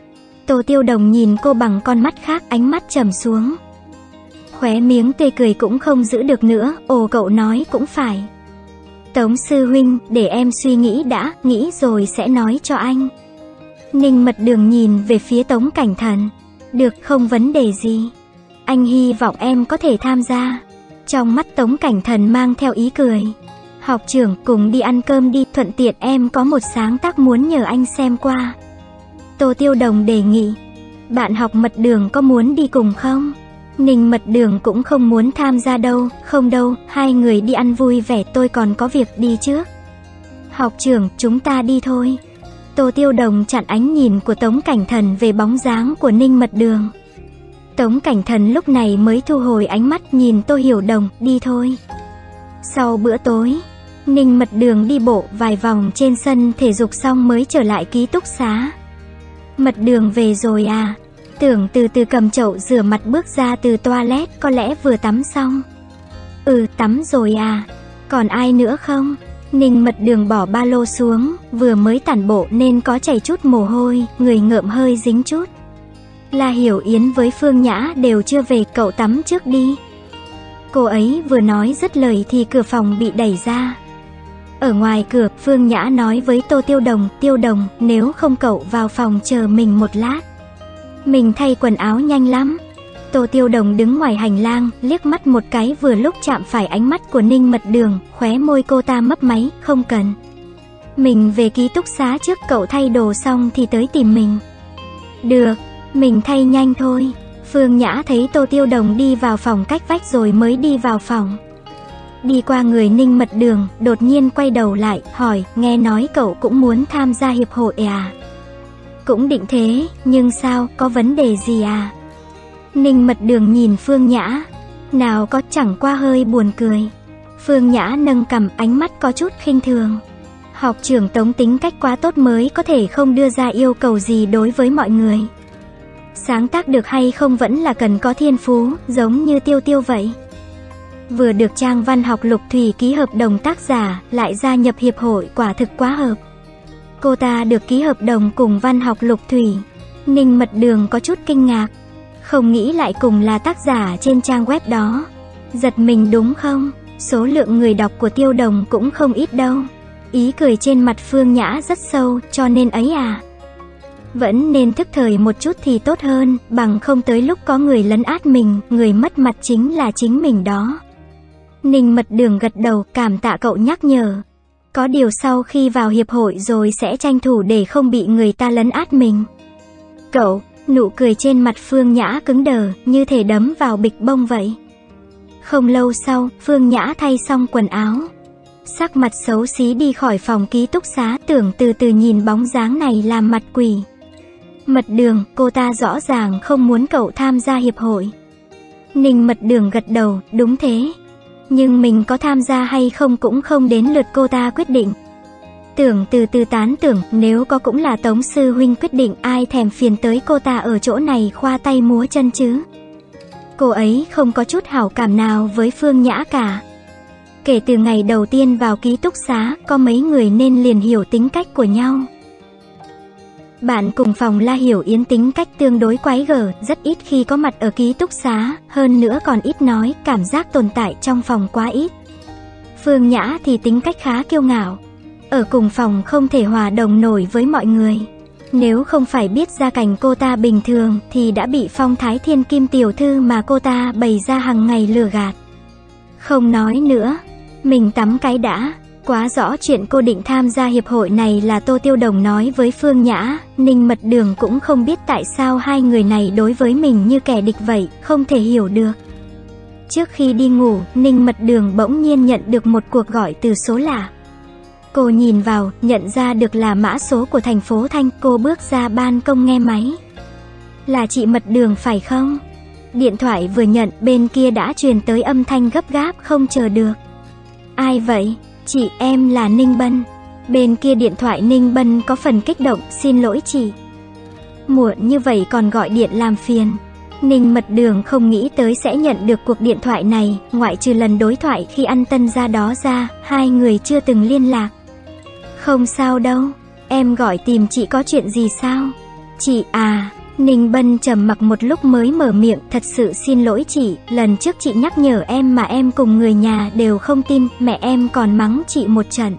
Tô Tiêu Đồng nhìn cô bằng con mắt khác, ánh mắt trầm xuống. Khóe miếng tươi cười cũng không giữ được nữa, ồ cậu nói cũng phải. Tống sư huynh, để em suy nghĩ đã, nghĩ rồi sẽ nói cho anh. Ninh Mật Đường nhìn về phía Tống Cảnh Thần. Được, không vấn đề gì. Anh hy vọng em có thể tham gia. Trong mắt Tống Cảnh Thần mang theo ý cười. Học trưởng, cùng đi ăn cơm đi, thuận tiện em có một sáng tác muốn nhờ anh xem qua. Tô Tiêu Đồng đề nghị. Bạn học Mật Đường có muốn đi cùng không? Ninh Mật Đường cũng không muốn tham gia đâu, không đâu, hai người đi ăn vui vẻ, tôi còn có việc đi trước. Học trưởng, chúng ta đi thôi. Tô Tiêu Đồng chặn ánh nhìn của Tống Cảnh Thần về bóng dáng của Ninh Mật Đường. Tống Cảnh Thần lúc này mới thu hồi ánh mắt nhìn Tô Hiểu Đồng, đi thôi. Sau bữa tối, Ninh Mật Đường đi bộ vài vòng trên sân thể dục xong mới trở lại ký túc xá. Mật Đường về rồi à? Tưởng từ từ cầm chậu rửa mặt bước ra từ toilet, có lẽ vừa tắm xong. Ừ, tắm rồi à? Còn ai nữa không? Ninh Mật Đường bỏ ba lô xuống, vừa mới tản bộ nên có chảy chút mồ hôi, người ngợm hơi dính chút. La Hiểu Yến với Phương Nhã đều chưa về, cậu tắm trước đi. Cô ấy vừa nói dứt lời thì cửa phòng bị đẩy ra. Ở ngoài cửa, Phương Nhã nói với Tô Tiêu Đồng, Tiêu Đồng, nếu không cậu vào phòng chờ mình một lát. Mình thay quần áo nhanh lắm. Tô Tiêu Đồng đứng ngoài hành lang, liếc mắt một cái vừa lúc chạm phải ánh mắt của Ninh Mật Đường, khóe môi cô ta mấp máy, không cần. Mình về ký túc xá trước, cậu thay đồ xong thì tới tìm mình. Được, mình thay nhanh thôi. Phương Nhã thấy Tô Tiêu Đồng đi vào phòng cách vách rồi mới đi vào phòng. Đi qua người Ninh Mật Đường, đột nhiên quay đầu lại, hỏi, nghe nói cậu cũng muốn tham gia hiệp hội à? Cũng định thế, nhưng sao, có vấn đề gì à? Ninh Mật Đường nhìn Phương Nhã. Nào có, chẳng qua hơi buồn cười. Phương Nhã nâng cằm, ánh mắt có chút khinh thường. Học trưởng Tống tính cách quá tốt mới có thể không đưa ra yêu cầu gì đối với mọi người. Sáng tác được hay không vẫn là cần có thiên phú, giống như Tiêu Tiêu vậy. Vừa được trang văn học Lục Thủy ký hợp đồng tác giả, lại gia nhập hiệp hội, quả thực quá hợp. Cô ta được ký hợp đồng cùng văn học Lục Thủy. Ninh Mật Đường có chút kinh ngạc. Không nghĩ lại cùng là tác giả trên trang web đó. Giật mình đúng không? Số lượng người đọc của Tiêu Đồng cũng không ít đâu. Ý cười trên mặt Phương Nhã rất sâu, cho nên ấy à. Vẫn nên thức thời một chút thì tốt hơn, bằng không tới lúc có người lấn át mình, người mất mặt chính là chính mình đó. Ninh Mật Đường gật đầu, cảm tạ cậu nhắc nhở. Có điều sau khi vào hiệp hội rồi sẽ tranh thủ để không bị người ta lấn át mình. Cậu, nụ cười trên mặt Phương Nhã cứng đờ, như thể đấm vào bịch bông vậy. Không lâu sau, Phương Nhã thay xong quần áo. Sắc mặt xấu xí đi khỏi phòng ký túc xá, tưởng từ từ nhìn bóng dáng này làm mặt quỷ. Mật Đường, cô ta rõ ràng không muốn cậu tham gia hiệp hội. Ninh Mật Đường gật đầu, đúng thế. Nhưng mình có tham gia hay không cũng không đến lượt cô ta quyết định. Tưởng từ từ tán tưởng, nếu có cũng là Tống sư huynh quyết định, ai thèm phiền tới cô ta ở chỗ này khoa tay múa chân chứ. Cô ấy không có chút hảo cảm nào với Phương Nhã cả. Kể từ ngày đầu tiên vào ký túc xá, có mấy người nên liền hiểu tính cách của nhau. Bạn cùng phòng La Hiểu Yến tính cách tương đối quái gở, rất ít khi có mặt ở ký túc xá, hơn nữa còn ít nói, cảm giác tồn tại trong phòng quá ít. Phương Nhã thì tính cách khá kiêu ngạo, ở cùng phòng không thể hòa đồng nổi với mọi người. Nếu không phải biết gia cảnh cô ta bình thường thì đã bị phong thái thiên kim tiểu thư mà cô ta bày ra hàng ngày lừa gạt. Không nói nữa, mình tắm cái đã. Quá rõ chuyện cô định tham gia hiệp hội này là Tô Tiêu Đồng nói với Phương Nhã. Ninh Mật Đường cũng không biết tại sao hai người này đối với mình như kẻ địch vậy, không thể hiểu được. Trước khi đi ngủ, Ninh Mật Đường bỗng nhiên nhận được một cuộc gọi từ số lạ. Cô nhìn vào, nhận ra được là mã số của thành phố Thanh. Cô bước ra ban công nghe máy. Là chị Mật Đường phải không? Điện thoại vừa nhận, bên kia đã truyền tới âm thanh gấp gáp không chờ được. Ai vậy? Chị, em là Ninh Bân. Bên kia điện thoại Ninh Bân có phần kích động, xin lỗi chị. Muộn như vậy còn gọi điện làm phiền. Ninh Mật Đường không nghĩ tới sẽ nhận được cuộc điện thoại này, ngoại trừ lần đối thoại khi ăn tân gia đó ra, hai người chưa từng liên lạc. Không sao đâu, em gọi tìm chị có chuyện gì sao? Chị à, Ninh Bân trầm mặc một lúc mới mở miệng, thật sự xin lỗi chị, lần trước chị nhắc nhở em mà em cùng người nhà đều không tin, mẹ em còn mắng chị một trận.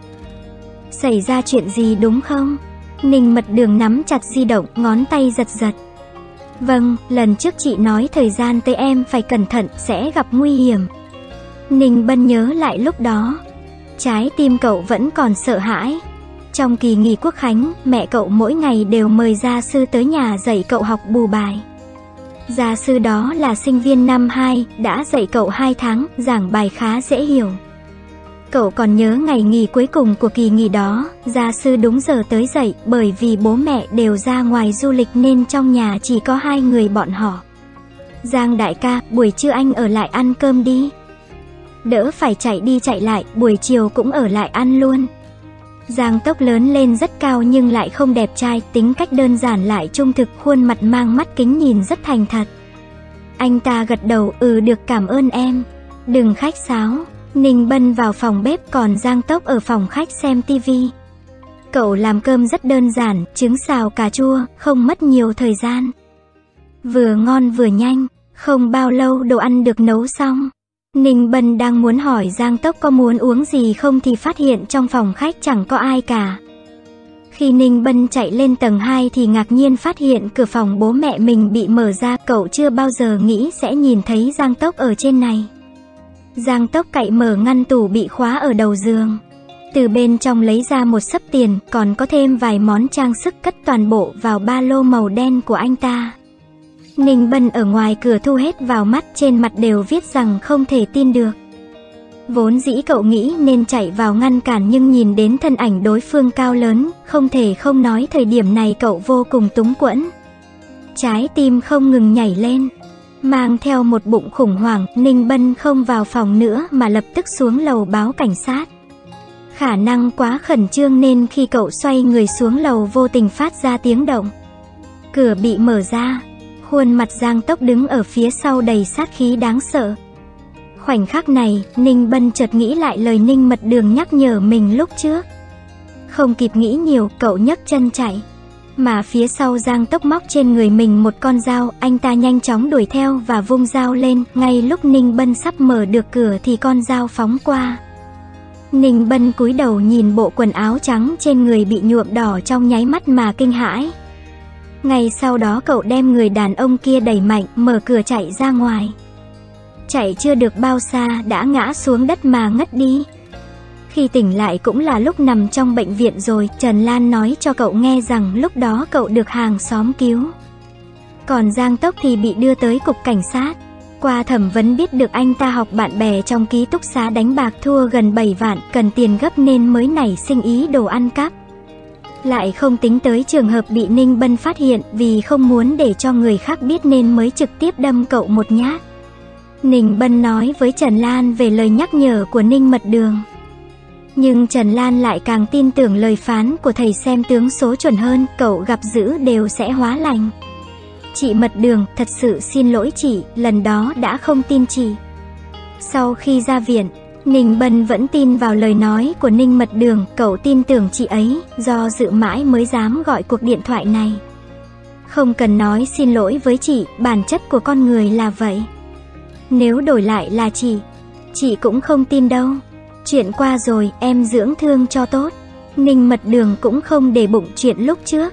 Xảy ra chuyện gì đúng không? Ninh Mật Đường nắm chặt di động, ngón tay giật giật. Vâng, lần trước chị nói thời gian tới em phải cẩn thận, sẽ gặp nguy hiểm. Ninh Bân nhớ lại lúc đó, trái tim cậu vẫn còn sợ hãi. Trong kỳ nghỉ Quốc khánh, mẹ cậu mỗi ngày đều mời gia sư tới nhà dạy cậu học bù bài. Gia sư đó là sinh viên năm hai, đã dạy cậu hai tháng, giảng bài khá dễ hiểu. Cậu còn nhớ ngày nghỉ cuối cùng của kỳ nghỉ đó, gia sư đúng giờ tới dạy, bởi vì bố mẹ đều ra ngoài du lịch nên trong nhà chỉ có hai người bọn họ. Giang đại ca, buổi trưa anh ở lại ăn cơm đi. Đỡ phải chạy đi chạy lại, buổi chiều cũng ở lại ăn luôn. Giang Tốc lớn lên rất cao nhưng lại không đẹp trai, tính cách đơn giản lại trung thực, khuôn mặt mang mắt kính nhìn rất thành thật. Anh ta gật đầu, ừ được, cảm ơn em. Đừng khách sáo. Ninh Bân vào phòng bếp, còn Giang Tốc ở phòng khách xem tivi. Cậu làm cơm rất đơn giản, trứng xào cà chua, không mất nhiều thời gian. Vừa ngon vừa nhanh, không bao lâu đồ ăn được nấu xong. Ninh Bân đang muốn hỏi Giang Tốc có muốn uống gì không thì phát hiện trong phòng khách chẳng có ai cả. Khi Ninh Bân chạy lên tầng hai thì ngạc nhiên phát hiện cửa phòng bố mẹ mình bị mở ra, cậu chưa bao giờ nghĩ sẽ nhìn thấy Giang Tốc ở trên này. Giang Tốc cậy mở ngăn tủ bị khóa ở đầu giường. Từ bên trong lấy ra một xấp tiền, còn có thêm vài món trang sức, cất toàn bộ vào ba lô màu đen của anh ta. Ninh Bân ở ngoài cửa thu hết vào mắt, trên mặt đều viết rằng không thể tin được. Vốn dĩ cậu nghĩ nên chạy vào ngăn cản nhưng nhìn đến thân ảnh đối phương cao lớn, không thể không nói thời điểm này cậu vô cùng túng quẫn. Trái tim không ngừng nhảy lên. Mang theo một bụng khủng hoảng, Ninh Bân không vào phòng nữa mà lập tức xuống lầu báo cảnh sát. Khả năng quá khẩn trương nên khi cậu xoay người xuống lầu vô tình phát ra tiếng động. Cửa bị mở ra. Khuôn mặt Giang Tốc đứng ở phía sau đầy sát khí đáng sợ. Khoảnh khắc này, Ninh Bân chợt nghĩ lại lời Ninh Mật Đường nhắc nhở mình lúc trước. Không kịp nghĩ nhiều, cậu nhấc chân chạy. Mà phía sau Giang Tốc móc trên người mình một con dao, anh ta nhanh chóng đuổi theo và vung dao lên. Ngay lúc Ninh Bân sắp mở được cửa thì con dao phóng qua. Ninh Bân cúi đầu nhìn bộ quần áo trắng trên người bị nhuộm đỏ trong nháy mắt mà kinh hãi. Ngay sau đó cậu đem người đàn ông kia đẩy mạnh, mở cửa chạy ra ngoài. Chạy chưa được bao xa đã ngã xuống đất mà ngất đi. Khi tỉnh lại cũng là lúc nằm trong bệnh viện rồi, Trần Lan nói cho cậu nghe rằng lúc đó cậu được hàng xóm cứu. Còn Giang Tốc thì bị đưa tới cục cảnh sát. Qua thẩm vấn biết được anh ta học bạn bè trong ký túc xá đánh bạc thua gần bảy vạn, cần tiền gấp nên mới nảy sinh ý đồ ăn cắp. Lại không tính tới trường hợp bị Ninh Bân phát hiện, vì không muốn để cho người khác biết nên mới trực tiếp đâm cậu một nhát. Ninh Bân nói với Trần Lan về lời nhắc nhở của Ninh Mật Đường. Nhưng Trần Lan lại càng tin tưởng lời phán của thầy xem tướng số chuẩn hơn, cậu gặp dữ đều sẽ hóa lành. Chị Mật Đường, thật sự xin lỗi chị, lần đó đã không tin chị. Sau khi ra viện, Ninh Bân vẫn tin vào lời nói của Ninh Mật Đường, cậu tin tưởng chị ấy, do dự mãi mới dám gọi cuộc điện thoại này. Không cần nói xin lỗi với chị, bản chất của con người là vậy. Nếu đổi lại là chị, chị cũng không tin đâu. Chuyện qua rồi, em dưỡng thương cho tốt. Ninh Mật Đường cũng không để bụng chuyện lúc trước.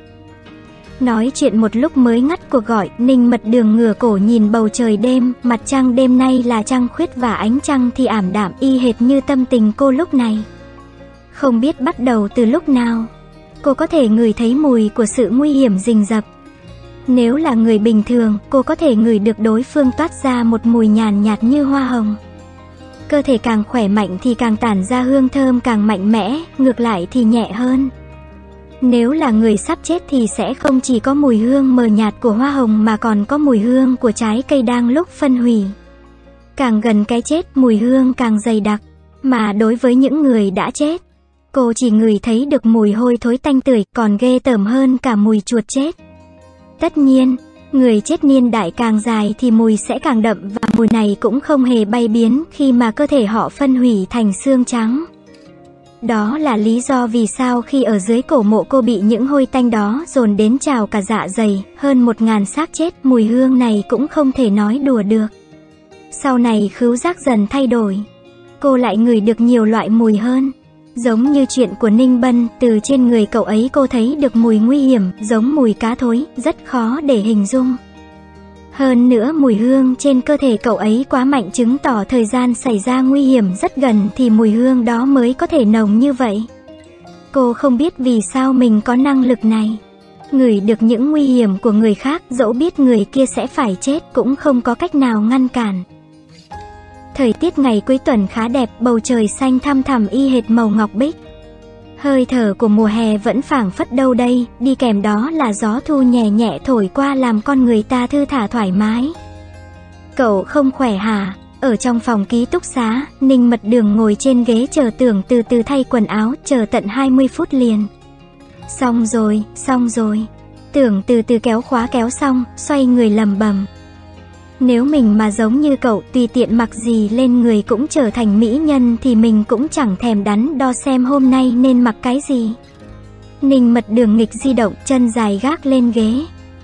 Nói chuyện một lúc mới ngắt cuộc gọi, Ninh Mật Đường ngửa cổ nhìn bầu trời đêm, mặt trăng đêm nay là trăng khuyết và ánh trăng thì ảm đạm y hệt như tâm tình cô lúc này. Không biết bắt đầu từ lúc nào, cô có thể ngửi thấy mùi của sự nguy hiểm rình rập. Nếu là người bình thường, cô có thể ngửi được đối phương toát ra một mùi nhàn nhạt như hoa hồng. Cơ thể càng khỏe mạnh thì càng tản ra hương thơm càng mạnh mẽ, ngược lại thì nhẹ hơn. Nếu là người sắp chết thì sẽ không chỉ có mùi hương mờ nhạt của hoa hồng mà còn có mùi hương của trái cây đang lúc phân hủy. Càng gần cái chết, mùi hương càng dày đặc. Mà đối với những người đã chết, cô chỉ ngửi thấy được mùi hôi thối tanh tưởi, còn ghê tởm hơn cả mùi chuột chết. Tất nhiên, người chết niên đại càng dài thì mùi sẽ càng đậm, và mùi này cũng không hề bay biến khi mà cơ thể họ phân hủy thành xương trắng. Đó là lý do vì sao khi ở dưới cổ mộ cô bị những hôi tanh đó dồn đến trào cả dạ dày, hơn một ngàn xác chết, mùi hương này cũng không thể nói đùa được. Sau này khứu giác dần thay đổi, cô lại ngửi được nhiều loại mùi hơn. Giống như chuyện của Ninh Bân, từ trên người cậu ấy cô thấy được mùi nguy hiểm, giống mùi cá thối, rất khó để hình dung. Hơn nữa mùi hương trên cơ thể cậu ấy quá mạnh, chứng tỏ thời gian xảy ra nguy hiểm rất gần thì mùi hương đó mới có thể nồng như vậy. Cô không biết vì sao mình có năng lực này. Ngửi được những nguy hiểm của người khác, dẫu biết người kia sẽ phải chết cũng không có cách nào ngăn cản. Thời tiết ngày cuối tuần khá đẹp, bầu trời xanh thăm thẳm y hệt màu ngọc bích. Hơi thở của mùa hè vẫn phảng phất đâu đây, đi kèm đó là gió thu nhẹ nhẹ thổi qua làm con người ta thư thả thoải mái. Cậu không khỏe hả? Ở trong phòng ký túc xá, Ninh Mật Đường ngồi trên ghế chờ Tưởng từ từ thay quần áo, chờ tận hai mươi phút liền. Xong rồi, xong rồi. Tưởng từ từ kéo khóa kéo xong, xoay người lẩm bẩm. Nếu mình mà giống như cậu, tùy tiện mặc gì lên người cũng trở thành mỹ nhân thì mình cũng chẳng thèm đắn đo xem hôm nay nên mặc cái gì. Ninh Mật Đường nghịch di động, chân dài gác lên ghế.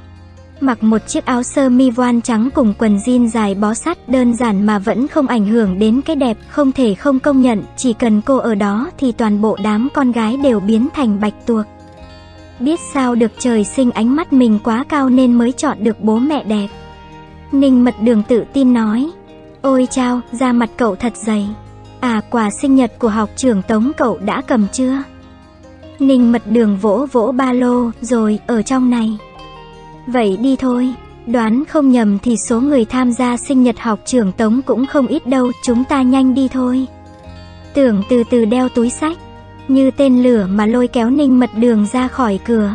Mặc một chiếc áo sơ mi voan trắng cùng quần jean dài bó sát, đơn giản mà vẫn không ảnh hưởng đến cái đẹp. Không thể không công nhận, chỉ cần cô ở đó thì toàn bộ đám con gái đều biến thành bạch tuộc. Biết sao được, trời sinh ánh mắt mình quá cao nên mới chọn được bố mẹ đẹp. Ninh Mật Đường tự tin nói. Ôi chao, da mặt cậu thật dày. À, quà sinh nhật của học trưởng Tống cậu đã cầm chưa? Ninh Mật Đường vỗ vỗ ba lô, rồi, ở trong này. Vậy đi thôi. Đoán không nhầm thì số người tham gia sinh nhật học trưởng Tống cũng không ít đâu, chúng ta nhanh đi thôi. Tưởng từ từ đeo túi xách, như tên lửa mà lôi kéo Ninh Mật Đường ra khỏi cửa.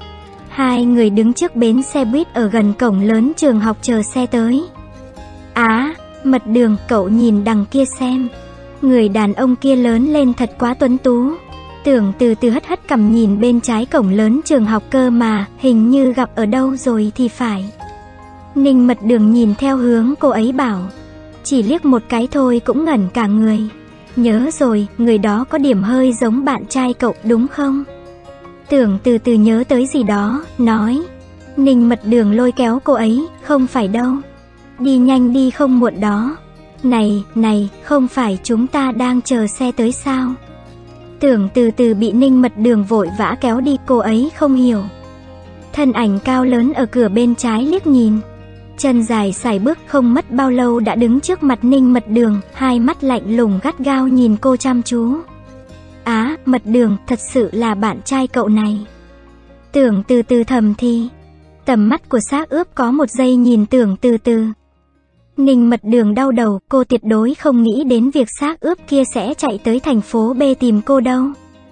Hai người đứng trước bến xe buýt ở gần cổng lớn trường học chờ xe tới. Á, Mật Đường, cậu nhìn đằng kia xem. Người đàn ông kia lớn lên thật quá tuấn tú. Tưởng từ từ hất hất cằm nhìn bên trái cổng lớn trường học, cơ mà, hình như gặp ở đâu rồi thì phải. Ninh Mật Đường nhìn theo hướng cô ấy bảo. Chỉ liếc một cái thôi cũng ngẩn cả người. Nhớ rồi, người đó có điểm hơi giống bạn trai cậu đúng không? Tưởng từ từ nhớ tới gì đó, nói. Ninh Mật Đường lôi kéo cô ấy, không phải đâu. Đi nhanh đi không muộn đó. Này, này, không phải chúng ta đang chờ xe tới sao? Tưởng từ từ bị Ninh Mật Đường vội vã kéo đi, cô ấy không hiểu. Thân ảnh cao lớn ở cửa bên trái liếc nhìn. Chân dài sải bước, không mất bao lâu đã đứng trước mặt Ninh Mật Đường, hai mắt lạnh lùng gắt gao nhìn cô chăm chú. Á, Mật Đường, thật sự là bạn trai cậu này. Tưởng từ từ thầm thì. Tầm mắt của xác ướp có một giây nhìn Tưởng từ từ. Ninh Mật Đường đau đầu, cô tuyệt đối không nghĩ đến việc xác ướp kia sẽ chạy tới thành phố B tìm cô đâu.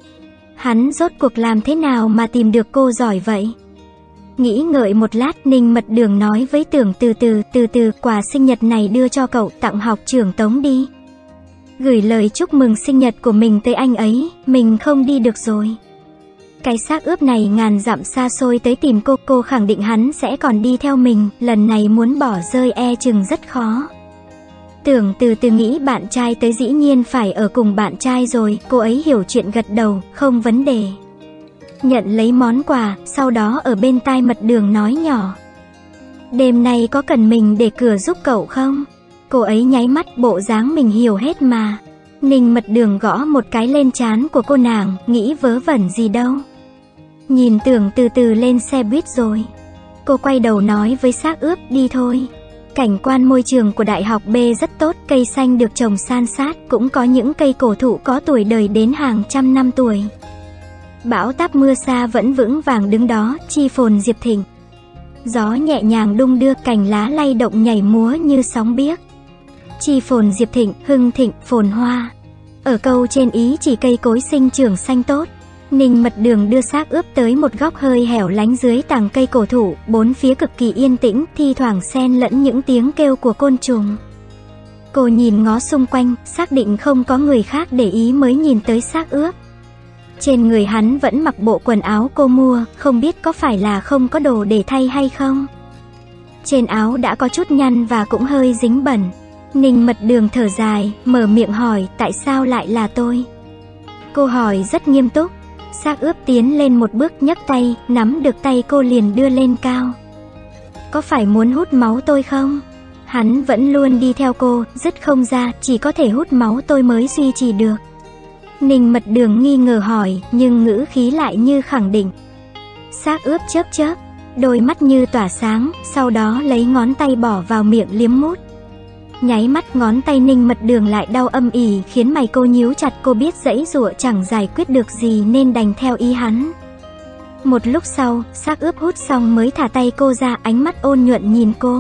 Hắn rốt cuộc làm thế nào mà tìm được cô giỏi vậy? Nghĩ ngợi một lát, Ninh Mật Đường nói với Tưởng từ từ, từ từ, quà sinh nhật này đưa cho cậu, tặng học trưởng Tống đi. Gửi lời chúc mừng sinh nhật của mình tới anh ấy, mình không đi được rồi. Cái xác ướp này ngàn dặm xa xôi tới tìm cô, cô khẳng định hắn sẽ còn đi theo mình, lần này muốn bỏ rơi e chừng rất khó. Tưởng từ từ nghĩ bạn trai tới dĩ nhiên phải ở cùng bạn trai rồi, cô ấy hiểu chuyện gật đầu, không vấn đề. Nhận lấy món quà, sau đó ở bên tai Mật Đường nói nhỏ. Đêm nay có cần mình để cửa giúp cậu không? Cô ấy nháy mắt, bộ dáng mình hiểu hết mà. Ninh Mật Đường gõ một cái lên trán của cô nàng, nghĩ vớ vẩn gì đâu. Nhìn Tưởng từ từ lên xe buýt rồi. Cô quay đầu nói với Xác Ướp, đi thôi. Cảnh quan môi trường của Đại học B rất tốt, cây xanh được trồng san sát, cũng có những cây cổ thụ có tuổi đời đến hàng trăm năm tuổi. Bão táp mưa xa vẫn vững vàng đứng đó, chi phồn Diệp Thịnh. Gió nhẹ nhàng đung đưa, cành lá lay động nhảy múa như sóng biếc. Chi phồn Diệp Thịnh, hưng thịnh, phồn hoa. Ở câu trên ý chỉ cây cối sinh trưởng xanh tốt. Ninh Mật Đường đưa Xác Ướp tới một góc hơi hẻo lánh dưới tàng cây cổ thụ, bốn phía cực kỳ yên tĩnh, thi thoảng xen lẫn những tiếng kêu của côn trùng. Cô nhìn ngó xung quanh, xác định không có người khác để ý mới nhìn tới Xác Ướp. Trên người hắn vẫn mặc bộ quần áo cô mua, không biết có phải là không có đồ để thay hay không. Trên áo đã có chút nhăn và cũng hơi dính bẩn. Ninh Mật Đường thở dài, mở miệng hỏi, tại sao lại là tôi? Cô hỏi rất nghiêm túc. Xác Ướp tiến lên một bước, nhấc tay, nắm được tay cô liền đưa lên cao. Có phải muốn hút máu tôi không? Hắn vẫn luôn đi theo cô, dứt không ra, chỉ có thể hút máu tôi mới duy trì được. Ninh Mật Đường nghi ngờ hỏi, nhưng ngữ khí lại như khẳng định. Xác Ướp chớp chớp, đôi mắt như tỏa sáng, sau đó lấy ngón tay bỏ vào miệng liếm mút. Nháy mắt ngón tay Ninh Mật Đường lại đau âm ỉ, khiến mày cô nhíu chặt. Cô biết giãy giụa chẳng giải quyết được gì nên đành theo ý hắn. Một lúc sau, Xác Ướp hút xong mới thả tay cô ra, ánh mắt ôn nhuận nhìn cô.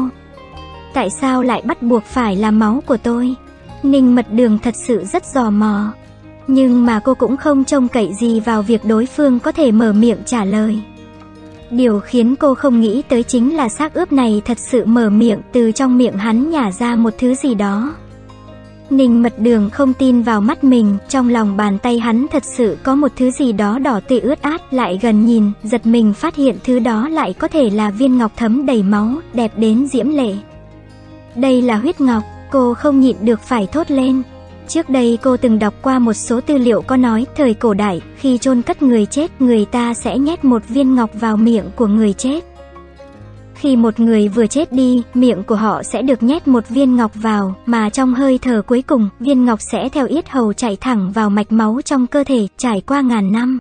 Tại sao lại bắt buộc phải là máu của tôi? Ninh Mật Đường thật sự rất tò mò. Nhưng mà cô cũng không trông cậy gì vào việc đối phương có thể mở miệng trả lời. Điều khiến cô không nghĩ tới chính là Xác Ướp này thật sự mở miệng, từ trong miệng hắn nhả ra một thứ gì đó. Ninh Mật Đường không tin vào mắt mình, trong lòng bàn tay hắn thật sự có một thứ gì đó đỏ tươi ướt át, lại gần nhìn, giật mình phát hiện thứ đó lại có thể là viên ngọc thấm đầy máu, đẹp đến diễm lệ. Đây là huyết ngọc, cô không nhịn được phải thốt lên. Trước đây cô từng đọc qua một số tư liệu có nói, thời cổ đại, khi chôn cất người chết, người ta sẽ nhét một viên ngọc vào miệng của người chết. Khi một người vừa chết đi, miệng của họ sẽ được nhét một viên ngọc vào, mà trong hơi thở cuối cùng, viên ngọc sẽ theo yết hầu chạy thẳng vào mạch máu trong cơ thể, trải qua ngàn năm.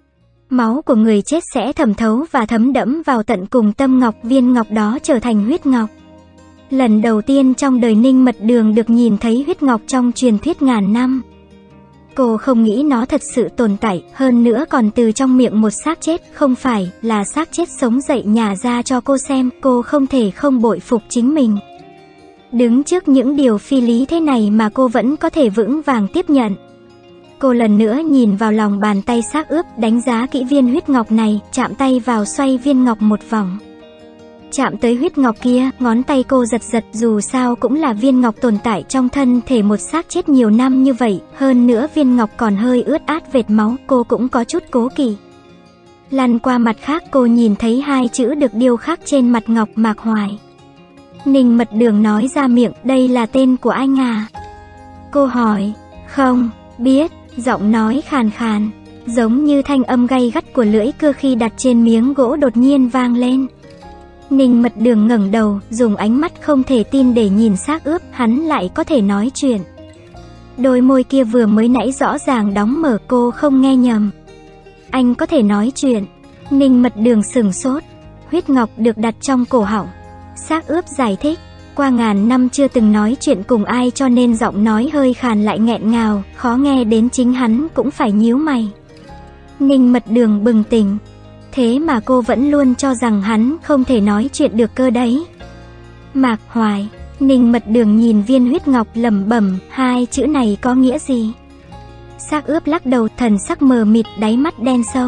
Máu của người chết sẽ thẩm thấu và thấm đẫm vào tận cùng tâm ngọc, viên ngọc đó trở thành huyết ngọc. Lần đầu tiên trong đời Ninh Mật Đường được nhìn thấy huyết ngọc trong truyền thuyết ngàn năm. Cô không nghĩ nó thật sự tồn tại, hơn nữa còn từ trong miệng một xác chết, không phải là xác chết sống dậy nhả ra cho cô xem. Cô không thể không bội phục chính mình. Đứng trước những điều phi lý thế này mà cô vẫn có thể vững vàng tiếp nhận. Cô lần nữa nhìn vào lòng bàn tay Xác Ướp, đánh giá kỹ viên huyết ngọc này, chạm tay vào xoay viên ngọc một vòng. Chạm tới huyết ngọc kia, ngón tay cô giật giật, dù sao cũng là viên ngọc tồn tại trong thân thể một xác chết nhiều năm như vậy, hơn nữa viên ngọc còn hơi ướt át vệt máu, cô cũng có chút cố kỵ. Lăn qua mặt khác, cô nhìn thấy hai chữ được điêu khắc trên mặt ngọc, Mạc Hoài. Ninh Mật Đường nói ra miệng, đây là tên của anh à? Cô hỏi, không, biết, giọng nói khàn khàn, giống như thanh âm gay gắt của lưỡi cưa khi đặt trên miếng gỗ đột nhiên vang lên. Ninh Mật Đường ngẩng đầu, dùng ánh mắt không thể tin để nhìn Xác Ướp, hắn lại có thể nói chuyện. Đôi môi kia vừa mới nãy rõ ràng đóng mở, cô không nghe nhầm. Anh có thể nói chuyện. Ninh Mật Đường sửng sốt. Huyết ngọc được đặt trong cổ họng. Xác Ướp giải thích, qua ngàn năm chưa từng nói chuyện cùng ai cho nên giọng nói hơi khàn lại nghẹn ngào, khó nghe đến chính hắn cũng phải nhíu mày. Ninh Mật Đường bừng tỉnh. Thế mà cô vẫn luôn cho rằng hắn không thể nói chuyện được cơ đấy. Mạc Hoài. Ninh Mật Đường nhìn viên huyết ngọc lẩm bẩm, hai chữ này có nghĩa gì? Xác Ướp lắc đầu, thần sắc mờ mịt, đáy mắt đen sâu.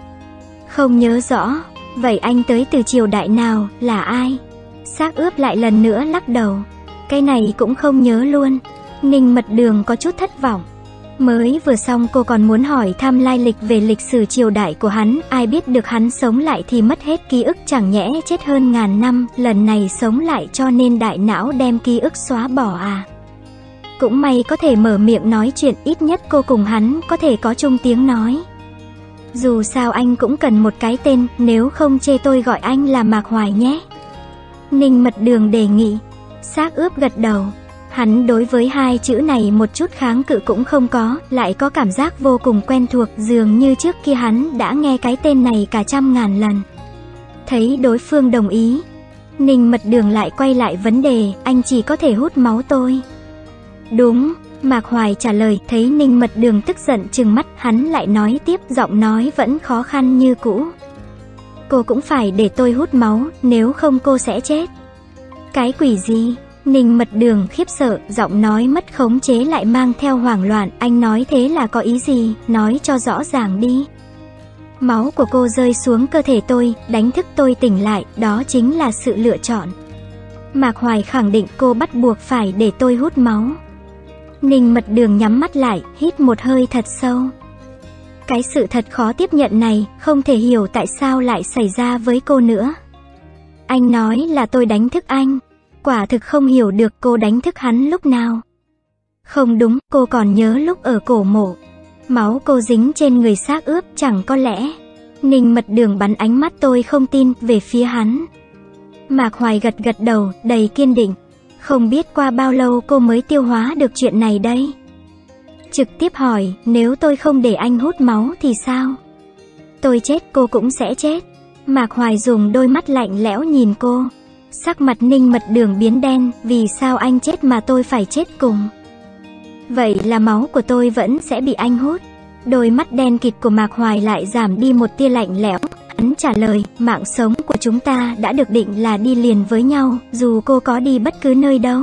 Không nhớ rõ. Vậy anh tới từ triều đại nào, là ai? Xác Ướp lại lần nữa lắc đầu. Cái này cũng không nhớ luôn. Ninh Mật Đường có chút thất vọng. Mới vừa xong cô còn muốn hỏi thăm lai lịch về lịch sử triều đại của hắn, ai biết được hắn sống lại thì mất hết ký ức, chẳng nhẽ chết hơn ngàn năm, lần này sống lại cho nên đại não đem ký ức xóa bỏ à? Cũng may có thể mở miệng nói chuyện, ít nhất cô cùng hắn có thể có chung tiếng nói. Dù sao anh cũng cần một cái tên, nếu không chê tôi gọi anh là Mạc Hoài nhé. Ninh Mật Đường đề nghị. Xác ướp gật đầu. Hắn đối với hai chữ này một chút kháng cự cũng không có, lại có cảm giác vô cùng quen thuộc, dường như trước kia hắn đã nghe cái tên này cả trăm ngàn lần. Thấy đối phương đồng ý, Ninh Mật Đường lại quay lại vấn đề, anh chỉ có thể hút máu tôi. Đúng, Mạc Hoài trả lời. Thấy Ninh Mật Đường tức giận trừng mắt, hắn lại nói tiếp, giọng nói vẫn khó khăn như cũ. Cô cũng phải để tôi hút máu, nếu không cô sẽ chết. Cái quỷ gì? Ninh Mật Đường khiếp sợ, giọng nói mất khống chế lại mang theo hoảng loạn. Anh nói thế là có ý gì? Nói cho rõ ràng đi. Máu của cô rơi xuống cơ thể tôi, đánh thức tôi tỉnh lại, đó chính là sự lựa chọn. Mạc Hoài khẳng định cô bắt buộc phải để tôi hút máu. Ninh Mật Đường nhắm mắt lại, hít một hơi thật sâu. Cái sự thật khó tiếp nhận này, không thể hiểu tại sao lại xảy ra với cô nữa. Anh nói là tôi đánh thức anh. Quả thực không hiểu được cô đánh thức hắn lúc nào. Không đúng, cô còn nhớ lúc ở cổ mộ. Máu cô dính trên người xác ướp, chẳng có lẽ. Ninh Mật Đường bắn ánh mắt tôi không tin về phía hắn. Mạc Hoài gật gật đầu, đầy kiên định. Không biết qua bao lâu cô mới tiêu hóa được chuyện này đây. Trực tiếp hỏi, nếu tôi không để anh hút máu thì sao? Tôi chết cô cũng sẽ chết. Mạc Hoài dùng đôi mắt lạnh lẽo nhìn cô. Sắc mặt Ninh Mật Đường biến đen, vì sao anh chết mà tôi phải chết cùng? Vậy là máu của tôi vẫn sẽ bị anh hút. Đôi mắt đen kịt của Mạc Hoài lại giảm đi một tia lạnh lẽo. Hắn trả lời, mạng sống của chúng ta đã được định là đi liền với nhau, dù cô có đi bất cứ nơi đâu.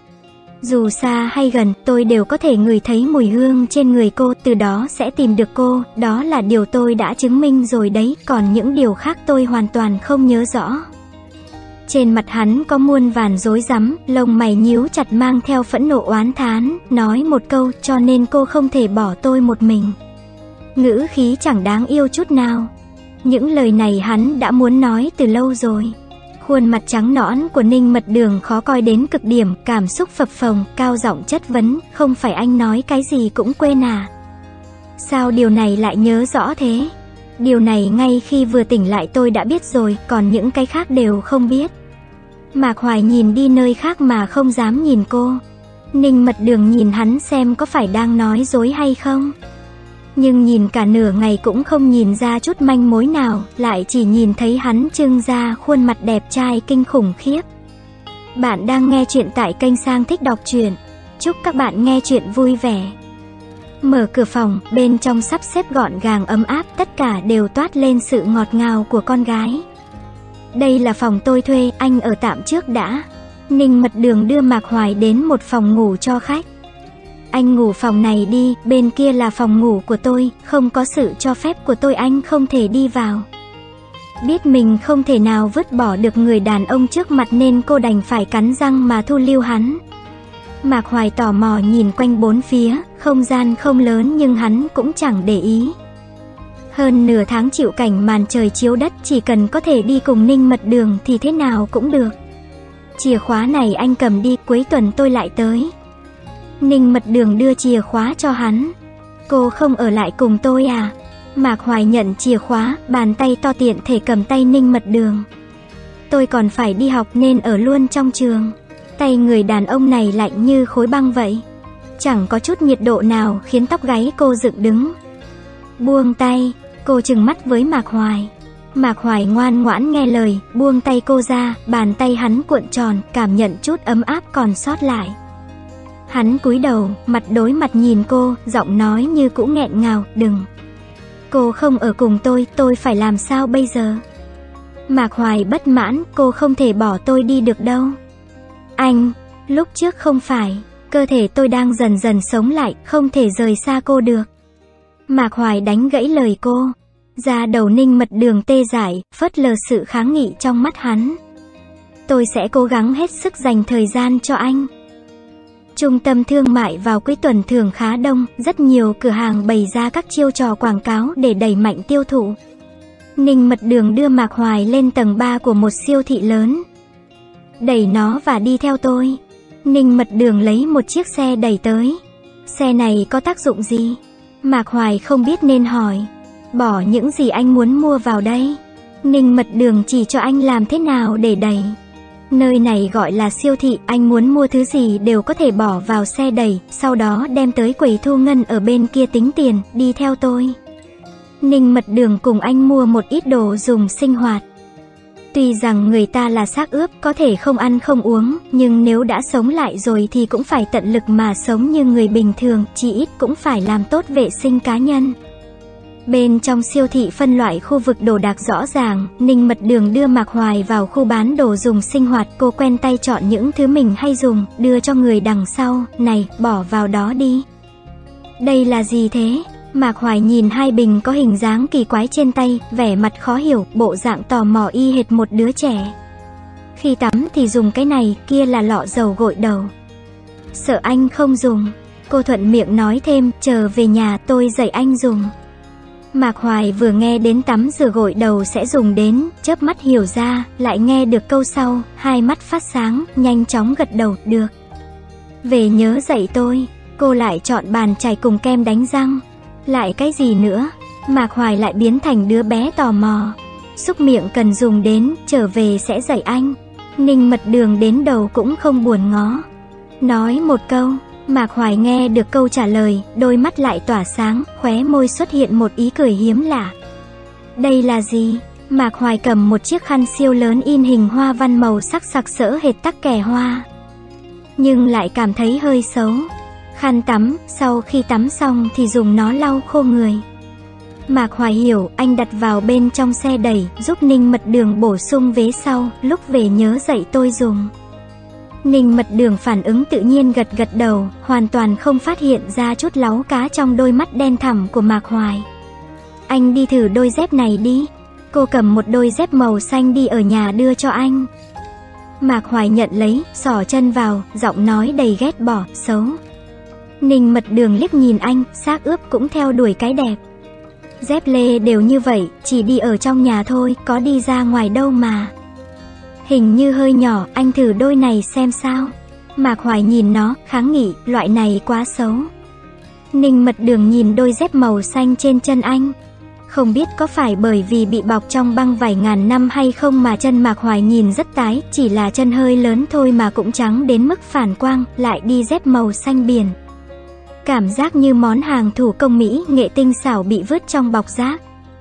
Dù xa hay gần, tôi đều có thể ngửi thấy mùi hương trên người cô, từ đó sẽ tìm được cô, đó là điều tôi đã chứng minh rồi đấy, còn những điều khác tôi hoàn toàn không nhớ rõ. Trên mặt hắn có muôn vàn rối rắm, lông mày nhíu chặt mang theo phẫn nộ oán thán, nói một câu, cho nên cô không thể bỏ tôi một mình. Ngữ khí chẳng đáng yêu chút nào. Những lời này hắn đã muốn nói từ lâu rồi. Khuôn mặt trắng nõn của Ninh Mật Đường khó coi đến cực điểm, cảm xúc phập phồng, cao giọng chất vấn, không phải anh nói cái gì cũng quên à? Sao điều này lại nhớ rõ thế? Điều này ngay khi vừa tỉnh lại tôi đã biết rồi, còn những cái khác đều không biết. Mạc Hoài nhìn đi nơi khác mà không dám nhìn cô. Ninh Mật Đường nhìn hắn xem có phải đang nói dối hay không. Nhưng nhìn cả nửa ngày cũng không nhìn ra chút manh mối nào, lại chỉ nhìn thấy hắn trưng ra khuôn mặt đẹp trai kinh khủng khiếp. Bạn đang nghe chuyện tại kênh Sang Thích Đọc Truyện. Chúc các bạn nghe chuyện vui vẻ. Mở cửa phòng, bên trong sắp xếp gọn gàng ấm áp, tất cả đều toát lên sự ngọt ngào của con gái. Đây là phòng tôi thuê, anh ở tạm trước đã. Ninh Mật Đường đưa Mạc Hoài đến một phòng ngủ cho khách. Anh ngủ phòng này đi, bên kia là phòng ngủ của tôi, không có sự cho phép của tôi anh không thể đi vào. Biết mình không thể nào vứt bỏ được người đàn ông trước mặt nên cô đành phải cắn răng mà thu lưu hắn. Mạc Hoài tò mò nhìn quanh bốn phía, không gian không lớn nhưng hắn cũng chẳng để ý. Hơn nửa tháng chịu cảnh màn trời chiếu đất, chỉ cần có thể đi cùng Ninh Mật Đường thì thế nào cũng được. Chìa khóa này anh cầm đi, cuối tuần tôi lại tới. Ninh Mật Đường đưa chìa khóa cho hắn. Cô không ở lại cùng tôi à? Mạc Hoài nhận chìa khóa, bàn tay to tiện thể cầm tay Ninh Mật Đường. Tôi còn phải đi học nên ở luôn trong trường. Tay người đàn ông này lạnh như khối băng vậy. Chẳng có chút nhiệt độ nào khiến tóc gáy cô dựng đứng. Buông tay, cô trừng mắt với Mạc Hoài. Mạc Hoài ngoan ngoãn nghe lời, buông tay cô ra, bàn tay hắn cuộn tròn, cảm nhận chút ấm áp còn sót lại. Hắn cúi đầu, mặt đối mặt nhìn cô, giọng nói như cũ nghẹn ngào, đừng. Cô không ở cùng tôi, tôi phải làm sao bây giờ? Mạc Hoài bất mãn, cô không thể bỏ tôi đi được đâu. Anh, lúc trước không phải, cơ thể tôi đang dần dần sống lại, không thể rời xa cô được. Mạc Hoài đánh gãy lời cô. Da đầu Ninh Mật Đường tê dại, phớt lờ sự kháng nghị trong mắt hắn. Tôi sẽ cố gắng hết sức dành thời gian cho anh. Trung tâm thương mại vào cuối tuần thường khá đông, rất nhiều cửa hàng bày ra các chiêu trò quảng cáo để đẩy mạnh tiêu thụ. Ninh Mật Đường đưa Mạc Hoài lên tầng ba của một siêu thị lớn. Đẩy nó và đi theo tôi. Ninh Mật Đường lấy một chiếc xe đẩy tới. Xe này có tác dụng gì? Mạc Hoài không biết nên hỏi. Bỏ những gì anh muốn mua vào đây. Ninh Mật Đường chỉ cho anh làm thế nào để đẩy. Nơi này gọi là siêu thị, anh muốn mua thứ gì đều có thể bỏ vào xe đẩy, sau đó đem tới quầy thu ngân ở bên kia tính tiền, đi theo tôi. Ninh Mật Đường cùng anh mua một ít đồ dùng sinh hoạt. Tuy rằng người ta là xác ướp, có thể không ăn không uống, nhưng nếu đã sống lại rồi thì cũng phải tận lực mà sống như người bình thường, chỉ ít cũng phải làm tốt vệ sinh cá nhân. Bên trong siêu thị phân loại khu vực đồ đạc rõ ràng, Ninh Mật Đường đưa Mạc Hoài vào khu bán đồ dùng sinh hoạt, cô quen tay chọn những thứ mình hay dùng, đưa cho người đằng sau, này, bỏ vào đó đi. Đây là gì thế? Mạc Hoài nhìn hai bình có hình dáng kỳ quái trên tay, vẻ mặt khó hiểu, bộ dạng tò mò y hệt một đứa trẻ. Khi tắm thì dùng cái này, kia là lọ dầu gội đầu. Sợ anh không dùng, cô thuận miệng nói thêm, chờ về nhà tôi dạy anh dùng. Mạc Hoài vừa nghe đến tắm rửa gội đầu sẽ dùng đến, chớp mắt hiểu ra, lại nghe được câu sau, hai mắt phát sáng, nhanh chóng gật đầu, được. Về nhớ dạy tôi, cô lại chọn bàn chải cùng kem đánh răng. Lại cái gì nữa? Mạc Hoài lại biến thành đứa bé tò mò. Xúc miệng cần dùng đến, trở về sẽ dạy anh. Ninh Mật Đường đến đầu cũng không buồn ngó. Nói một câu, Mạc Hoài nghe được câu trả lời, đôi mắt lại tỏa sáng, khóe môi xuất hiện một ý cười hiếm lạ. Đây là gì? Mạc Hoài cầm một chiếc khăn siêu lớn in hình hoa văn màu sắc sặc sỡ hệt tắc kè hoa. Nhưng lại cảm thấy hơi xấu. Khăn tắm, sau khi tắm xong thì dùng nó lau khô người. Mạc Hoài hiểu, anh đặt vào bên trong xe đẩy, giúp Ninh Mật Đường bổ sung vế sau, lúc về nhớ dạy tôi dùng. Ninh Mật Đường phản ứng tự nhiên gật gật đầu, hoàn toàn không phát hiện ra chút láu cá trong đôi mắt đen thẳm của Mạc Hoài. Anh đi thử đôi dép này đi. Cô cầm một đôi dép màu xanh đi ở nhà đưa cho anh. Mạc Hoài nhận lấy, xỏ chân vào, giọng nói đầy ghét bỏ, xấu. Ninh Mật Đường liếc nhìn anh, xác ướp cũng theo đuổi cái đẹp. Dép lê đều như vậy, chỉ đi ở trong nhà thôi, có đi ra ngoài đâu mà. Hình như hơi nhỏ, anh thử đôi này xem sao. Mạc Hoài nhìn nó, kháng nghị, loại này quá xấu. Ninh Mật Đường nhìn đôi dép màu xanh trên chân anh. Không biết có phải bởi vì bị bọc trong băng vải ngàn năm hay không mà chân Mạc Hoài nhìn rất tái, chỉ là chân hơi lớn thôi mà cũng trắng đến mức phản quang, lại đi dép màu xanh biển. Cảm giác như món hàng thủ công mỹ nghệ tinh xảo bị vứt trong bọc rác.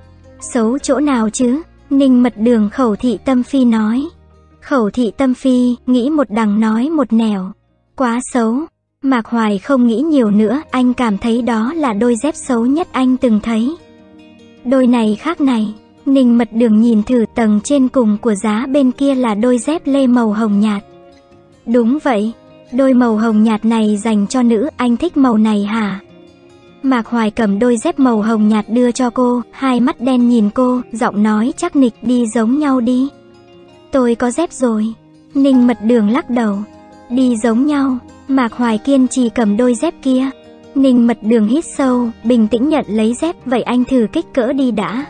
Xấu chỗ nào chứ? Ninh Mật Đường khẩu thị tâm phi nói. Khẩu thị tâm phi, nghĩ một đằng nói một nẻo. Quá xấu. Mạc Hoài không nghĩ nhiều nữa, anh cảm thấy đó là đôi dép xấu nhất anh từng thấy. Đôi này khác này. Ninh Mật Đường nhìn thử, tầng trên cùng của giá bên kia là đôi dép lê màu hồng nhạt. Đúng vậy. Đôi màu hồng nhạt này dành cho nữ, anh thích màu này hả? Mạc Hoài cầm đôi dép màu hồng nhạt đưa cho cô, hai mắt đen nhìn cô, giọng nói chắc nịch, đi giống nhau đi. Tôi có dép rồi. Ninh Mật Đường lắc đầu. Đi giống nhau. Mạc Hoài kiên trì cầm đôi dép kia. Ninh Mật Đường hít sâu, bình tĩnh nhận lấy dép, vậy anh thử kích cỡ đi đã.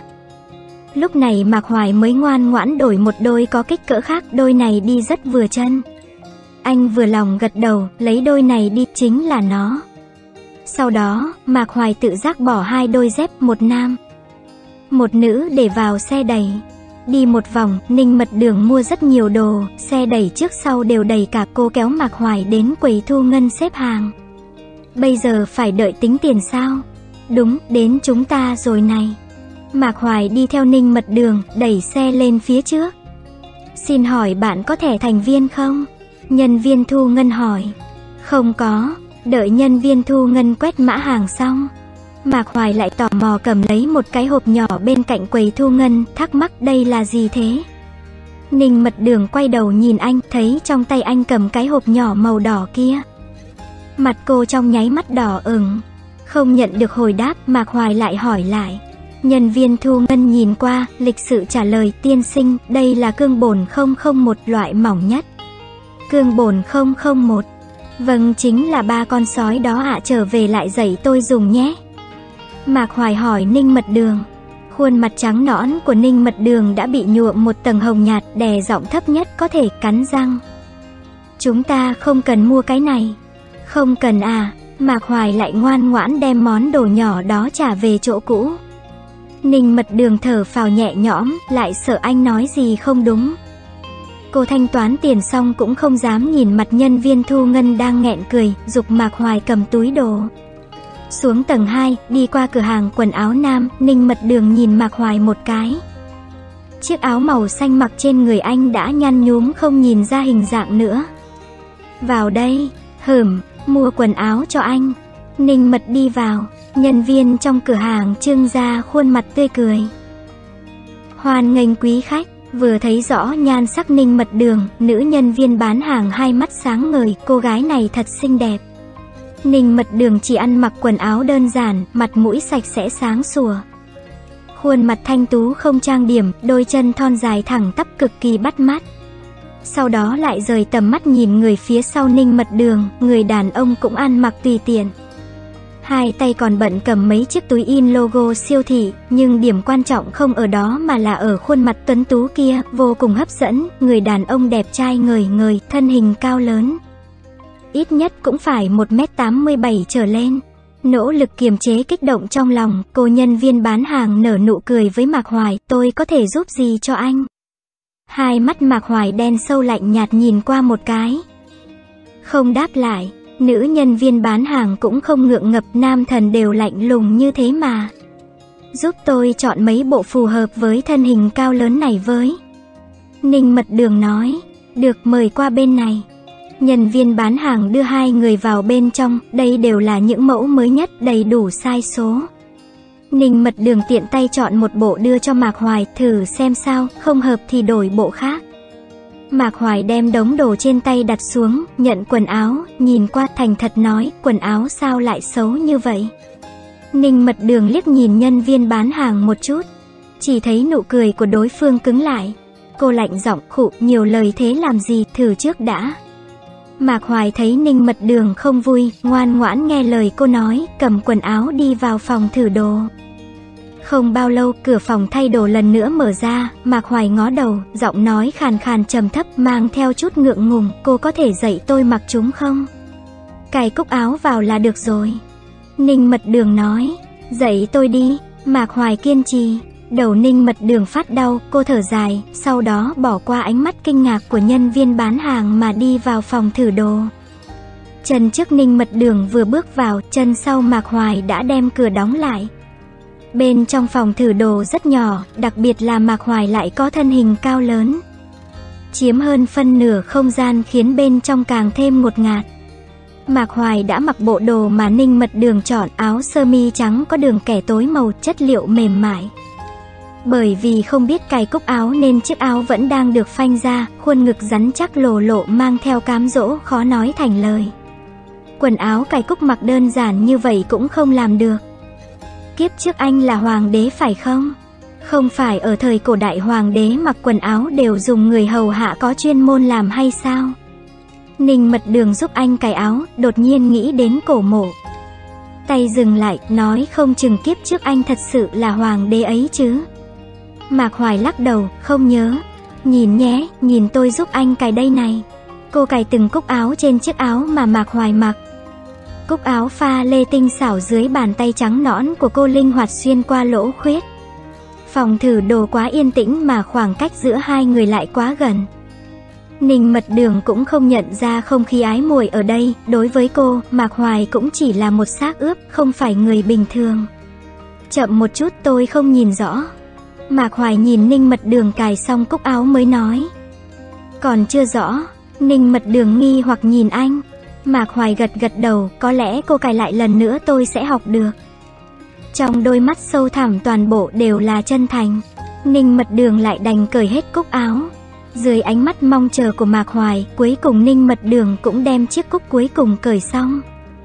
Lúc này Mạc Hoài mới ngoan ngoãn đổi một đôi có kích cỡ khác, đôi này đi rất vừa chân. Anh vừa lòng gật đầu, lấy đôi này đi, chính là nó. Sau đó, Mạc Hoài tự giác bỏ hai đôi dép, một nam, một nữ để vào xe đẩy. Đi một vòng, Ninh Mật Đường mua rất nhiều đồ, xe đẩy trước sau đều đầy cả, cô kéo Mạc Hoài đến quầy thu ngân xếp hàng. Bây giờ phải đợi tính tiền sao? Đúng, đến chúng ta rồi này. Mạc Hoài đi theo Ninh Mật Đường, đẩy xe lên phía trước. Xin hỏi bạn có thẻ thành viên không? Nhân viên thu ngân hỏi. Không có. Đợi nhân viên thu ngân quét mã hàng xong, Mạc Hoài lại tò mò cầm lấy một cái hộp nhỏ bên cạnh quầy thu ngân, thắc mắc đây là gì thế? Ninh Mật Đường quay đầu nhìn anh, thấy trong tay anh cầm cái hộp nhỏ màu đỏ kia. Mặt cô trong nháy mắt đỏ ửng. Không nhận được hồi đáp, Mạc Hoài lại hỏi lại. Nhân viên thu ngân nhìn qua, lịch sự trả lời, tiên sinh, đây là cương bổn không không một, loại mỏng nhất. Cương bổn không không một. Vâng, chính là ba con sói đó ạ, trở về lại dạy tôi dùng nhé. Mạc Hoài hỏi Ninh Mật Đường. Khuôn mặt trắng nõn của Ninh Mật Đường đã bị nhuộm một tầng hồng nhạt, đè giọng thấp nhất có thể, cắn răng. Chúng ta không cần mua cái này. Không cần à, Mạc Hoài lại ngoan ngoãn đem món đồ nhỏ đó trả về chỗ cũ. Ninh Mật Đường thở phào nhẹ nhõm, lại sợ anh nói gì không đúng. Cô thanh toán tiền xong cũng không dám nhìn mặt nhân viên thu ngân đang nghẹn cười, giục Mạc Hoài cầm túi đồ. Xuống tầng hai, đi qua cửa hàng quần áo nam, Ninh Mật Đường nhìn Mạc Hoài một cái. Chiếc áo màu xanh mặc trên người anh đã nhăn nhúm không nhìn ra hình dạng nữa. Vào đây, hửm, mua quần áo cho anh. Ninh Mật đi vào, nhân viên trong cửa hàng trưng ra khuôn mặt tươi cười. Hoan nghênh quý khách. Vừa thấy rõ nhan sắc Ninh Mật Đường, nữ nhân viên bán hàng hai mắt sáng ngời, cô gái này thật xinh đẹp. Ninh Mật Đường chỉ ăn mặc quần áo đơn giản, mặt mũi sạch sẽ sáng sủa. Khuôn mặt thanh tú không trang điểm, đôi chân thon dài thẳng tắp cực kỳ bắt mắt. Sau đó lại rời tầm mắt nhìn người phía sau Ninh Mật Đường, người đàn ông cũng ăn mặc tùy tiện. Hai tay còn bận cầm mấy chiếc túi in logo siêu thị, nhưng điểm quan trọng không ở đó mà là ở khuôn mặt tuấn tú kia, vô cùng hấp dẫn, người đàn ông đẹp trai ngời ngời, thân hình cao lớn. Ít nhất cũng phải một mét tám mươi bảy trở lên. Nỗ lực kiềm chế kích động trong lòng, cô nhân viên bán hàng nở nụ cười với Mạc Hoài, tôi có thể giúp gì cho anh? Hai mắt Mạc Hoài đen sâu lạnh nhạt nhìn qua một cái. Không đáp lại. Nữ nhân viên bán hàng cũng không ngượng ngập, nam thần đều lạnh lùng như thế mà. Giúp tôi chọn mấy bộ phù hợp với thân hình cao lớn này với. Ninh Mật Đường nói, được, mời qua bên này. Nhân viên bán hàng đưa hai người vào bên trong, đây đều là những mẫu mới nhất, đầy đủ size số. Ninh Mật Đường tiện tay chọn một bộ đưa cho Mạc Hoài, thử xem sao, không hợp thì đổi bộ khác. Mạc Hoài đem đống đồ trên tay đặt xuống, nhận quần áo, nhìn qua thành thật nói, quần áo sao lại xấu như vậy? Ninh Mật Đường liếc nhìn nhân viên bán hàng một chút, chỉ thấy nụ cười của đối phương cứng lại. Cô lạnh giọng, khụ, nhiều lời thế làm gì, thử trước đã. Mạc Hoài thấy Ninh Mật Đường không vui, ngoan ngoãn nghe lời cô nói, cầm quần áo đi vào phòng thử đồ. Không bao lâu, cửa phòng thay đồ lần nữa mở ra, Mạc Hoài ngó đầu, giọng nói khàn khàn trầm thấp mang theo chút ngượng ngùng, cô có thể dạy tôi mặc chúng không? Cài cúc áo vào là được rồi. Ninh Mật Đường nói, dạy tôi đi. Mạc Hoài kiên trì. Đầu Ninh Mật Đường phát đau, cô thở dài, sau đó bỏ qua ánh mắt kinh ngạc của nhân viên bán hàng mà đi vào phòng thử đồ. Chân trước Ninh Mật Đường vừa bước vào, chân sau Mạc Hoài đã đem cửa đóng lại. Bên trong phòng thử đồ rất nhỏ, đặc biệt là Mạc Hoài lại có thân hình cao lớn, chiếm hơn phân nửa không gian khiến bên trong càng thêm ngột ngạt. Mạc Hoài đã mặc bộ đồ mà Ninh Mật Đường chọn, áo sơ mi trắng có đường kẻ tối màu, chất liệu mềm mại. Bởi vì không biết cài cúc áo nên chiếc áo vẫn đang được phanh ra, khuôn ngực rắn chắc lồ lộ mang theo cám dỗ khó nói thành lời. Quần áo cài cúc mặc đơn giản như vậy cũng không làm được. Kiếp trước anh là hoàng đế phải không? Không phải ở thời cổ đại hoàng đế mặc quần áo đều dùng người hầu hạ có chuyên môn làm hay sao? Ninh Mật Đường giúp anh cài áo, đột nhiên nghĩ đến cổ mộ. Tay dừng lại, nói không chừng kiếp trước anh thật sự là hoàng đế ấy chứ. Mạc Hoài lắc đầu, không nhớ. Nhìn nhé, nhìn tôi giúp anh cài đây này. Cô cài từng cúc áo trên chiếc áo mà Mạc Hoài mặc. Cúc áo pha lê tinh xảo dưới bàn tay trắng nõn của cô linh hoạt xuyên qua lỗ khuyết. Phòng thử đồ quá yên tĩnh mà khoảng cách giữa hai người lại quá gần. Ninh Mật Đường cũng không nhận ra không khí ái muội ở đây, đối với cô, Mạc Hoài cũng chỉ là một xác ướp, không phải người bình thường. Chậm một chút, tôi không nhìn rõ. Mạc Hoài nhìn Ninh Mật Đường cài xong cúc áo mới nói. Còn chưa rõ. Ninh Mật Đường nghi hoặc nhìn anh. Mạc Hoài gật gật đầu, có lẽ cô cài lại lần nữa tôi sẽ học được. Trong đôi mắt sâu thẳm toàn bộ đều là chân thành. Ninh Mật Đường lại đành cởi hết cúc áo. Dưới ánh mắt mong chờ của Mạc Hoài, cuối cùng Ninh Mật Đường cũng đem chiếc cúc cuối cùng cởi xong.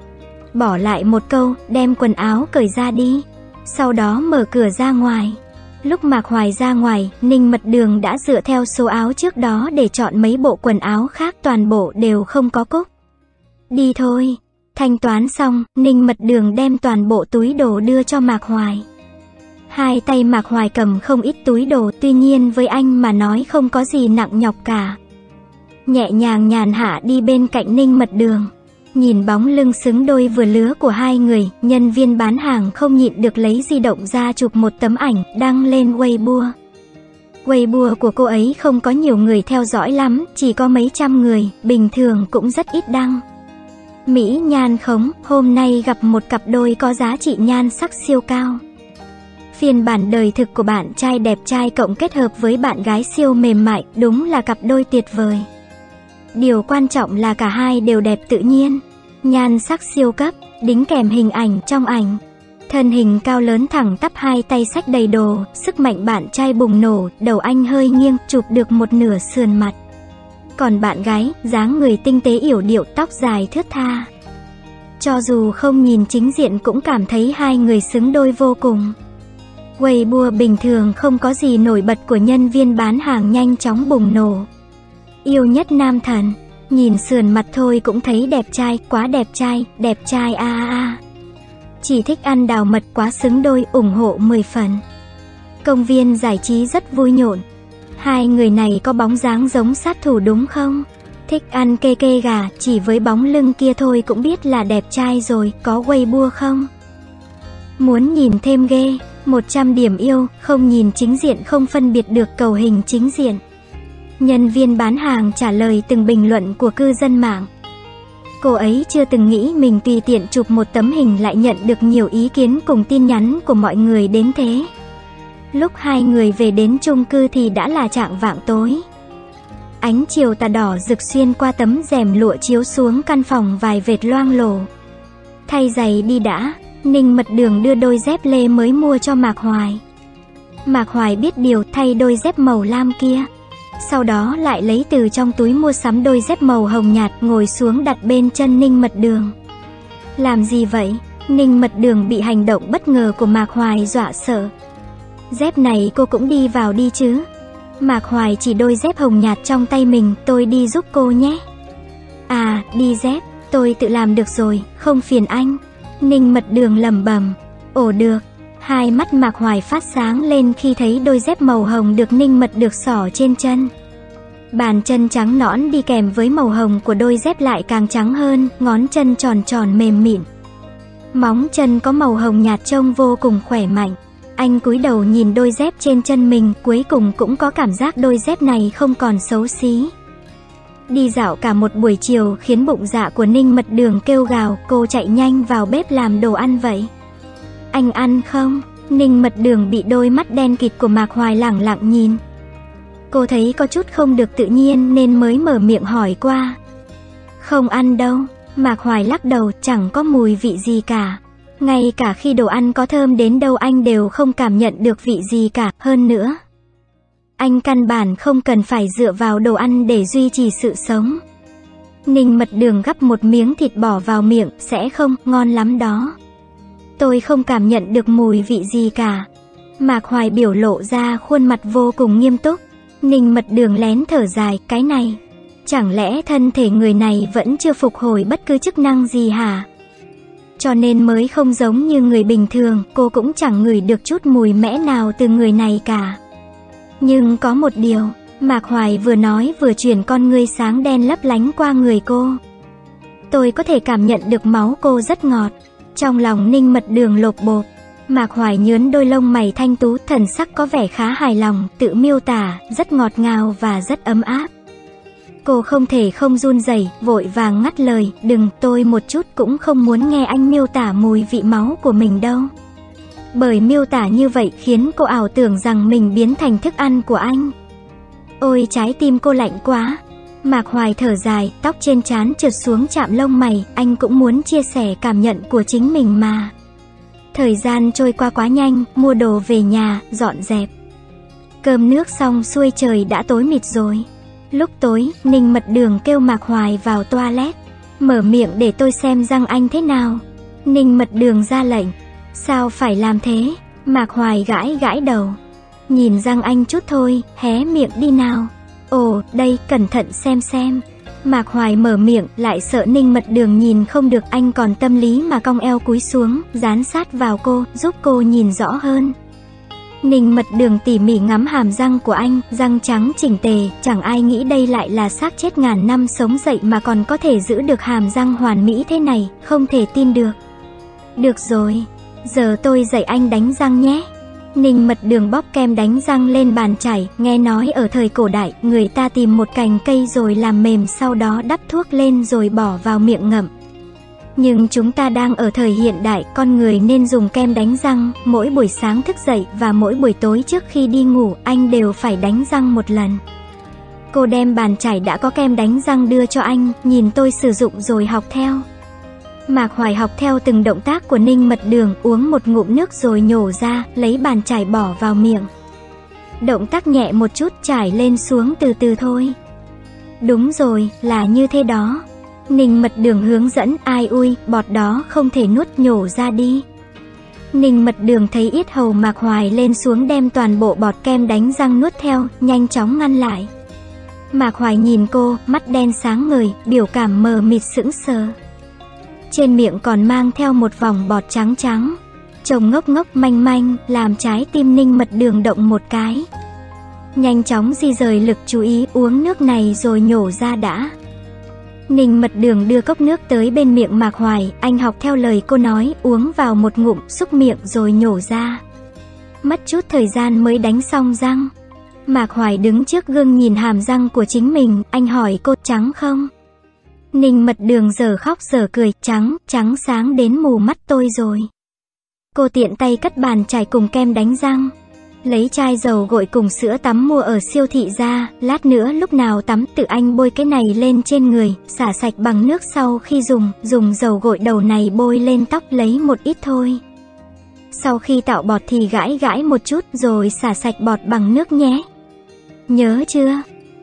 Bỏ lại một câu, đem quần áo cởi ra đi. Sau đó mở cửa ra ngoài. Lúc Mạc Hoài ra ngoài, Ninh Mật Đường đã dựa theo số áo trước đó để chọn mấy bộ quần áo khác, toàn bộ đều không có cúc. Đi thôi. Thanh toán xong, Ninh Mật Đường đem toàn bộ túi đồ đưa cho Mạc Hoài. Hai tay Mạc Hoài cầm không ít túi đồ, tuy nhiên với anh mà nói không có gì nặng nhọc cả. nhẹ nhàng nhàn hạ đi bên cạnh Ninh Mật Đường. Nhìn bóng lưng xứng đôi vừa lứa của hai người, nhân viên bán hàng không nhịn được lấy di động ra chụp một tấm ảnh, đăng lên Weibo. Weibo của cô ấy không có nhiều người theo dõi lắm, chỉ có mấy trăm người, bình thường cũng rất ít đăng. Mỹ nhan khống, hôm nay gặp một cặp đôi có giá trị nhan sắc siêu cao. Phiên bản đời thực của bạn trai đẹp trai cộng kết hợp với bạn gái siêu mềm mại, đúng là cặp đôi tuyệt vời. Điều quan trọng là cả hai đều đẹp tự nhiên, nhan sắc siêu cấp, đính kèm hình ảnh trong ảnh. Thân hình cao lớn thẳng tắp, hai tay xách đầy đồ, sức mạnh bạn trai bùng nổ, đầu anh hơi nghiêng, chụp được một nửa sườn mặt. Còn bạn gái, dáng người tinh tế yểu điệu, tóc dài thướt tha. Cho dù không nhìn chính diện cũng cảm thấy hai người xứng đôi vô cùng. Weibo bình thường không có gì nổi bật của nhân viên bán hàng nhanh chóng bùng nổ. Yêu nhất nam thần, nhìn sườn mặt thôi cũng thấy đẹp trai, quá đẹp trai, đẹp trai a a a. Chỉ thích ăn đào mật, quá xứng đôi, ủng hộ mười phần. Công viên giải trí rất vui nhộn. Hai người này có bóng dáng giống sát thủ đúng không? Thích ăn kê kê gà, chỉ với bóng lưng kia thôi cũng biết là đẹp trai rồi, có Weibo không? Muốn nhìn thêm ghê, một trăm điểm yêu, không nhìn chính diện không phân biệt được cầu hình chính diện. Nhân viên bán hàng trả lời từng bình luận của cư dân mạng. Cô ấy chưa từng nghĩ mình tùy tiện chụp một tấm hình lại nhận được nhiều ý kiến cùng tin nhắn của mọi người đến thế. Lúc hai người về đến chung cư thì đã là chạng vạng tối. Ánh chiều tà đỏ rực xuyên qua tấm rèm lụa chiếu xuống căn phòng vài vệt loang lổ. Thay giày đi đã, Ninh Mật Đường đưa đôi dép lê mới mua cho Mạc Hoài. Mạc Hoài biết điều, thay đôi dép màu lam kia. Sau đó lại lấy từ trong túi mua sắm đôi dép màu hồng nhạt, ngồi xuống đặt bên chân Ninh Mật Đường. Làm gì vậy? Ninh Mật Đường bị hành động bất ngờ của Mạc Hoài dọa sợ. Dép này cô cũng đi vào đi chứ? Mạc Hoài chỉ đôi dép hồng nhạt trong tay mình, tôi đi giúp cô nhé. À, đi dép, tôi tự làm được rồi, không phiền anh. Ninh Mật Đường lẩm bẩm. Ồ được. Hai mắt Mạc Hoài phát sáng lên khi thấy đôi dép màu hồng được Ninh Mật được xỏ trên chân. Bàn chân trắng nõn đi kèm với màu hồng của đôi dép lại càng trắng hơn, ngón chân tròn tròn mềm mịn. Móng chân có màu hồng nhạt trông vô cùng khỏe mạnh. Anh cúi đầu nhìn đôi dép trên chân mình, cuối cùng cũng có cảm giác đôi dép này không còn xấu xí. Đi dạo cả một buổi chiều khiến bụng dạ của Ninh Mật Đường kêu gào, cô chạy nhanh vào bếp làm đồ ăn vậy. Anh ăn không? Ninh Mật Đường bị đôi mắt đen kịt của Mạc Hoài lẳng lặng nhìn. Cô thấy có chút không được tự nhiên nên mới mở miệng hỏi qua. Không ăn đâu. Mạc Hoài lắc đầu, chẳng có mùi vị gì cả. Ngay cả khi đồ ăn có thơm đến đâu anh đều không cảm nhận được vị gì cả. Hơn nữa, anh căn bản không cần phải dựa vào đồ ăn để duy trì sự sống. Ninh Mật Đường gắp một miếng thịt bỏ vào miệng, sẽ không, ngon lắm đó. Tôi không cảm nhận được mùi vị gì cả. Mạc Hoài biểu lộ ra khuôn mặt vô cùng nghiêm túc. Ninh Mật Đường lén thở dài, cái này, chẳng lẽ thân thể người này vẫn chưa phục hồi bất cứ chức năng gì hả? Cho nên mới không giống như người bình thường, cô cũng chẳng ngửi được chút mùi mẽ nào từ người này cả. Nhưng có một điều, Mạc Hoài vừa nói vừa chuyển con ngươi sáng đen lấp lánh qua người cô. Tôi có thể cảm nhận được máu cô rất ngọt. Trong lòng Ninh Mật Đường lột bột. Mạc Hoài nhướn đôi lông mày thanh tú, thần sắc có vẻ khá hài lòng, tự miêu tả, rất ngọt ngào và rất ấm áp. Cô không thể không run rẩy, vội vàng ngắt lời, đừng, tôi một chút cũng không muốn nghe anh miêu tả mùi vị máu của mình đâu. Bởi miêu tả như vậy khiến cô ảo tưởng rằng mình biến thành thức ăn của anh. Ôi trái tim cô lạnh quá. Mạc Hoài thở dài, tóc trên trán trượt xuống chạm lông mày, anh cũng muốn chia sẻ cảm nhận của chính mình mà. Thời gian trôi qua quá nhanh, mua đồ về nhà, dọn dẹp. Cơm nước xong xuôi trời đã tối mịt rồi. Lúc tối, Ninh Mật Đường kêu Mạc Hoài vào toilet. Mở miệng để tôi xem răng anh thế nào. Ninh Mật Đường ra lệnh. Sao phải làm thế? Mạc Hoài gãi gãi đầu. Nhìn răng anh chút thôi, hé miệng đi nào. Ồ, đây, cẩn thận xem xem. Mạc Hoài mở miệng, lại sợ Ninh Mật Đường nhìn không được, anh còn tâm lý mà cong eo cúi xuống, dán sát vào cô, giúp cô nhìn rõ hơn. Ninh Mật Đường tỉ mỉ ngắm hàm răng của anh, răng trắng chỉnh tề, chẳng ai nghĩ đây lại là xác chết ngàn năm sống dậy mà còn có thể giữ được hàm răng hoàn mỹ thế này, không thể tin được. Được rồi, giờ tôi dạy anh đánh răng nhé. Ninh Mật Đường bóp kem đánh răng lên bàn chải, nghe nói ở thời cổ đại, người ta tìm một cành cây rồi làm mềm sau đó đắp thuốc lên rồi bỏ vào miệng ngậm. Nhưng chúng ta đang ở thời hiện đại, con người nên dùng kem đánh răng, mỗi buổi sáng thức dậy và mỗi buổi tối trước khi đi ngủ, anh đều phải đánh răng một lần. Cô đem bàn chải đã có kem đánh răng đưa cho anh, nhìn tôi sử dụng rồi học theo. Mạc Hoài học theo từng động tác của Ninh Mật Đường, uống một ngụm nước rồi nhổ ra, lấy bàn chải bỏ vào miệng. Động tác nhẹ một chút, chải lên xuống từ từ thôi. Đúng rồi, là như thế đó. Ninh Mật Đường hướng dẫn, ai ui, bọt đó không thể nuốt, nhổ ra đi. Ninh Mật Đường thấy yết hầu Mạc Hoài lên xuống đem toàn bộ bọt kem đánh răng nuốt theo, nhanh chóng ngăn lại. Mạc Hoài nhìn cô, mắt đen sáng ngời, biểu cảm mờ mịt sững sờ. Trên miệng còn mang theo một vòng bọt trắng trắng. Trông ngốc ngốc manh manh, làm trái tim Ninh Mật Đường động một cái. Nhanh chóng di rời lực chú ý, uống nước này rồi nhổ ra đã. Ninh Mật Đường đưa cốc nước tới bên miệng Mạc Hoài, anh học theo lời cô nói, uống vào một ngụm, xúc miệng rồi nhổ ra. Mất chút thời gian mới đánh xong răng. Mạc Hoài đứng trước gương nhìn hàm răng của chính mình, anh hỏi cô, trắng không? Ninh Mật Đường giờ khóc giờ cười, trắng, trắng sáng đến mù mắt tôi rồi. Cô tiện tay cất bàn chải cùng kem đánh răng. Lấy chai dầu gội cùng sữa tắm mua ở siêu thị ra, lát nữa lúc nào tắm tự anh bôi cái này lên trên người, xả sạch bằng nước sau khi dùng, dùng dầu gội đầu này bôi lên tóc lấy một ít thôi. Sau khi tạo bọt thì gãi gãi một chút rồi xả sạch bọt bằng nước nhé. Nhớ chưa?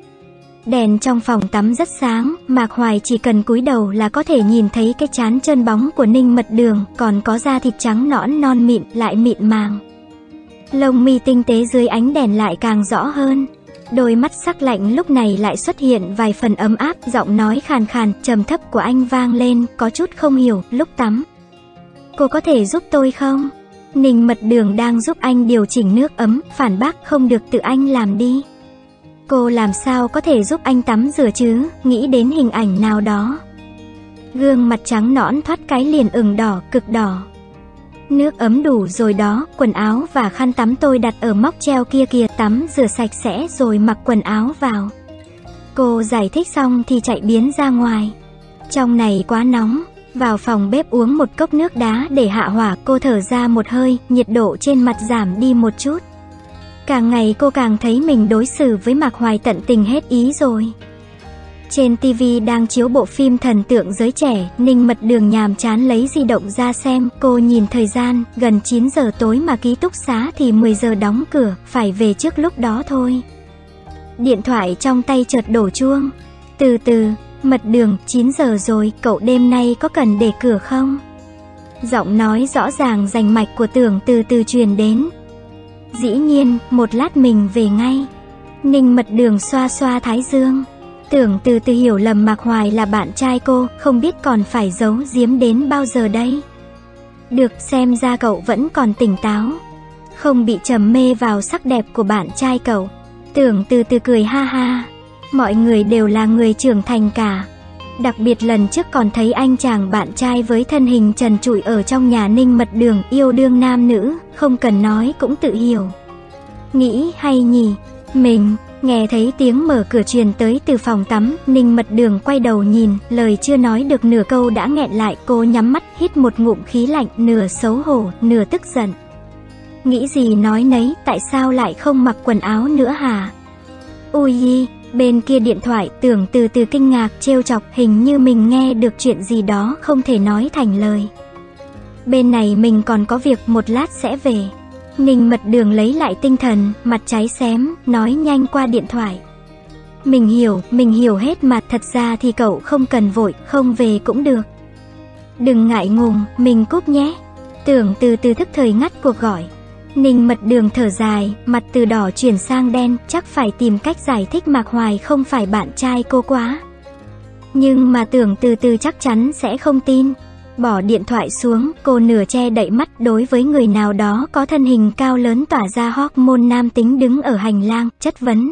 Đèn trong phòng tắm rất sáng, Mạc Hoài chỉ cần cúi đầu là có thể nhìn thấy cái trán trơn bóng của Ninh Mật Đường, còn có da thịt trắng nõn non mịn lại mịn màng. Lông mi tinh tế dưới ánh đèn lại càng rõ hơn. Đôi mắt sắc lạnh lúc này lại xuất hiện vài phần ấm áp, giọng nói khàn khàn, trầm thấp của anh vang lên, có chút không hiểu, lúc tắm. Cô có thể giúp tôi không? Ninh Mật Đường đang giúp anh điều chỉnh nước ấm, phản bác, không được, tự anh làm đi. Cô làm sao có thể giúp anh tắm rửa chứ, nghĩ đến hình ảnh nào đó. Gương mặt trắng nõn thoát cái liền ửng đỏ, cực đỏ. Nước ấm đủ rồi đó, quần áo và khăn tắm tôi đặt ở móc treo kia kìa, tắm rửa sạch sẽ rồi mặc quần áo vào. Cô giải thích xong thì chạy biến ra ngoài. Trong này quá nóng, vào phòng bếp uống một cốc nước đá để hạ hỏa, cô thở ra một hơi, nhiệt độ trên mặt giảm đi một chút. Càng ngày cô càng thấy mình đối xử với Mạc Hoài tận tình hết ý rồi. Trên tivi đang chiếu bộ phim thần tượng giới trẻ, Ninh Mật Đường nhàm chán lấy di động ra xem, cô nhìn thời gian, gần chín giờ tối mà ký túc xá thì mười giờ đóng cửa, phải về trước lúc đó thôi. Điện thoại trong tay chợt đổ chuông. Từ từ, Mật Đường, chín giờ rồi, cậu đêm nay có cần để cửa không? Giọng nói rõ ràng rành mạch của Tưởng từ từ truyền đến. Dĩ nhiên, một lát mình về ngay. Ninh Mật Đường xoa xoa thái dương. Tưởng từ từ hiểu lầm Mạc Hoài là bạn trai cô, không biết còn phải giấu giếm đến bao giờ đây. Được, xem ra cậu vẫn còn tỉnh táo, không bị trầm mê vào sắc đẹp của bạn trai cậu. Tưởng từ từ cười ha ha. Mọi người đều là người trưởng thành cả. Đặc biệt lần trước còn thấy anh chàng bạn trai với thân hình trần trụi ở trong nhà Ninh Mật Đường, yêu đương nam nữ, không cần nói cũng tự hiểu. Nghĩ hay nhỉ? Mình, nghe thấy tiếng mở cửa truyền tới từ phòng tắm, Ninh Mật Đường quay đầu nhìn, lời chưa nói được nửa câu đã nghẹn lại, cô nhắm mắt, hít một ngụm khí lạnh, nửa xấu hổ, nửa tức giận. Nghĩ gì nói nấy, tại sao lại không mặc quần áo nữa hả? Ui yi, bên kia điện thoại, Tưởng từ từ kinh ngạc, trêu chọc, hình như mình nghe được chuyện gì đó không thể nói thành lời. Bên này mình còn có việc, một lát sẽ về. Ninh Mật Đường lấy lại tinh thần, mặt cháy xém, nói nhanh qua điện thoại. Mình hiểu, mình hiểu hết mà, thật ra thì cậu không cần vội, không về cũng được. Đừng ngại ngùng, mình cúp nhé. Tưởng từ từ thức thời ngắt cuộc gọi. Ninh Mật Đường thở dài, mặt từ đỏ chuyển sang đen, chắc phải tìm cách giải thích Mạc Hoài không phải bạn trai cô quá. Nhưng mà Tưởng từ từ chắc chắn sẽ không tin. Bỏ điện thoại xuống, cô nửa che đậy mắt đối với người nào đó có thân hình cao lớn tỏa ra hormone nam tính đứng ở hành lang, chất vấn.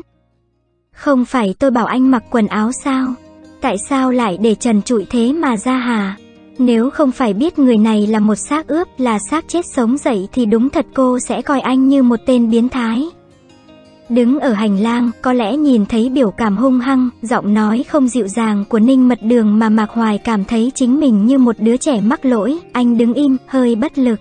Không phải tôi bảo anh mặc quần áo sao? Tại sao lại để trần trụi thế mà ra hả? Nếu không phải biết người này là một xác ướp, là xác chết sống dậy thì đúng thật cô sẽ coi anh như một tên biến thái. Đứng ở hành lang, có lẽ nhìn thấy biểu cảm hung hăng, giọng nói không dịu dàng của Ninh Mật Đường mà Mạc Hoài cảm thấy chính mình như một đứa trẻ mắc lỗi. Anh đứng im, hơi bất lực.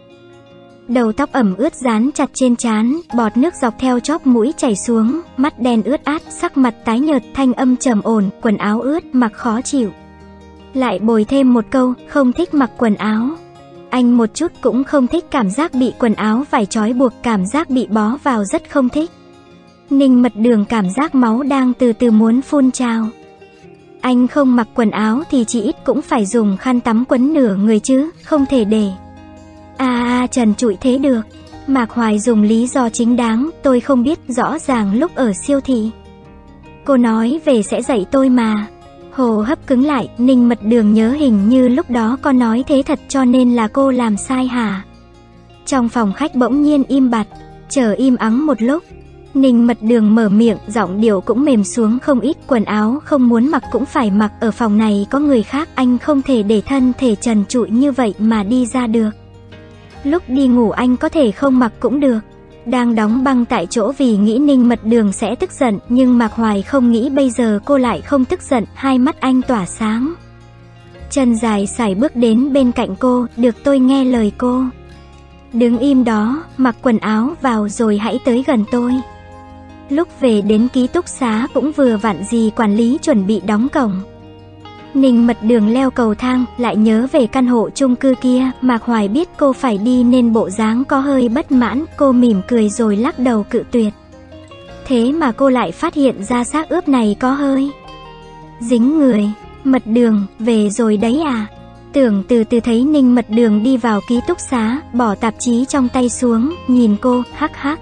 Đầu tóc ẩm ướt dán chặt trên trán, bọt nước dọc theo chóp mũi chảy xuống, mắt đen ướt át, sắc mặt tái nhợt, thanh âm trầm ổn, quần áo ướt, mặc khó chịu. Lại bồi thêm một câu, không thích mặc quần áo. Anh một chút cũng không thích cảm giác bị quần áo vải trói buộc, cảm giác bị bó vào rất không thích. Ninh Mật Đường cảm giác máu đang từ từ muốn phun trào. Anh không mặc quần áo thì chỉ ít cũng phải dùng khăn tắm quấn nửa người chứ, không thể để a à, à, trần trụi thế được. Mạc Hoài dùng lý do chính đáng, tôi không biết, rõ ràng lúc ở siêu thị cô nói về sẽ dạy tôi mà. Hồ hấp cứng lại, Ninh Mật Đường nhớ hình như lúc đó có nói thế thật, cho nên là cô làm sai hả? Trong phòng khách bỗng nhiên im bặt, chờ im ắng một lúc. Ninh Mật Đường mở miệng, giọng điệu cũng mềm xuống không ít, quần áo không muốn mặc cũng phải mặc, ở phòng này có người khác, anh không thể để thân thể trần trụi như vậy mà đi ra được. Lúc đi ngủ anh có thể không mặc cũng được. Đang đóng băng tại chỗ vì nghĩ Ninh Mật Đường sẽ tức giận, nhưng Mạc Hoài không nghĩ bây giờ cô lại không tức giận, hai mắt anh tỏa sáng. Chân dài sải bước đến bên cạnh cô, được tôi nghe lời cô. Đứng im đó, mặc quần áo vào rồi hãy tới gần tôi. Lúc về đến ký túc xá cũng vừa vặn dì quản lý chuẩn bị đóng cổng. Ninh Mật Đường leo cầu thang, lại nhớ về căn hộ chung cư kia, Mạc Hoài biết cô phải đi nên bộ dáng có hơi bất mãn, cô mỉm cười rồi lắc đầu cự tuyệt. Thế mà cô lại phát hiện ra xác ướp này có hơi dính người. Mật Đường, về rồi đấy à? Tưởng từ từ thấy Ninh Mật Đường đi vào ký túc xá, bỏ tạp chí trong tay xuống, nhìn cô, hắc hắc.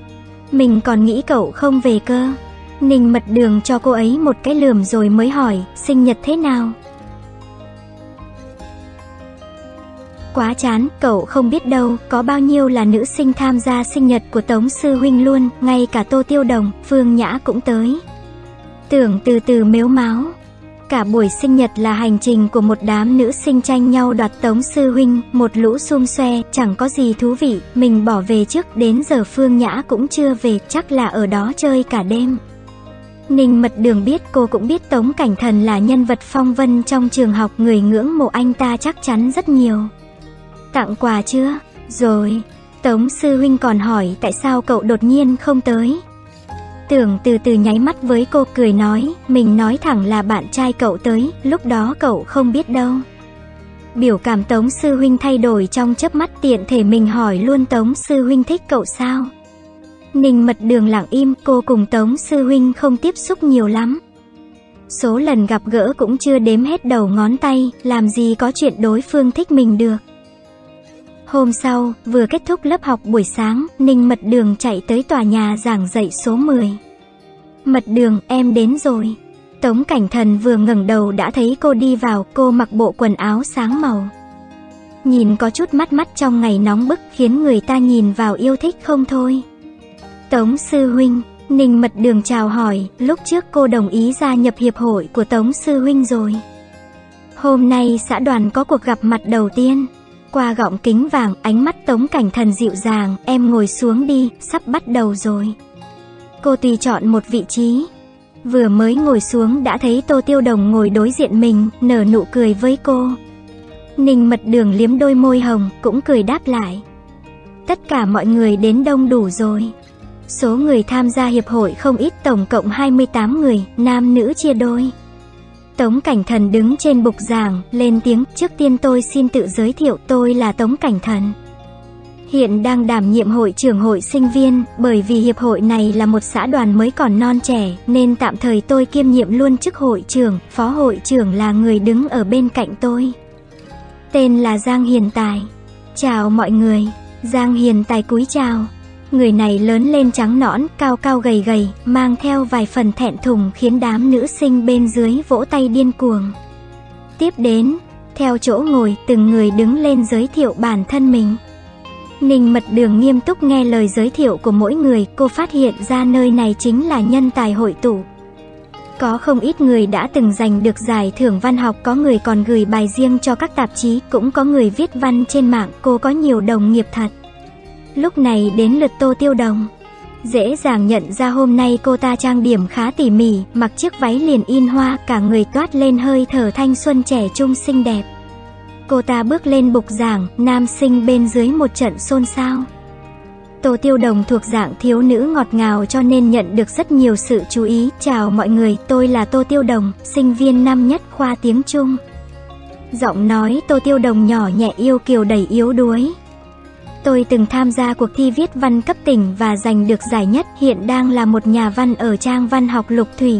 Mình còn nghĩ cậu không về cơ. Ninh Mật Đường cho cô ấy một cái lườm rồi mới hỏi, sinh nhật thế nào? Quá chán, cậu không biết đâu, có bao nhiêu là nữ sinh tham gia sinh nhật của Tống Sư Huynh luôn, ngay cả Tô Tiêu Đồng, Phương Nhã cũng tới. Tưởng từ từ mếu máo. Cả buổi sinh nhật là hành trình của một đám nữ sinh tranh nhau đoạt Tống Sư Huynh, một lũ xum xoe, chẳng có gì thú vị, mình bỏ về trước, đến giờ Phương Nhã cũng chưa về, chắc là ở đó chơi cả đêm. Ninh Mật Đường biết, cô cũng biết Tống Cảnh Thần là nhân vật phong vân trong trường học, người ngưỡng mộ anh ta chắc chắn rất nhiều. Tặng quà chưa? Rồi. Tống Sư Huynh còn hỏi tại sao cậu đột nhiên không tới. Tưởng từ từ nháy mắt với cô, cười nói, mình nói thẳng là bạn trai cậu tới, lúc đó cậu không biết đâu. Biểu cảm Tống Sư Huynh thay đổi trong chớp mắt, tiện thể mình hỏi luôn, Tống Sư Huynh thích cậu sao? Ninh Mật Đường lặng im, cô cùng Tống Sư Huynh không tiếp xúc nhiều lắm. Số lần gặp gỡ cũng chưa đếm hết đầu ngón tay, làm gì có chuyện đối phương thích mình được. Hôm sau, vừa kết thúc lớp học buổi sáng, Ninh Mật Đường chạy tới tòa nhà giảng dạy số mười. Mật Đường, em đến rồi. Tống Cảnh Thần vừa ngẩng đầu đã thấy cô đi vào, cô mặc bộ quần áo sáng màu. Nhìn có chút mắt mắt trong ngày nóng bức, khiến người ta nhìn vào yêu thích không thôi. Tống Sư Huynh, Ninh Mật Đường chào hỏi, lúc trước cô đồng ý gia nhập hiệp hội của Tống Sư Huynh rồi. Hôm nay xã đoàn có cuộc gặp mặt đầu tiên. Qua gọng kính vàng, ánh mắt Tống Cảnh Thần dịu dàng, em ngồi xuống đi, sắp bắt đầu rồi. Cô tùy chọn một vị trí. Vừa mới ngồi xuống đã thấy Tô Tiêu Đồng ngồi đối diện mình, nở nụ cười với cô. Ninh Mật Đường liếm đôi môi hồng, cũng cười đáp lại. Tất cả mọi người đến đông đủ rồi. Số người tham gia hiệp hội không ít, tổng cộng hai mươi tám người, nam nữ chia đôi. Tống Cảnh Thần đứng trên bục giảng, lên tiếng, trước tiên tôi xin tự giới thiệu, tôi là Tống Cảnh Thần. Hiện đang đảm nhiệm hội trưởng hội sinh viên, bởi vì hiệp hội này là một xã đoàn mới còn non trẻ, nên tạm thời tôi kiêm nhiệm luôn chức hội trưởng, phó hội trưởng là người đứng ở bên cạnh tôi. Tên là Giang Hiền Tài. Chào mọi người. Giang Hiền Tài cúi chào. Người này lớn lên trắng nõn, cao cao gầy gầy, mang theo vài phần thẹn thùng khiến đám nữ sinh bên dưới vỗ tay điên cuồng. Tiếp đến, Theo chỗ ngồi, từng người đứng lên giới thiệu bản thân mình. Ninh Mật Đường nghiêm túc nghe lời giới thiệu của mỗi người, cô phát hiện ra nơi này chính là nhân tài hội tụ. Có không ít người đã từng giành được giải thưởng văn học, có người còn gửi bài riêng cho các tạp chí, cũng có người viết văn trên mạng, cô có nhiều đồng nghiệp thật. Lúc này đến lượt Tô Tiêu Đồng. Dễ dàng nhận ra hôm nay cô ta trang điểm khá tỉ mỉ, mặc chiếc váy liền in hoa, cả người toát lên hơi thở thanh xuân trẻ trung xinh đẹp. Cô ta bước lên bục giảng, nam sinh bên dưới một trận xôn xao. Tô Tiêu Đồng thuộc dạng thiếu nữ ngọt ngào cho nên nhận được rất nhiều sự chú ý. Chào mọi người, tôi là Tô Tiêu Đồng, sinh viên năm nhất khoa tiếng Trung. Giọng nói Tô Tiêu Đồng nhỏ nhẹ yêu kiều đầy yếu đuối. Tôi từng tham gia cuộc thi viết văn cấp tỉnh và giành được giải nhất, hiện đang là một nhà văn ở trang văn học Lục Thủy.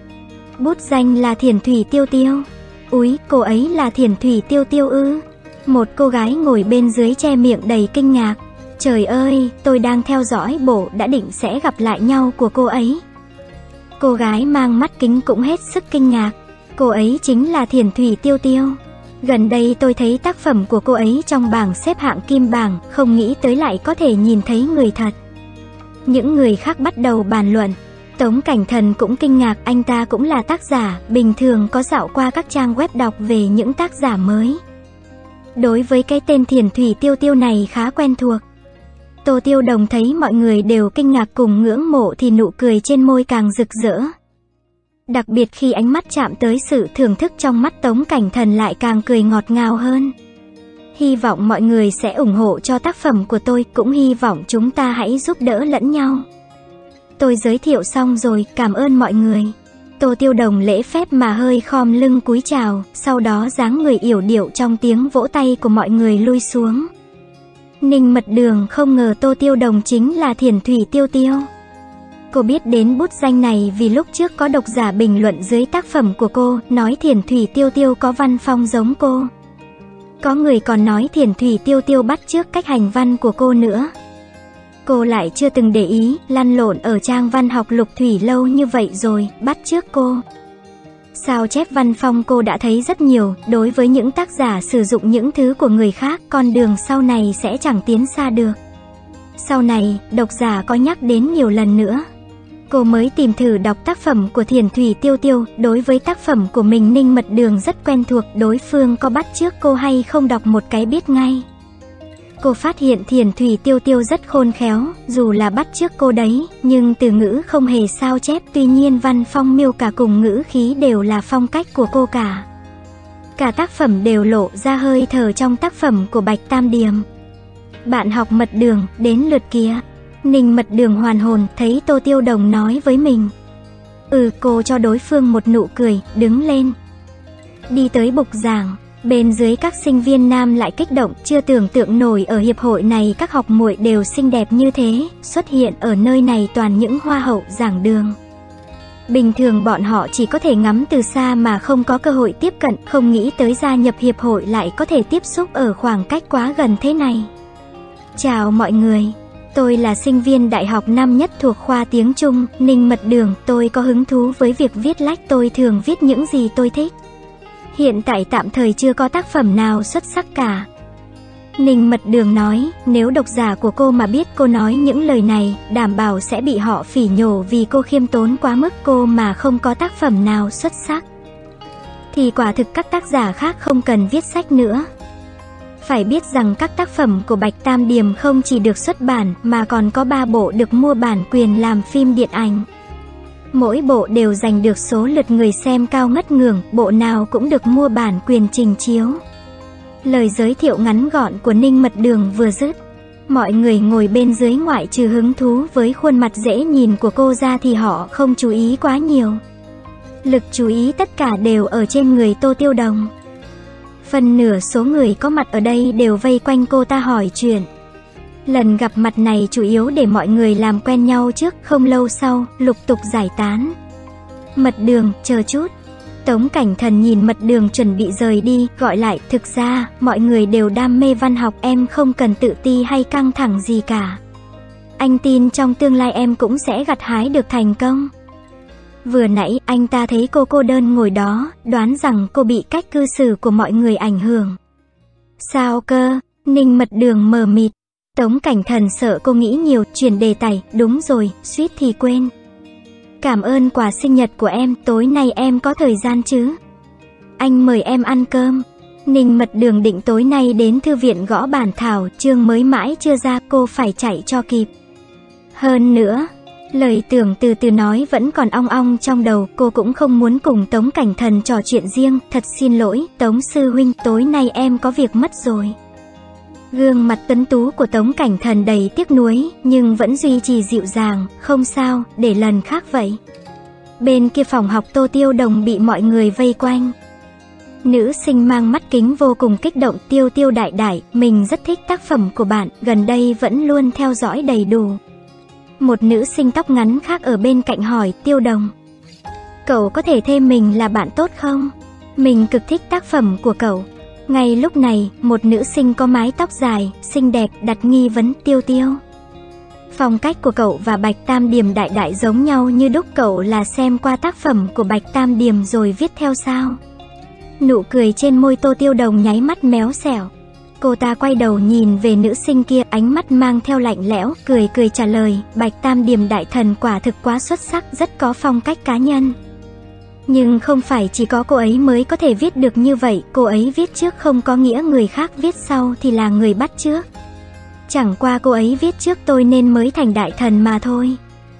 Bút danh là Thiển Thủy Tiêu Tiêu. Úi, cô ấy là Thiển Thủy Tiêu Tiêu ư? Một cô gái ngồi bên dưới che miệng đầy kinh ngạc. Trời ơi, tôi đang theo dõi bộ đã định sẽ gặp lại nhau của cô ấy. Cô gái mang mắt kính cũng hết sức kinh ngạc. Cô ấy chính là Thiển Thủy Tiêu Tiêu. Gần đây tôi thấy tác phẩm của cô ấy trong bảng xếp hạng kim bảng, không nghĩ tới lại có thể nhìn thấy người thật. Những người khác bắt đầu bàn luận. Tống Cảnh Thần cũng kinh ngạc, anh ta cũng là tác giả, bình thường có dạo qua các trang web đọc về những tác giả mới. Đối với cái tên Thiển Thủy Tiêu Tiêu này khá quen thuộc. Tô Tiêu Đồng thấy mọi người đều kinh ngạc cùng ngưỡng mộ thì nụ cười trên môi càng rực rỡ. Đặc biệt khi ánh mắt chạm tới sự thưởng thức trong mắt Tống Cảnh Thần lại càng cười ngọt ngào hơn. Hy vọng mọi người sẽ ủng hộ cho tác phẩm của tôi, cũng hy vọng chúng ta hãy giúp đỡ lẫn nhau. Tôi giới thiệu xong rồi, cảm ơn mọi người. Tô Tiêu Đồng lễ phép mà hơi khom lưng cúi chào, sau đó dáng người yểu điệu trong tiếng vỗ tay của mọi người lui xuống. Ninh Mật Đường không ngờ Tô Tiêu Đồng chính là Thiển Thủy Tiêu Tiêu. Cô biết đến bút danh này vì lúc trước có độc giả bình luận dưới tác phẩm của cô, nói Thiển Thủy Tiêu Tiêu có văn phong giống cô. Có người còn nói Thiển Thủy Tiêu Tiêu bắt chước cách hành văn của cô nữa. Cô lại chưa từng để ý, lăn lộn ở trang văn học Lục Thủy lâu như vậy rồi, bắt chước cô. Sao chép văn phong cô đã thấy rất nhiều, đối với những tác giả sử dụng những thứ của người khác, con đường sau này sẽ chẳng tiến xa được. Sau này, độc giả có nhắc đến nhiều lần nữa. Cô mới tìm thử đọc tác phẩm của Thiển Thủy Tiêu Tiêu, đối với tác phẩm của mình Ninh Mật Đường rất quen thuộc, đối phương có bắt chước cô hay không đọc một cái biết ngay. Cô phát hiện Thiển Thủy Tiêu Tiêu rất khôn khéo, dù là bắt chước cô đấy, nhưng từ ngữ không hề sao chép, tuy nhiên văn phong miêu cả cùng ngữ khí đều là phong cách của cô cả. Cả tác phẩm đều lộ ra hơi thở trong tác phẩm của Bạch Tam Điềm. Bạn học Mật Đường, đến lượt kia. Ninh Mật Đường hoàn hồn, thấy Tô Tiêu Đồng nói với mình. Ừ, cô cho đối phương một nụ cười, đứng lên. Đi tới bục giảng. Bên dưới các sinh viên nam lại kích động, chưa tưởng tượng nổi ở hiệp hội này các học muội đều xinh đẹp như thế, xuất hiện ở nơi này toàn những hoa hậu giảng đường. Bình thường bọn họ chỉ có thể ngắm từ xa mà không có cơ hội tiếp cận, không nghĩ tới gia nhập hiệp hội lại có thể tiếp xúc ở khoảng cách quá gần thế này. Chào mọi người, tôi là sinh viên đại học năm nhất thuộc khoa tiếng Trung, Ninh Mật Đường, tôi có hứng thú với việc viết lách, tôi thường viết những gì tôi thích. Hiện tại tạm thời chưa có tác phẩm nào xuất sắc cả. Ninh Mật Đường nói, nếu độc giả của cô mà biết cô nói những lời này, đảm bảo sẽ bị họ phỉ nhổ vì cô khiêm tốn quá mức, cô mà không có tác phẩm nào xuất sắc. Thì quả thực các tác giả khác không cần viết sách nữa. Phải biết rằng các tác phẩm của Bạch Tam Điềm không chỉ được xuất bản mà còn có ba bộ được mua bản quyền làm phim điện ảnh. Mỗi bộ đều giành được số lượt người xem cao ngất ngưỡng, bộ nào cũng được mua bản quyền trình chiếu. Lời giới thiệu ngắn gọn của Ninh Mật Đường vừa dứt, mọi người ngồi bên dưới ngoại trừ hứng thú với khuôn mặt dễ nhìn của cô ra thì họ không chú ý quá nhiều. Lực chú ý tất cả đều ở trên người Tô Tiêu Đồng. Phần nửa số người có mặt ở đây đều vây quanh cô ta hỏi chuyện. Lần gặp mặt này chủ yếu để mọi người làm quen nhau trước, không lâu sau, lục tục giải tán. Mật Đường, chờ chút. Tống Cảnh Thần nhìn Mật Đường chuẩn bị rời đi, gọi lại, thực ra, mọi người đều đam mê văn học, em không cần tự ti hay căng thẳng gì cả. Anh tin trong tương lai em cũng sẽ gặt hái được thành công. Vừa nãy anh ta thấy cô cô đơn ngồi đó, đoán rằng cô bị cách cư xử của mọi người ảnh hưởng. Sao cơ? Ninh Mật Đường mờ mịt. Tống Cảnh Thần sợ cô nghĩ nhiều, chuyển đề tài, đúng rồi, suýt thì quên. Cảm ơn quà sinh nhật của em, tối nay em có thời gian chứ? Anh mời em ăn cơm. Ninh Mật Đường định tối nay đến thư viện gõ bản thảo, chương mới mãi chưa ra, cô phải chạy cho kịp. Hơn nữa, lời Tưởng Từ Từ nói vẫn còn ong ong trong đầu, cô cũng không muốn cùng Tống Cảnh Thần trò chuyện riêng, thật xin lỗi, Tống sư huynh, tối nay em có việc mất rồi. Gương mặt tuấn tú của Tống Cảnh Thần đầy tiếc nuối, nhưng vẫn duy trì dịu dàng, không sao, để lần khác vậy. Bên kia phòng học Tô Tiêu Đồng bị mọi người vây quanh. Nữ sinh mang mắt kính vô cùng kích động, Tiêu Tiêu đại đại, mình rất thích tác phẩm của bạn, gần đây vẫn luôn theo dõi đầy đủ. Một nữ sinh tóc ngắn khác ở bên cạnh hỏi, Tiêu Đồng, cậu có thể thêm mình là bạn tốt không? Mình cực thích tác phẩm của cậu. Ngay lúc này, một nữ sinh có mái tóc dài, xinh đẹp, đặt nghi vấn, Tiêu Tiêu. Phong cách của cậu và Bạch Tam Điềm đại đại giống nhau như đúc, cậu là xem qua tác phẩm của Bạch Tam Điềm rồi viết theo sao? Nụ cười trên môi Tô Tiêu Đồng nháy mắt méo xẻo. Cô ta quay đầu nhìn về nữ sinh kia, ánh mắt mang theo lạnh lẽo, cười cười trả lời, Bạch Tam Điềm đại thần quả thực quá xuất sắc, rất có phong cách cá nhân. Nhưng không phải chỉ có cô ấy mới có thể viết được như vậy, cô ấy viết trước không có nghĩa người khác viết sau thì là người bắt trước. Chẳng qua cô ấy viết trước tôi nên mới thành đại thần mà thôi.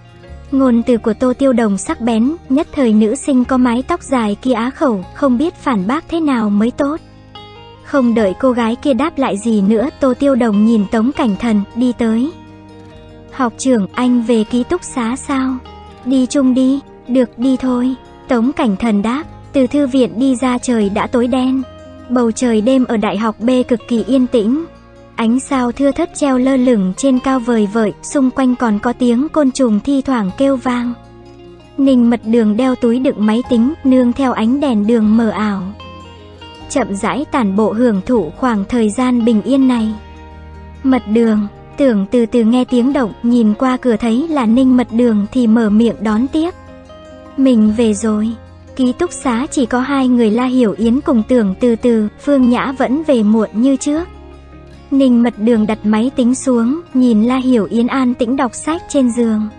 Ngôn từ của Tô Tiêu Đồng sắc bén, nhất thời nữ sinh có mái tóc dài kia á khẩu, không biết phản bác thế nào mới tốt. Không đợi cô gái kia đáp lại gì nữa, Tô Tiêu Đồng nhìn Tống Cảnh Thần, đi tới. Học trưởng, anh về ký túc xá sao? Đi chung đi. Được, đi thôi. Tống Cảnh Thần đáp, từ thư viện đi ra trời đã tối đen. Bầu trời đêm ở đại học B cực kỳ yên tĩnh. Ánh sao thưa thớt treo lơ lửng trên cao vời vợi, xung quanh còn có tiếng côn trùng thi thoảng kêu vang. Ninh Mật Đường đeo túi đựng máy tính, nương theo ánh đèn đường mờ ảo, chậm rãi tản bộ hưởng thụ khoảng thời gian bình yên này. Mật Đường, Tưởng Từ Từ nghe tiếng động, nhìn qua cửa thấy là Ninh Mật Đường thì mở miệng đón tiếp. Mình về rồi. Ký túc xá chỉ có hai người, La Hiểu Yến cùng Tưởng Từ Từ, Phương Nhã vẫn về muộn như trước. Ninh Mật Đường đặt máy tính xuống, nhìn La Hiểu Yến an tĩnh đọc sách trên giường.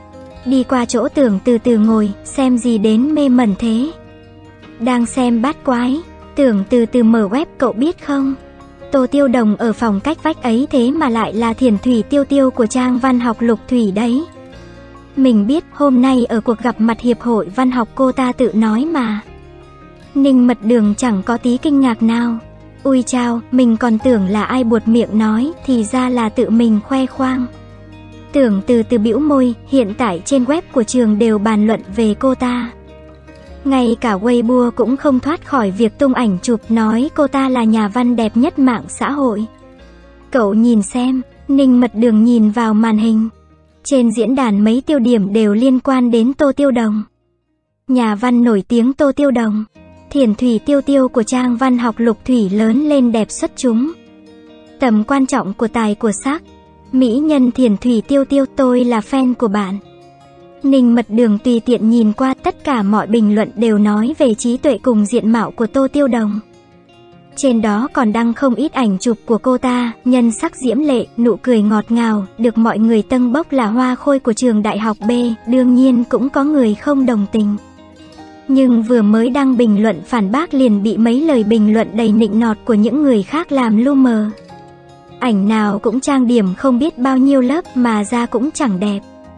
Đi qua chỗ Tưởng Từ Từ ngồi, xem gì đến mê mẩn thế? Đang xem Bát Quái. Tưởng Từ Từ mở web, cậu biết không? Tô Tiêu Đồng ở phòng cách vách ấy thế mà lại là Thiền Thủy Tiêu Tiêu của trang văn học Lục Thủy đấy. Mình biết, hôm nay ở cuộc gặp mặt hiệp hội văn học cô ta tự nói mà. Ninh Mật Đường chẳng có tí kinh ngạc nào. Ui chao, mình còn tưởng là ai buột miệng nói, thì ra là tự mình khoe khoang. Tưởng Từ Từ bĩu môi, hiện tại trên web của trường đều bàn luận về cô ta. Ngay cả Weibo cũng không thoát khỏi việc tung ảnh chụp nói cô ta là nhà văn đẹp nhất mạng xã hội. Cậu nhìn xem. Ninh Mật Đường nhìn vào màn hình. Trên diễn đàn mấy tiêu điểm đều liên quan đến Tô Tiêu Đồng. Nhà văn nổi tiếng Tô Tiêu Đồng, Thiền Thủy Tiêu Tiêu của trang văn học Lục Thủy lớn lên đẹp xuất chúng. Tầm quan trọng của tài của sắc. Mỹ nhân Thiền Thủy Tiêu Tiêu, tôi là fan của bạn. Ninh Mật Đường tùy tiện nhìn qua, tất cả mọi bình luận đều nói về trí tuệ cùng diện mạo của Tô Tiêu Đồng. Trên đó còn đăng không ít ảnh chụp của cô ta, nhân sắc diễm lệ, nụ cười ngọt ngào, được mọi người tâng bốc là hoa khôi của trường đại học B, đương nhiên cũng có người không đồng tình. Nhưng vừa mới đăng bình luận phản bác liền bị mấy lời bình luận đầy nịnh nọt của những người khác làm lu mờ. Ảnh nào cũng trang điểm không biết bao nhiêu lớp mà da cũng chẳng đẹp.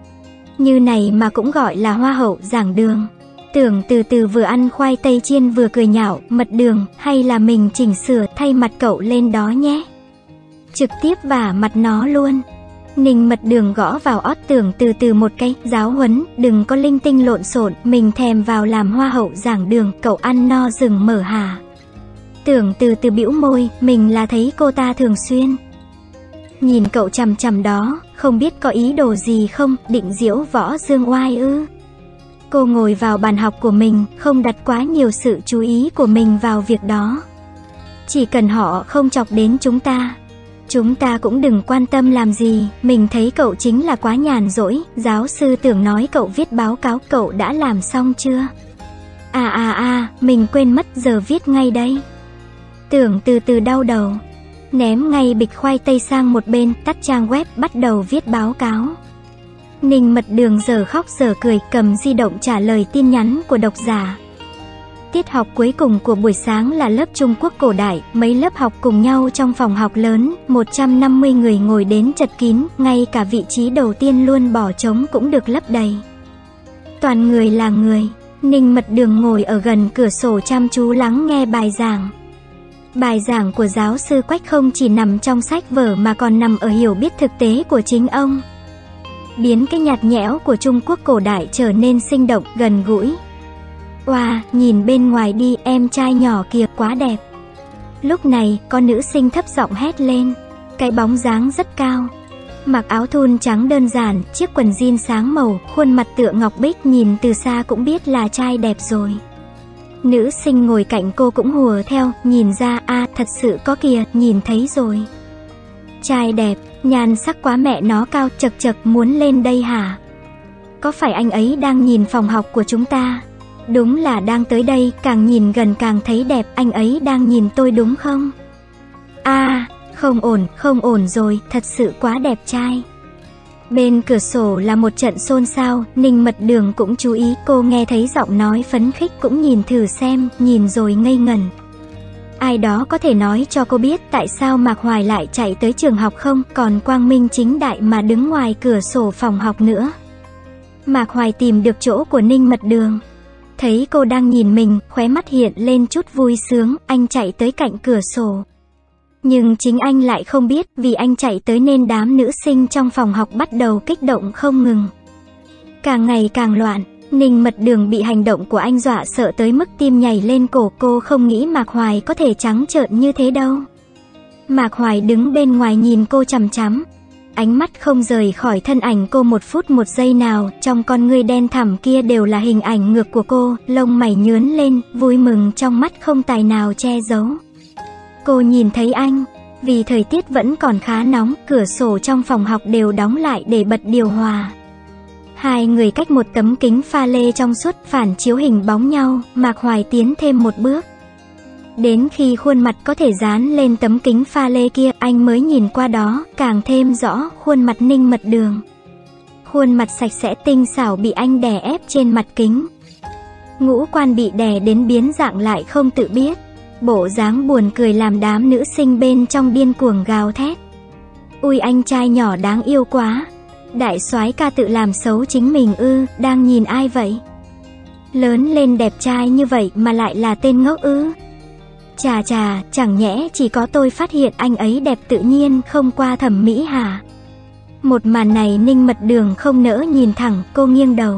Như này mà cũng gọi là hoa hậu giảng đường. Tưởng Từ Từ vừa ăn khoai tây chiên vừa cười nhạo, Mật Đường, hay là mình chỉnh sửa thay mặt cậu lên đó nhé. Trực tiếp vả mặt nó luôn. Ninh Mật Đường gõ vào ót Tưởng Từ Từ một cái, giáo huấn, đừng có linh tinh lộn xộn, mình thèm vào làm hoa hậu giảng đường, cậu ăn no rừng mở hả? Tưởng Từ Từ bĩu môi, mình là thấy cô ta thường xuyên nhìn cậu chằm chằm đó, không biết có ý đồ gì không, định giễu võ dương oai ư? Cô ngồi vào bàn học của mình, không đặt quá nhiều sự chú ý của mình vào việc đó. Chỉ cần họ không chọc đến chúng ta. Chúng ta cũng đừng quan tâm làm gì, mình thấy cậu chính là quá nhàn rỗi. Giáo sư tưởng nói cậu viết báo cáo, cậu đã làm xong chưa? À à à, mình quên mất, giờ viết ngay đây. Tưởng từ từ đau đầu, ném ngay bịch khoai tây sang một bên, tắt trang web, bắt đầu viết báo cáo. Ninh Mật Đường giờ khóc giờ cười, cầm di động trả lời tin nhắn của độc giả. Tiết học cuối cùng của buổi sáng là lớp Trung Quốc cổ đại, mấy lớp học cùng nhau trong phòng học lớn, một trăm năm mươi người ngồi đến chật kín, ngay cả vị trí đầu tiên luôn bỏ trống cũng được lấp đầy. Toàn người là người, Ninh Mật Đường ngồi ở gần cửa sổ chăm chú lắng nghe bài giảng. Bài giảng của giáo sư Quách không chỉ nằm trong sách vở mà còn nằm ở hiểu biết thực tế của chính ông, biến cái nhạt nhẽo của Trung Quốc cổ đại trở nên sinh động, gần gũi. Oa, wow, nhìn bên ngoài đi, em trai nhỏ kìa, quá đẹp. Lúc này, có nữ sinh thấp giọng hét lên. Cái bóng dáng rất cao, mặc áo thun trắng đơn giản, chiếc quần jean sáng màu, khuôn mặt tựa ngọc bích, nhìn từ xa cũng biết là trai đẹp rồi. Nữ sinh ngồi cạnh cô cũng hùa theo, nhìn ra, a à, thật sự có kìa, nhìn thấy rồi. Trai đẹp, nhan sắc quá mẹ nó cao, chật chật, muốn lên đây hả? Có phải anh ấy đang nhìn phòng học của chúng ta? Đúng là đang tới đây, càng nhìn gần càng thấy đẹp, anh ấy đang nhìn tôi đúng không? A, à, không ổn, không ổn rồi, thật sự quá đẹp trai. Bên cửa sổ là một trận xôn xao, Ninh Mật Đường cũng chú ý, cô nghe thấy giọng nói phấn khích cũng nhìn thử xem, nhìn rồi ngây ngẩn. Ai đó có thể nói cho cô biết tại sao Mạc Hoài lại chạy tới trường học không, còn quang minh chính đại mà đứng ngoài cửa sổ phòng học nữa. Mạc Hoài tìm được chỗ của Ninh Mật Đường, thấy cô đang nhìn mình, khóe mắt hiện lên chút vui sướng, anh chạy tới cạnh cửa sổ. Nhưng chính anh lại không biết, vì anh chạy tới nên đám nữ sinh trong phòng học bắt đầu kích động không ngừng. Càng ngày càng loạn, Ninh Mật Đường bị hành động của anh dọa sợ tới mức tim nhảy lên cổ, cô không nghĩ Mạc Hoài có thể trắng trợn như thế đâu. Mạc Hoài đứng bên ngoài nhìn cô chằm chằm, ánh mắt không rời khỏi thân ảnh cô một phút một giây nào, trong con ngươi đen thẳm kia đều là hình ảnh ngược của cô, lông mày nhướn lên, vui mừng trong mắt không tài nào che giấu. Cô nhìn thấy anh, vì thời tiết vẫn còn khá nóng, cửa sổ trong phòng học đều đóng lại để bật điều hòa. Hai người cách một tấm kính pha lê trong suốt phản chiếu hình bóng nhau, Mạc Hoài tiến thêm một bước. Đến khi khuôn mặt có thể dán lên tấm kính pha lê kia, anh mới nhìn qua đó, càng thêm rõ khuôn mặt Ninh Mật Đường. Khuôn mặt sạch sẽ tinh xảo bị anh đè ép trên mặt kính. Ngũ quan bị đè đến biến dạng lại không tự biết. Bộ dáng buồn cười làm đám nữ sinh bên trong điên cuồng gào thét. Ui, anh trai nhỏ đáng yêu quá. Đại soái ca tự làm xấu chính mình ư, đang nhìn ai vậy? Lớn lên đẹp trai như vậy mà lại là tên ngốc ư? Chà chà, chẳng nhẽ chỉ có tôi phát hiện anh ấy đẹp tự nhiên không qua thẩm mỹ hả? Một màn này Ninh Mật Đường không nỡ nhìn thẳng, cô nghiêng đầu.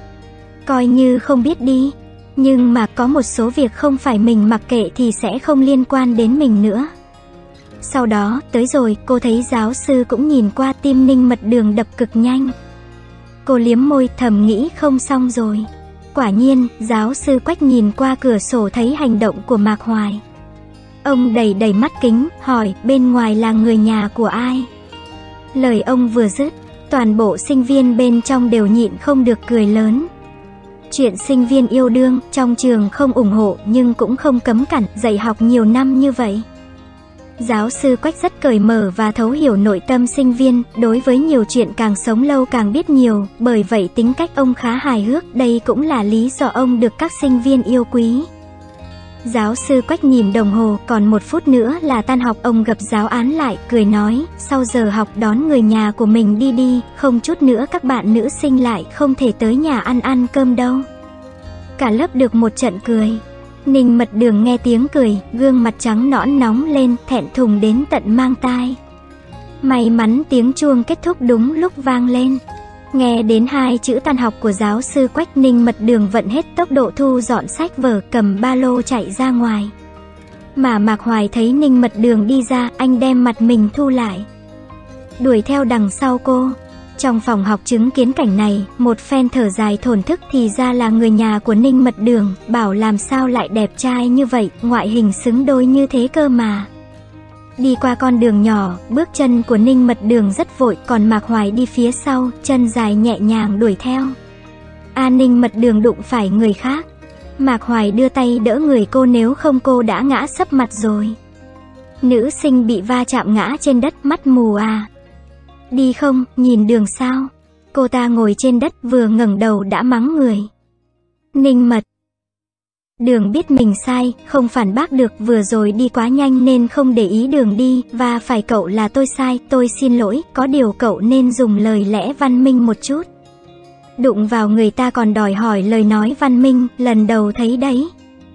Coi như không biết đi, nhưng mà có một số việc không phải mình mặc kệ thì sẽ không liên quan đến mình nữa. Sau đó, tới rồi, cô thấy giáo sư cũng nhìn qua, tim Ninh Mật Đường đập cực nhanh. Cô liếm môi thầm nghĩ không xong rồi. Quả nhiên, giáo sư Quách nhìn qua cửa sổ thấy hành động của Mạc Hoài. Ông đẩy đẩy mắt kính, hỏi bên ngoài là người nhà của ai? Lời ông vừa dứt, toàn bộ sinh viên bên trong đều nhịn không được cười lớn. Chuyện sinh viên yêu đương, trong trường không ủng hộ nhưng cũng không cấm cản, dạy học nhiều năm như vậy. Giáo sư Quách rất cởi mở và thấu hiểu nội tâm sinh viên, đối với nhiều chuyện càng sống lâu càng biết nhiều, bởi vậy tính cách ông khá hài hước, đây cũng là lý do ông được các sinh viên yêu quý. Giáo sư Quách nhìn đồng hồ, còn một phút nữa là tan học, ông gập giáo án lại, cười nói, sau giờ học đón người nhà của mình đi đi, không chút nữa các bạn nữ sinh lại không thể tới nhà ăn ăn cơm đâu. Cả lớp được một trận cười. Ninh Mật Đường nghe tiếng cười, gương mặt trắng nõn nóng lên, thẹn thùng đến tận mang tai. May mắn tiếng chuông kết thúc đúng lúc vang lên. Nghe đến hai chữ tan học của giáo sư Quách, Ninh Mật Đường vận hết tốc độ thu dọn sách vở, cầm ba lô chạy ra ngoài. Mà Mạc Hoài thấy Ninh Mật Đường đi ra, anh đem mặt mình thu lại, đuổi theo đằng sau cô. Trong phòng học chứng kiến cảnh này, một phen thở dài thổn thức, thì ra là người nhà của Ninh Mật Đường, bảo làm sao lại đẹp trai như vậy, ngoại hình xứng đôi như thế cơ mà. Đi qua con đường nhỏ, bước chân của Ninh Mật Đường rất vội, còn Mạc Hoài đi phía sau, chân dài nhẹ nhàng đuổi theo. A Ninh Mật Đường đụng phải người khác. Mạc Hoài đưa tay đỡ người cô, nếu không cô đã ngã sấp mặt rồi. Nữ sinh bị va chạm ngã trên đất, mắt mù à? Đi không, nhìn đường sao? Cô ta ngồi trên đất vừa ngẩng đầu đã mắng người. Ninh Mật Đường biết mình sai, không phản bác được, vừa rồi đi quá nhanh nên không để ý đường đi, và phải cậu là tôi sai, tôi xin lỗi, có điều cậu nên dùng lời lẽ văn minh một chút. Đụng vào người ta còn đòi hỏi lời nói văn minh, lần đầu thấy đấy.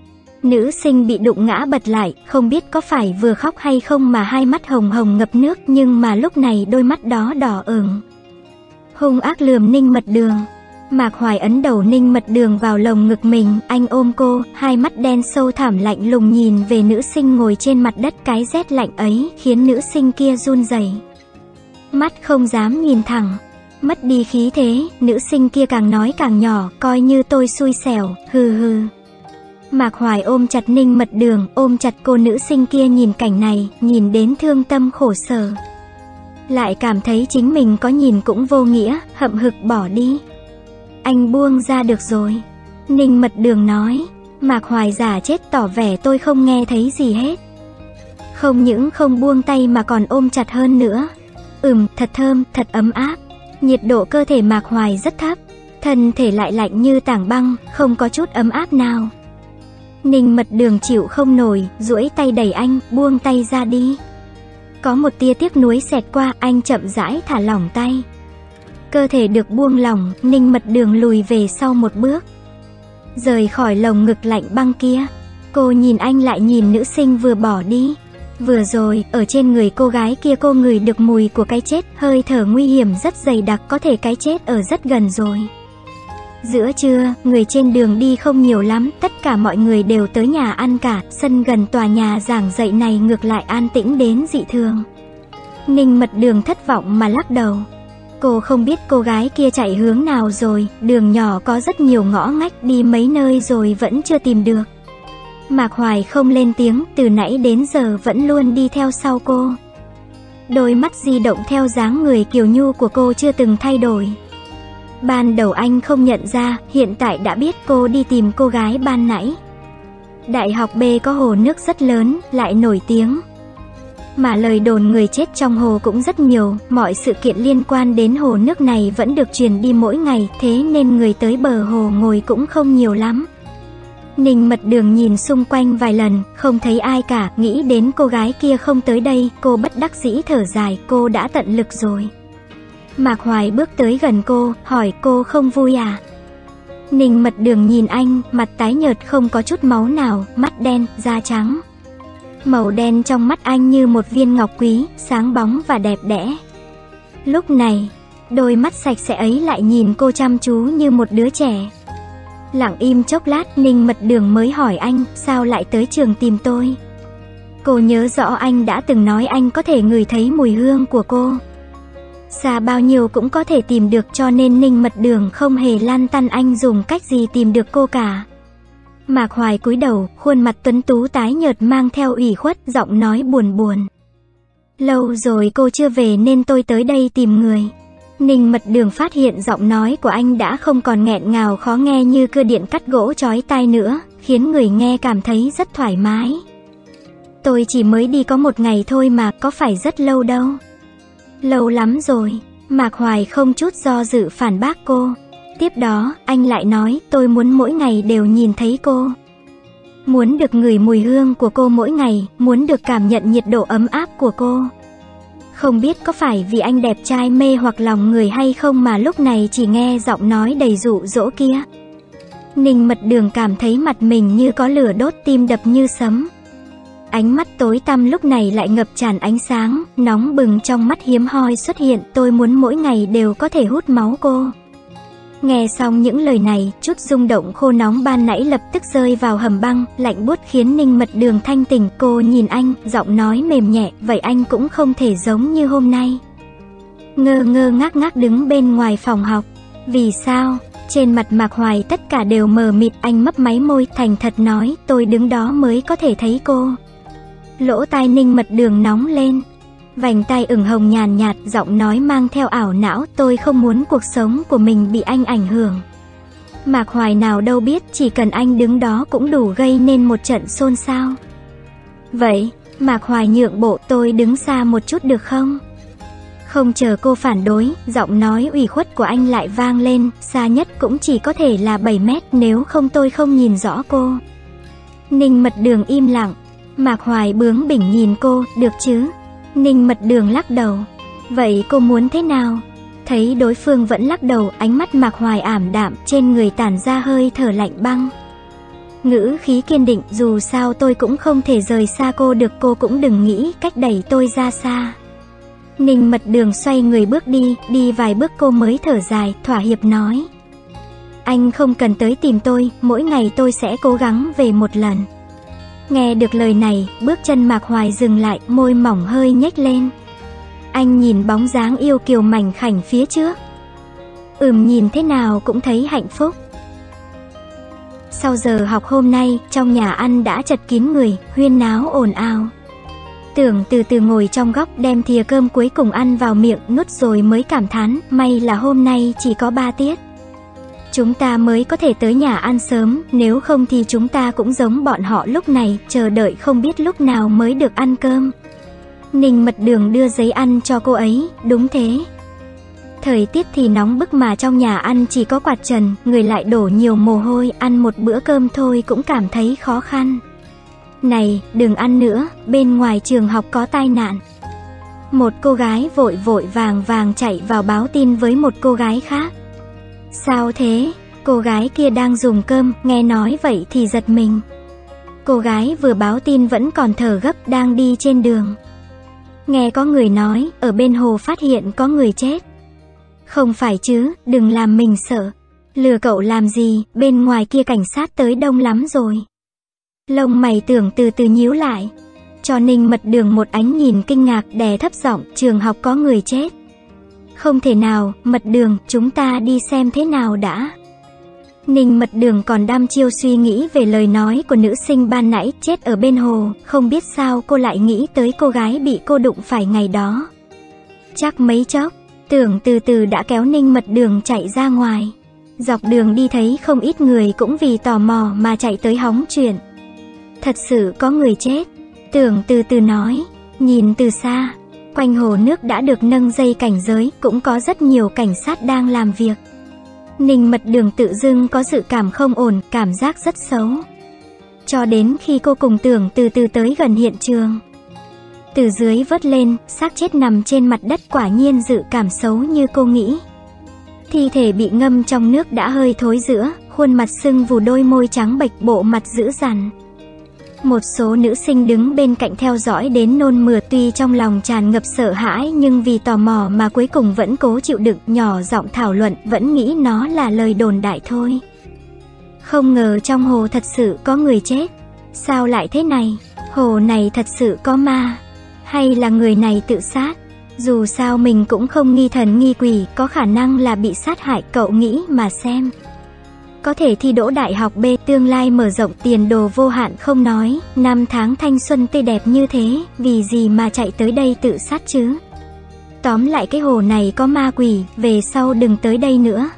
Nữ sinh bị đụng ngã bật lại, không biết có phải vừa khóc hay không mà hai mắt hồng hồng ngập nước, nhưng mà lúc này đôi mắt đó đỏ ửng. Hung ác lườm Ninh Mật Đường. Mạc Hoài ấn đầu Ninh Mật Đường vào lồng ngực mình, anh ôm cô, hai mắt đen sâu thẳm lạnh lùng nhìn về nữ sinh ngồi trên mặt đất. Cái rét lạnh ấy khiến nữ sinh kia run rẩy, mắt không dám nhìn thẳng. Mất đi khí thế, nữ sinh kia càng nói càng nhỏ, coi như tôi xui xẻo, hừ hừ. Mạc Hoài ôm chặt Ninh Mật Đường, ôm chặt cô. Nữ sinh kia nhìn cảnh này, nhìn đến thương tâm khổ sở, lại cảm thấy chính mình có nhìn cũng vô nghĩa, hậm hực bỏ đi. Anh buông ra được rồi, Ninh Mật Đường nói. Mạc Hoài giả chết tỏ vẻ tôi không nghe thấy gì hết. Không những không buông tay mà còn ôm chặt hơn nữa. Ừm, thật thơm, thật ấm áp. Nhiệt độ cơ thể Mạc Hoài rất thấp, thân thể lại lạnh như tảng băng, không có chút ấm áp nào. Ninh Mật Đường chịu không nổi, duỗi tay đẩy anh, buông tay ra đi. Có một tia tiếc nuối xẹt qua, anh chậm rãi thả lỏng tay. Cơ thể được buông lỏng, Ninh Mật Đường lùi về sau một bước, rời khỏi lồng ngực lạnh băng kia. Cô nhìn anh lại nhìn nữ sinh vừa bỏ đi. Vừa rồi, ở trên người cô gái kia cô ngửi được mùi của cái chết, hơi thở nguy hiểm rất dày đặc, có thể cái chết ở rất gần rồi. Giữa trưa, người trên đường đi không nhiều lắm, tất cả mọi người đều tới nhà ăn cả, sân gần tòa nhà giảng dạy này ngược lại an tĩnh đến dị thường. Ninh Mật Đường thất vọng mà lắc đầu. Cô không biết cô gái kia chạy hướng nào rồi, đường nhỏ có rất nhiều ngõ ngách, đi mấy nơi rồi vẫn chưa tìm được. Mạc Hoài không lên tiếng, từ nãy đến giờ vẫn luôn đi theo sau cô. Đôi mắt di động theo dáng người kiều nhu của cô chưa từng thay đổi. Ban đầu anh không nhận ra, hiện tại đã biết cô đi tìm cô gái ban nãy. Đại học B có hồ nước rất lớn, lại nổi tiếng. Mà lời đồn người chết trong hồ cũng rất nhiều, mọi sự kiện liên quan đến hồ nước này vẫn được truyền đi mỗi ngày, thế nên người tới bờ hồ ngồi cũng không nhiều lắm. Ninh Mật Đường nhìn xung quanh vài lần, không thấy ai cả, nghĩ đến cô gái kia không tới đây, cô bất đắc dĩ thở dài, cô đã tận lực rồi. Mạc Hoài bước tới gần cô, hỏi cô không vui à? Ninh Mật Đường nhìn anh, mặt tái nhợt không có chút máu nào, mắt đen, da trắng. Màu đen trong mắt anh như một viên ngọc quý, sáng bóng và đẹp đẽ. Lúc này, đôi mắt sạch sẽ ấy lại nhìn cô chăm chú như một đứa trẻ. Lặng im chốc lát, Ninh Mật Đường mới hỏi anh, sao lại tới trường tìm tôi? Cô nhớ rõ anh đã từng nói anh có thể ngửi thấy mùi hương của cô. Xa bao nhiêu cũng có thể tìm được, cho nên Ninh Mật Đường không hề lăn tăn anh dùng cách gì tìm được cô cả. Mạc Hoài cúi đầu, khuôn mặt tuấn tú tái nhợt mang theo ủy khuất, giọng nói buồn buồn. Lâu rồi cô chưa về nên tôi tới đây tìm người. Ninh Mật Đường phát hiện giọng nói của anh đã không còn nghẹn ngào khó nghe như cưa điện cắt gỗ chói tai nữa, khiến người nghe cảm thấy rất thoải mái. Tôi chỉ mới đi có một ngày thôi mà, có phải rất lâu đâu. Lâu lắm rồi, Mạc Hoài không chút do dự phản bác cô. Tiếp đó, anh lại nói, tôi muốn mỗi ngày đều nhìn thấy cô. Muốn được ngửi mùi hương của cô mỗi ngày, muốn được cảm nhận nhiệt độ ấm áp của cô. Không biết có phải vì anh đẹp trai mê hoặc lòng người hay không mà lúc này chỉ nghe giọng nói đầy dụ dỗ kia. Ninh Mật Đường cảm thấy mặt mình như có lửa đốt, tim đập như sấm. Ánh mắt tối tăm lúc này lại ngập tràn ánh sáng, nóng bừng trong mắt hiếm hoi xuất hiện, tôi muốn mỗi ngày đều có thể hút máu cô. Nghe xong những lời này, chút rung động khô nóng ban nãy lập tức rơi vào hầm băng, lạnh buốt khiến Ninh Mật Đường thanh tỉnh. Cô nhìn anh, giọng nói mềm nhẹ, vậy anh cũng không thể giống như hôm nay. Ngơ ngơ ngác ngác đứng bên ngoài phòng học. Vì sao? Trên mặt Mạc Hoài tất cả đều mờ mịt, anh mấp máy môi thành thật nói, tôi đứng đó mới có thể thấy cô. Lỗ tai Ninh Mật Đường nóng lên, vành tai ửng hồng nhàn nhạt, giọng nói mang theo ảo não, tôi không muốn cuộc sống của mình bị anh ảnh hưởng. Mạc Hoài nào đâu biết, chỉ cần anh đứng đó cũng đủ gây nên một trận xôn xao. Vậy, Mạc Hoài nhượng bộ, tôi đứng xa một chút được không? Không chờ cô phản đối, giọng nói ủy khuất của anh lại vang lên, xa nhất cũng chỉ có thể là bảy mét, nếu không tôi không nhìn rõ cô. Ninh Mật Đường im lặng, Mạc Hoài bướng bỉnh nhìn cô, được chứ? Ninh Mật Đường lắc đầu, vậy cô muốn thế nào? Thấy đối phương vẫn lắc đầu, ánh mắt Mạc Hoài ảm đạm, trên người tản ra hơi thở lạnh băng. Ngữ khí kiên định, dù sao tôi cũng không thể rời xa cô được, cô cũng đừng nghĩ cách đẩy tôi ra xa. Ninh Mật Đường xoay người bước đi, đi vài bước cô mới thở dài, thỏa hiệp nói. Anh không cần tới tìm tôi, mỗi ngày tôi sẽ cố gắng về một lần. Nghe được lời này, bước chân Mạc Hoài dừng lại, môi mỏng hơi nhếch lên. Anh nhìn bóng dáng yêu kiều mảnh khảnh phía trước. Ừm, nhìn thế nào cũng thấy hạnh phúc. Sau giờ học hôm nay, trong nhà ăn đã chật kín người, huyên náo ồn ào. Tưởng từ từ ngồi trong góc đem thìa cơm cuối cùng ăn vào miệng, nuốt rồi mới cảm thán, may là hôm nay chỉ có ba tiết. Chúng ta mới có thể tới nhà ăn sớm, nếu không thì chúng ta cũng giống bọn họ lúc này, chờ đợi không biết lúc nào mới được ăn cơm. Ninh Mật Đường đưa giấy ăn cho cô ấy, đúng thế. Thời tiết thì nóng bức mà trong nhà ăn chỉ có quạt trần, người lại đổ nhiều mồ hôi, ăn một bữa cơm thôi cũng cảm thấy khó khăn. Này, đừng ăn nữa, bên ngoài trường học có tai nạn. Một cô gái vội vội vàng vàng chạy vào báo tin với một cô gái khác. Sao thế? Cô gái kia đang dùng cơm, nghe nói vậy thì giật mình. Cô gái vừa báo tin vẫn còn thở gấp, đang đi trên đường. Nghe có người nói, ở bên hồ phát hiện có người chết. Không phải chứ, đừng làm mình sợ. Lừa cậu làm gì, bên ngoài kia cảnh sát tới đông lắm rồi. Lông mày Tưởng từ từ nhíu lại, cho Ninh Mật Đường một ánh nhìn kinh ngạc, đè thấp giọng, trường học có người chết. Không thể nào, Mật Đường, chúng ta đi xem thế nào đã. Ninh Mật Đường còn đăm chiêu suy nghĩ về lời nói của nữ sinh ban nãy, chết ở bên hồ, không biết sao cô lại nghĩ tới cô gái bị cô đụng phải ngày đó. Chắc mấy chốc, Tưởng từ từ đã kéo Ninh Mật Đường chạy ra ngoài. Dọc đường đi thấy không ít người cũng vì tò mò mà chạy tới hóng chuyện. Thật sự có người chết, Tưởng từ từ nói, nhìn từ xa, quanh hồ nước đã được nâng dây cảnh giới, cũng có rất nhiều cảnh sát đang làm việc. Ninh Mật Đường tự dưng có dự cảm không ổn, cảm giác rất xấu. Cho đến khi cô cùng Tưởng từ từ tới gần hiện trường. Từ dưới vớt lên, xác chết nằm trên mặt đất, quả nhiên dự cảm xấu như cô nghĩ. Thi thể bị ngâm trong nước đã hơi thối rữa, khuôn mặt sưng vù, đôi môi trắng bệch, bộ mặt dữ dằn. Một số nữ sinh đứng bên cạnh theo dõi đến nôn mửa, tuy trong lòng tràn ngập sợ hãi nhưng vì tò mò mà cuối cùng vẫn cố chịu đựng, nhỏ giọng thảo luận, vẫn nghĩ nó là lời đồn đại thôi. Không ngờ trong hồ thật sự có người chết. Sao lại thế này? Hồ này thật sự có ma? Hay là người này tự sát? Dù sao mình cũng không nghi thần nghi quỷ, có khả năng là bị sát hại, cậu nghĩ mà xem. Có thể thi đỗ đại học B, tương lai mở rộng, tiền đồ vô hạn không nói, năm tháng thanh xuân tươi đẹp như thế, vì gì mà chạy tới đây tự sát chứ? Tóm lại cái hồ này có ma quỷ, về sau đừng tới đây nữa.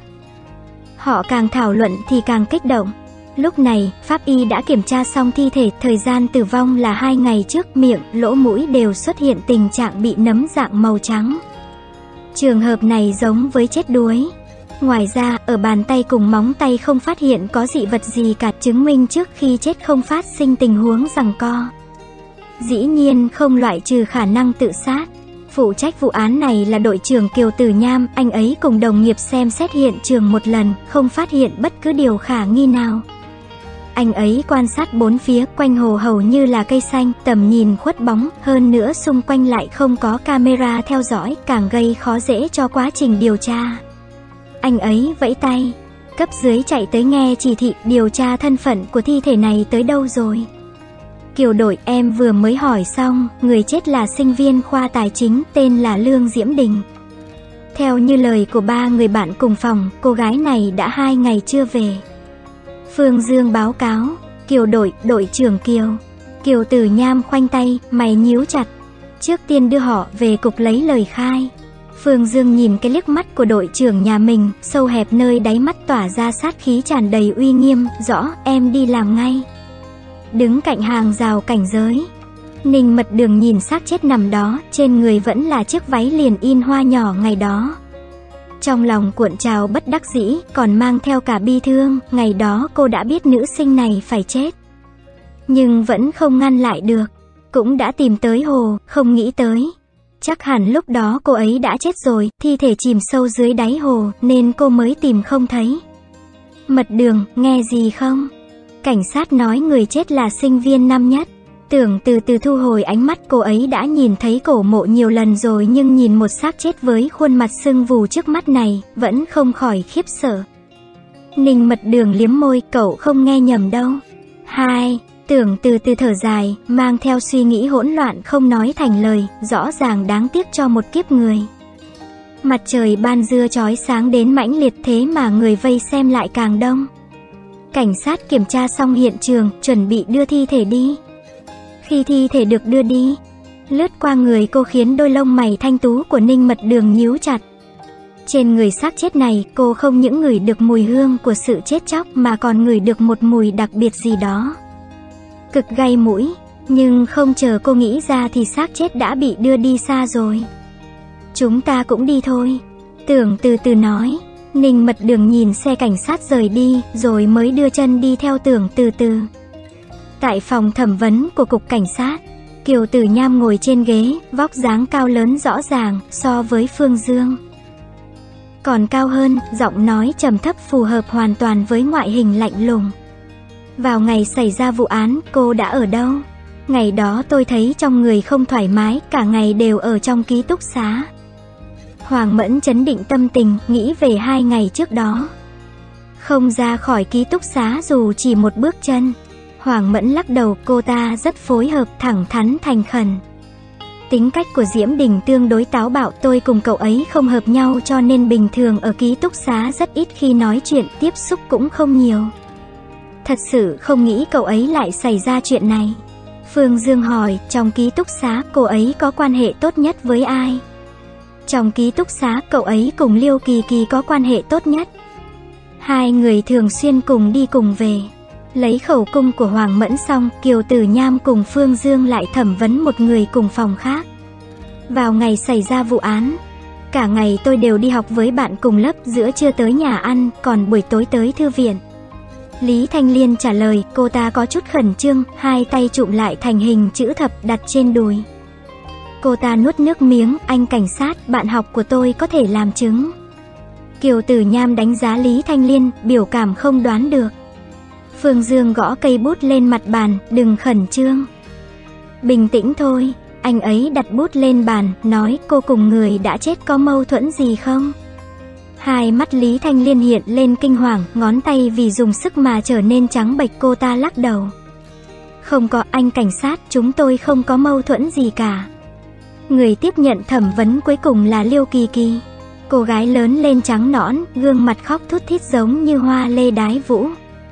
Họ càng thảo luận thì càng kích động. Lúc này, pháp y đã kiểm tra xong thi thể, thời gian tử vong là hai ngày trước, miệng, lỗ mũi đều xuất hiện tình trạng bị nấm dạng màu trắng. Trường hợp này giống với chết đuối. Ngoài ra, ở bàn tay cùng móng tay không phát hiện có dị vật gì cả, chứng minh trước khi chết không phát sinh tình huống giằng co. Dĩ nhiên không loại trừ khả năng tự sát. Phụ trách vụ án này là đội trưởng Kiều Tử Nham, anh ấy cùng đồng nghiệp xem xét hiện trường một lần, không phát hiện bất cứ điều khả nghi nào. Anh ấy quan sát bốn phía, quanh hồ hầu như là cây xanh, tầm nhìn khuất bóng, hơn nữa xung quanh lại không có camera theo dõi, càng gây khó dễ cho quá trình điều tra. Anh ấy vẫy tay, cấp dưới chạy tới nghe chỉ thị, điều tra thân phận của thi thể này tới đâu rồi. Kiều đội, em vừa mới hỏi xong, người chết là sinh viên khoa tài chính, tên là Lương Diễm Đình. Theo như lời của ba người bạn cùng phòng, cô gái này đã hai ngày chưa về. Phương Dương báo cáo, Kiều đội, đội trưởng Kiều. Kiều Tử Nham khoanh tay, mày nhíu chặt. Trước tiên đưa họ về cục lấy lời khai. Phương Dương nhìn cái liếc mắt của đội trưởng nhà mình, sâu hẹp nơi đáy mắt tỏa ra sát khí tràn đầy uy nghiêm. Rõ, em đi làm ngay. Đứng cạnh hàng rào cảnh giới, Ninh Mật Đường nhìn xác chết nằm đó, trên người vẫn là chiếc váy liền in hoa nhỏ ngày đó. Trong lòng cuộn trào bất đắc dĩ, còn mang theo cả bi thương. Ngày đó cô đã biết nữ sinh này phải chết, nhưng vẫn không ngăn lại được. Cũng đã tìm tới hồ, không nghĩ tới chắc hẳn lúc đó cô ấy đã chết rồi, thi thể chìm sâu dưới đáy hồ, nên cô mới tìm không thấy. Mật Đường, nghe gì không? Cảnh sát nói người chết là sinh viên năm nhất. Tưởng từ từ thu hồi ánh mắt, cô ấy đã nhìn thấy cổ mộ nhiều lần rồi, nhưng nhìn một xác chết với khuôn mặt sưng vù trước mắt này, vẫn không khỏi khiếp sợ. Ninh Mật Đường liếm môi, cậu không nghe nhầm đâu. Hai, Tưởng từ từ thở dài, mang theo suy nghĩ hỗn loạn không nói thành lời, rõ ràng đáng tiếc cho một kiếp người. Mặt trời ban dưa chói sáng đến mãnh liệt, thế mà người vây xem lại càng đông. Cảnh sát kiểm tra xong hiện trường, chuẩn bị đưa thi thể đi. Khi thi thể được đưa đi, lướt qua người cô khiến đôi lông mày thanh tú của Ninh Mật Đường nhíu chặt. Trên người xác chết này, cô không những ngửi được mùi hương của sự chết chóc mà còn ngửi được một mùi đặc biệt gì đó, cực gay mũi. Nhưng không chờ cô nghĩ ra thì xác chết đã bị đưa đi xa rồi. Chúng ta cũng đi thôi, Tưởng từ từ nói. Ninh Mật Đường nhìn xe cảnh sát rời đi, rồi mới đưa chân đi theo Tưởng từ từ. Tại phòng thẩm vấn của cục cảnh sát, Kiều Tử Nham ngồi trên ghế, vóc dáng cao lớn rõ ràng, so với Phương Dương còn cao hơn, giọng nói trầm thấp phù hợp hoàn toàn với ngoại hình lạnh lùng. Vào ngày xảy ra vụ án, cô đã ở đâu? Ngày đó tôi thấy trong người không thoải mái, cả ngày đều ở trong ký túc xá. Hoàng Mẫn trấn định tâm tình, nghĩ về hai ngày trước đó. Không ra khỏi ký túc xá dù chỉ một bước chân. Hoàng Mẫn lắc đầu, cô ta rất phối hợp, thẳng thắn thành khẩn. Tính cách của Diễm Đình tương đối táo bạo, tôi cùng cậu ấy không hợp nhau cho nên bình thường ở ký túc xá rất ít khi nói chuyện, tiếp xúc cũng không nhiều. Thật sự không nghĩ cậu ấy lại xảy ra chuyện này. Phương Dương hỏi, trong ký túc xá cô ấy có quan hệ tốt nhất với ai? Trong ký túc xá cậu ấy cùng Liêu Kỳ Kỳ có quan hệ tốt nhất. Hai người thường xuyên cùng đi cùng về. Lấy khẩu cung của Hoàng Mẫn xong, Kiều Tử Nham cùng Phương Dương lại thẩm vấn một người cùng phòng khác. Vào ngày xảy ra vụ án, cả ngày tôi đều đi học với bạn cùng lớp, giữa trưa tới nhà ăn, còn buổi tối tới thư viện. Lý Thanh Liên trả lời, cô ta có chút khẩn trương, hai tay chụm lại thành hình chữ thập đặt trên đùi. Cô ta nuốt nước miếng, anh cảnh sát, bạn học của tôi có thể làm chứng. Kiều Tử Nham đánh giá Lý Thanh Liên, biểu cảm không đoán được. Phương Dương gõ cây bút lên mặt bàn, đừng khẩn trương. Bình tĩnh thôi. Anh ấy đặt bút lên bàn, nói, cô cùng người đã chết có mâu thuẫn gì không? Hai mắt Lý Thanh Liên hiện lên kinh hoàng, ngón tay vì dùng sức mà trở nên trắng bệch. Cô ta lắc đầu. Không có, anh cảnh sát, chúng tôi không có mâu thuẫn gì cả. Người tiếp nhận thẩm vấn cuối cùng là Liêu Kỳ Kỳ. Cô gái lớn lên trắng nõn, gương mặt khóc thút thít giống như hoa lê đái vũ.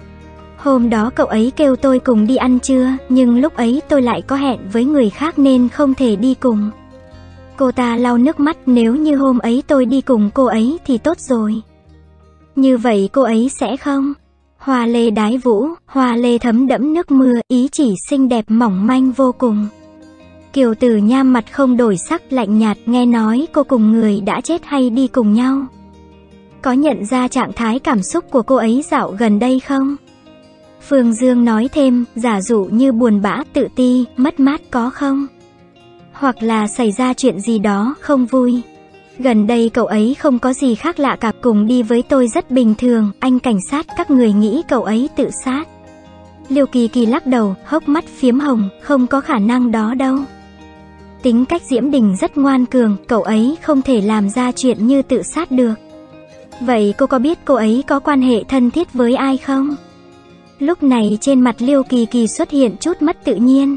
Hôm đó cậu ấy kêu tôi cùng đi ăn trưa, nhưng lúc ấy tôi lại có hẹn với người khác nên không thể đi cùng. Cô ta lau nước mắt, nếu như hôm ấy tôi đi cùng cô ấy thì tốt rồi. Như vậy cô ấy sẽ không? Hoa lê đái vũ, hoa lê thấm đẫm nước mưa, ý chỉ xinh đẹp mỏng manh vô cùng. Kiều Tử Nham mặt không đổi sắc, lạnh nhạt, nghe nói cô cùng người đã chết hay đi cùng nhau? Có nhận ra trạng thái cảm xúc của cô ấy dạo gần đây không? Phương Dương nói thêm, giả dụ như buồn bã, tự ti, mất mát có không? Hoặc là xảy ra chuyện gì đó không vui. Gần đây cậu ấy không có gì khác lạ cả, cùng đi với tôi rất bình thường. Anh cảnh sát, các người nghĩ cậu ấy tự sát? Liêu Kỳ Kỳ lắc đầu, hốc mắt phiếm hồng, không có khả năng đó đâu. Tính cách Diễm Đình rất ngoan cường, cậu ấy không thể làm ra chuyện như tự sát được. Vậy cô có biết cô ấy có quan hệ thân thiết với ai không? Lúc này trên mặt Liêu Kỳ Kỳ xuất hiện chút mất tự nhiên.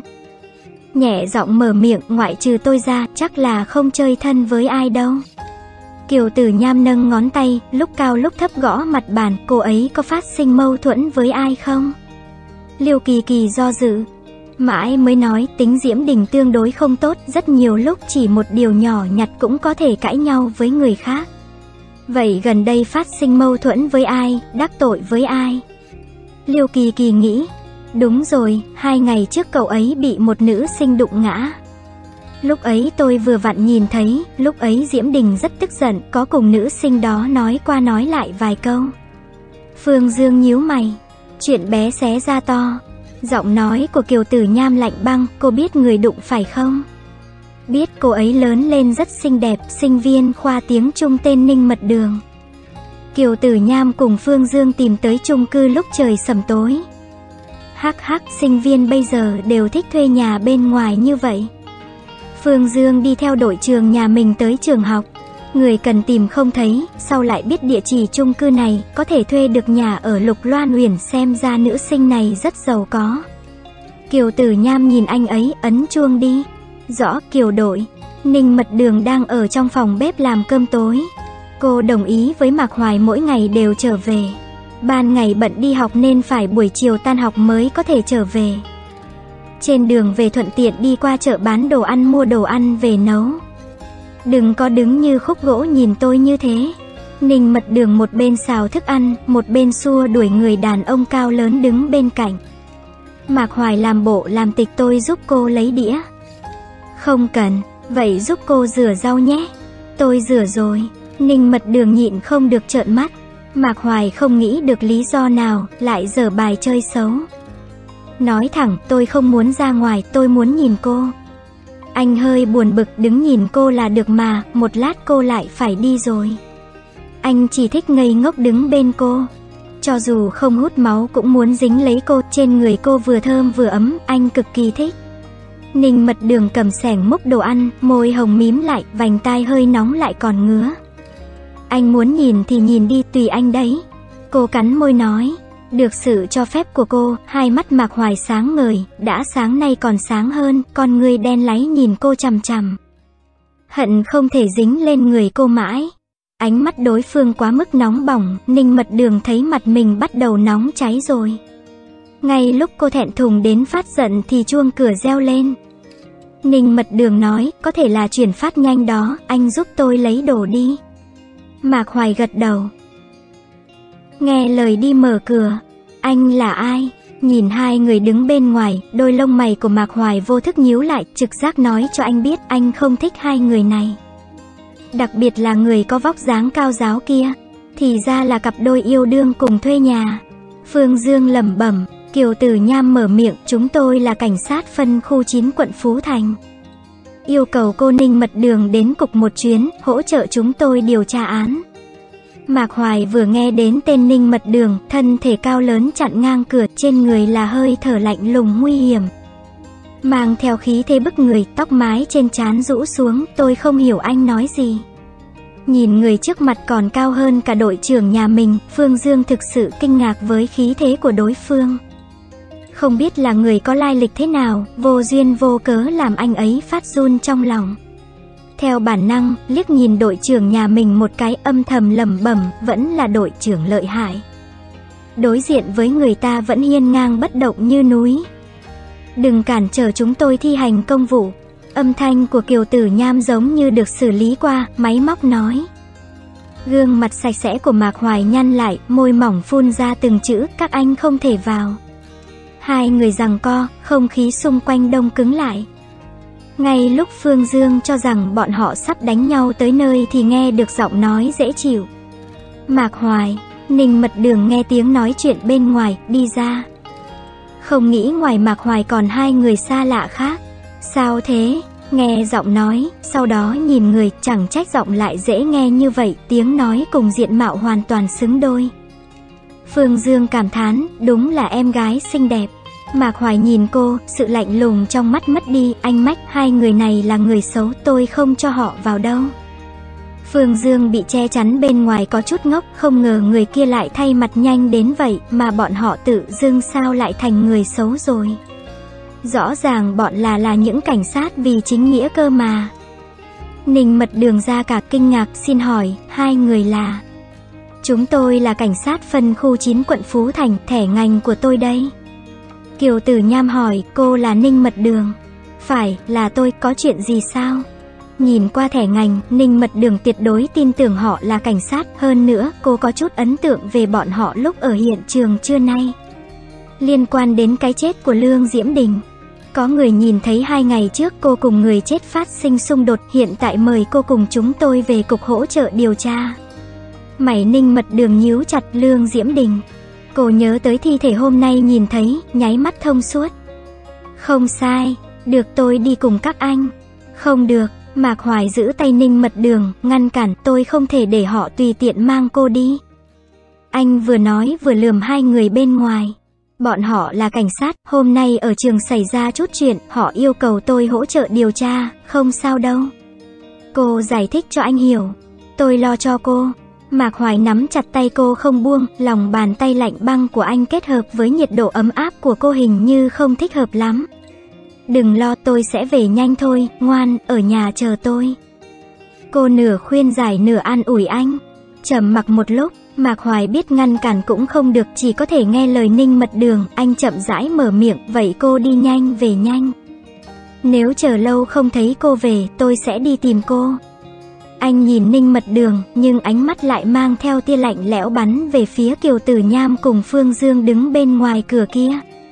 Nhẹ giọng mở miệng, ngoại trừ tôi ra, chắc là không chơi thân với ai đâu. Kiều Tử Nham nâng ngón tay, lúc cao lúc thấp gõ mặt bàn, cô ấy có phát sinh mâu thuẫn với ai không? Liêu Kỳ Kỳ do dự. Mãi mới nói tính Diễm Đình tương đối không tốt, rất nhiều lúc chỉ một điều nhỏ nhặt cũng có thể cãi nhau với người khác. Vậy gần đây phát sinh mâu thuẫn với ai, đắc tội với ai? Liêu Kỳ Kỳ nghĩ, đúng rồi, hai ngày trước cậu ấy bị một nữ sinh đụng ngã. Lúc ấy tôi vừa vặn nhìn thấy, lúc ấy Diễm Đình rất tức giận, có cùng nữ sinh đó nói qua nói lại vài câu. Phương Dương nhíu mày, chuyện bé xé ra to. Giọng nói của Kiều Tử Nham lạnh băng, cô biết người đụng phải không? Biết, cô ấy lớn lên rất xinh đẹp, sinh viên khoa tiếng Trung tên Ninh Mật Đường. Kiều Tử Nham cùng Phương Dương tìm tới chung cư lúc trời sầm tối. Hắc hắc, sinh viên bây giờ đều thích thuê nhà bên ngoài như vậy. Phương Dương đi theo đội trường nhà mình tới trường học. Người cần tìm không thấy, sau lại biết địa chỉ chung cư này, có thể thuê được nhà ở Lục Loan Uyển, xem ra nữ sinh này rất giàu có. Kiều Tử Nham nhìn anh ấy, ấn chuông đi. Rõ, Kiều đội. Ninh Mật Đường đang ở trong phòng bếp làm cơm tối. Cô đồng ý với Mạc Hoài mỗi ngày đều trở về. Ban ngày bận đi học nên phải buổi chiều tan học mới có thể trở về. Trên đường về thuận tiện đi qua chợ bán đồ ăn mua đồ ăn về nấu. Đừng có đứng như khúc gỗ nhìn tôi như thế. Ninh Mật Đường một bên xào thức ăn, một bên xua đuổi người đàn ông cao lớn đứng bên cạnh. Mạc Hoài làm bộ làm tịch, tôi giúp cô lấy đĩa. Không cần, vậy giúp cô rửa rau nhé. Tôi rửa rồi. Ninh Mật Đường nhịn không được trợn mắt. Mạc Hoài không nghĩ được lý do nào, lại dở bài chơi xấu. Nói thẳng, tôi không muốn ra ngoài, tôi muốn nhìn cô. Anh hơi buồn bực, đứng nhìn cô là được mà, một lát cô lại phải đi rồi. Anh chỉ thích ngây ngốc đứng bên cô. Cho dù không hút máu cũng muốn dính lấy cô, trên người cô vừa thơm vừa ấm, anh cực kỳ thích. Ninh Mật Đường cầm xẻng múc đồ ăn, môi hồng mím lại, vành tai hơi nóng lại còn ngứa. Anh muốn nhìn thì nhìn đi, tùy anh đấy. Cô cắn môi nói. Được sự cho phép của cô, hai mắt Mạc Hoài sáng ngời, đã sáng nay còn sáng hơn, con người đen láy nhìn cô chằm chằm. Hận không thể dính lên người cô mãi. Ánh mắt đối phương quá mức nóng bỏng, Ninh Mật Đường thấy mặt mình bắt đầu nóng cháy rồi. Ngay lúc cô thẹn thùng đến phát giận thì chuông cửa reo lên. Ninh Mật Đường nói, có thể là chuyển phát nhanh đó, anh giúp tôi lấy đồ đi. Mạc Hoài gật đầu. Nghe lời đi mở cửa. Anh là ai? Nhìn hai người đứng bên ngoài, đôi lông mày của Mạc Hoài vô thức nhíu lại, trực giác nói cho anh biết anh không thích hai người này. Đặc biệt là người có vóc dáng cao ráo kia. Thì ra là cặp đôi yêu đương cùng thuê nhà. Phương Dương lẩm bẩm. Kiều Tử Nham mở miệng, chúng tôi là cảnh sát phân khu chín quận Phú Thành. Yêu cầu cô Ninh Mật Đường đến cục một chuyến, hỗ trợ chúng tôi điều tra án. Mạc Hoài vừa nghe đến tên Ninh Mật Đường, thân thể cao lớn chặn ngang cửa, trên người là hơi thở lạnh lùng nguy hiểm. Mang theo khí thế bức người, tóc mái trên trán rũ xuống, tôi không hiểu anh nói gì. Nhìn người trước mặt còn cao hơn cả đội trưởng nhà mình, Phương Dương thực sự kinh ngạc với khí thế của đối phương. Không biết là người có lai lịch thế nào, vô duyên vô cớ làm anh ấy phát run trong lòng. Theo bản năng, liếc nhìn đội trưởng nhà mình một cái, âm thầm lẩm bẩm, vẫn là đội trưởng lợi hại. Đối diện với người ta vẫn hiên ngang bất động như núi. Đừng cản trở chúng tôi thi hành công vụ. Âm thanh của Kiều Tử Nham giống như được xử lý qua, máy móc nói. Gương mặt sạch sẽ của Mạc Hoài nhăn lại, môi mỏng phun ra từng chữ, các anh không thể vào. Hai người giằng co, không khí xung quanh đông cứng lại. Ngay lúc Phương Dương cho rằng bọn họ sắp đánh nhau tới nơi thì nghe được giọng nói dễ chịu. Mạc Hoài, Ninh Mật Đường nghe tiếng nói chuyện bên ngoài, đi ra. Không nghĩ ngoài Mạc Hoài còn hai người xa lạ khác. Sao thế? Nghe giọng nói, sau đó nhìn người, chẳng trách giọng lại dễ nghe như vậy, tiếng nói cùng diện mạo hoàn toàn xứng đôi. Phương Dương cảm thán, đúng là em gái xinh đẹp. Mạc Hoài nhìn cô, sự lạnh lùng trong mắt mất đi, anh mách, hai người này là người xấu, tôi không cho họ vào đâu. Phương Dương bị che chắn bên ngoài có chút ngốc, không ngờ người kia lại thay mặt nhanh đến vậy, mà bọn họ tự dưng sao lại thành người xấu rồi. Rõ ràng bọn là là những cảnh sát vì chính nghĩa cơ mà. Ninh Mật Đường ra cả kinh ngạc, xin hỏi, hai người là... Chúng tôi là cảnh sát phân khu chín quận Phú Thành, thẻ ngành của tôi đây. Kiều Tử Nham hỏi, cô là Ninh Mật Đường? Phải, là tôi, có chuyện gì sao? Nhìn qua thẻ ngành, Ninh Mật Đường tuyệt đối tin tưởng họ là cảnh sát, hơn nữa, cô có chút ấn tượng về bọn họ lúc ở hiện trường trưa nay. Liên quan đến cái chết của Lương Diễm Đình. Có người nhìn thấy hai ngày trước cô cùng người chết phát sinh xung đột, hiện tại mời cô cùng chúng tôi về cục hỗ trợ điều tra. Mày Ninh Mật Đường nhíu chặt. Lương Diễm Đình. Cô nhớ tới thi thể hôm nay nhìn thấy, nháy mắt thông suốt. Không sai, được tôi đi cùng các anh. Không được, Mạc Hoài giữ tay Ninh Mật Đường, ngăn cản, tôi không thể để họ tùy tiện mang cô đi. Anh vừa nói vừa lườm hai người bên ngoài. Bọn họ là cảnh sát, hôm nay ở trường xảy ra chút chuyện, họ yêu cầu tôi hỗ trợ điều tra, không sao đâu. Cô giải thích cho anh hiểu, tôi lo cho cô. Mạc Hoài nắm chặt tay cô không buông, lòng bàn tay lạnh băng của anh kết hợp với nhiệt độ ấm áp của cô hình như không thích hợp lắm. Đừng lo, tôi sẽ về nhanh thôi, ngoan, ở nhà chờ tôi. Cô nửa khuyên giải nửa an ủi anh. Trầm mặc một lúc, Mạc Hoài biết ngăn cản cũng không được, chỉ có thể nghe lời Ninh Mật Đường. Anh chậm rãi mở miệng, vậy cô đi nhanh về nhanh. Nếu chờ lâu không thấy cô về, tôi sẽ đi tìm cô. Anh nhìn Ninh Mật Đường, nhưng ánh mắt lại mang theo tia lạnh lẽo bắn về phía Kiều Tử Nham cùng Phương Dương đứng bên ngoài cửa kia.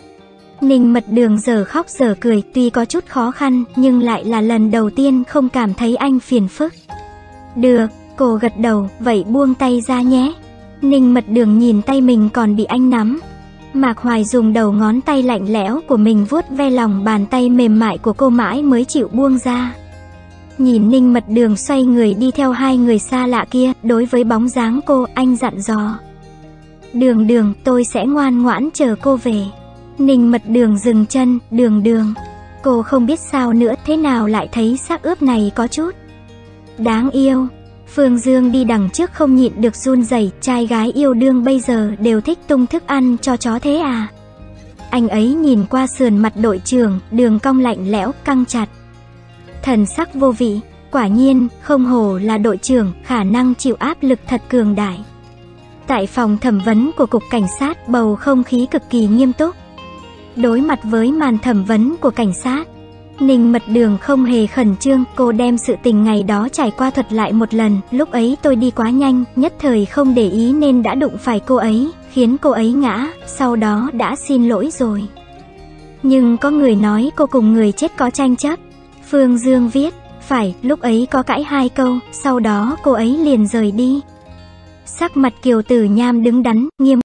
Ninh Mật Đường giờ khóc giờ cười, tuy có chút khó khăn, nhưng lại là lần đầu tiên không cảm thấy anh phiền phức. Được, cô gật đầu, vậy buông tay ra nhé. Ninh Mật Đường nhìn tay mình còn bị anh nắm. Mạc Hoài dùng đầu ngón tay lạnh lẽo của mình vuốt ve lòng bàn tay mềm mại của cô mãi mới chịu buông ra. Nhìn Ninh Mật Đường xoay người đi theo hai người xa lạ kia, đối với bóng dáng cô, anh dặn dò. Đường Đường, tôi sẽ ngoan ngoãn chờ cô về. Ninh Mật Đường dừng chân. Đường Đường. Cô không biết sao nữa, thế nào lại thấy xác ướp này có chút đáng yêu. Phương Dương đi đằng trước không nhịn được run rẩy, trai gái yêu đương bây giờ đều thích tung thức ăn cho chó thế à? Anh ấy nhìn qua sườn mặt đội trưởng, đường cong lạnh lẽo, căng chặt. Thần sắc vô vị, quả nhiên, không hổ là đội trưởng, khả năng chịu áp lực thật cường đại. Tại phòng thẩm vấn của cục cảnh sát, bầu không khí cực kỳ nghiêm túc. Đối mặt với màn thẩm vấn của cảnh sát, Ninh Mật Đường không hề khẩn trương, cô đem sự tình ngày đó trải qua thuật lại một lần. Lúc ấy tôi đi quá nhanh, nhất thời không để ý nên đã đụng phải cô ấy, khiến cô ấy ngã, sau đó đã xin lỗi rồi. Nhưng có người nói cô cùng người chết có tranh chấp. Phương Dương viết, phải, lúc ấy có cãi hai câu, sau đó cô ấy liền rời đi. Sắc mặt Kiều Tử Nham đứng đắn, nghiêm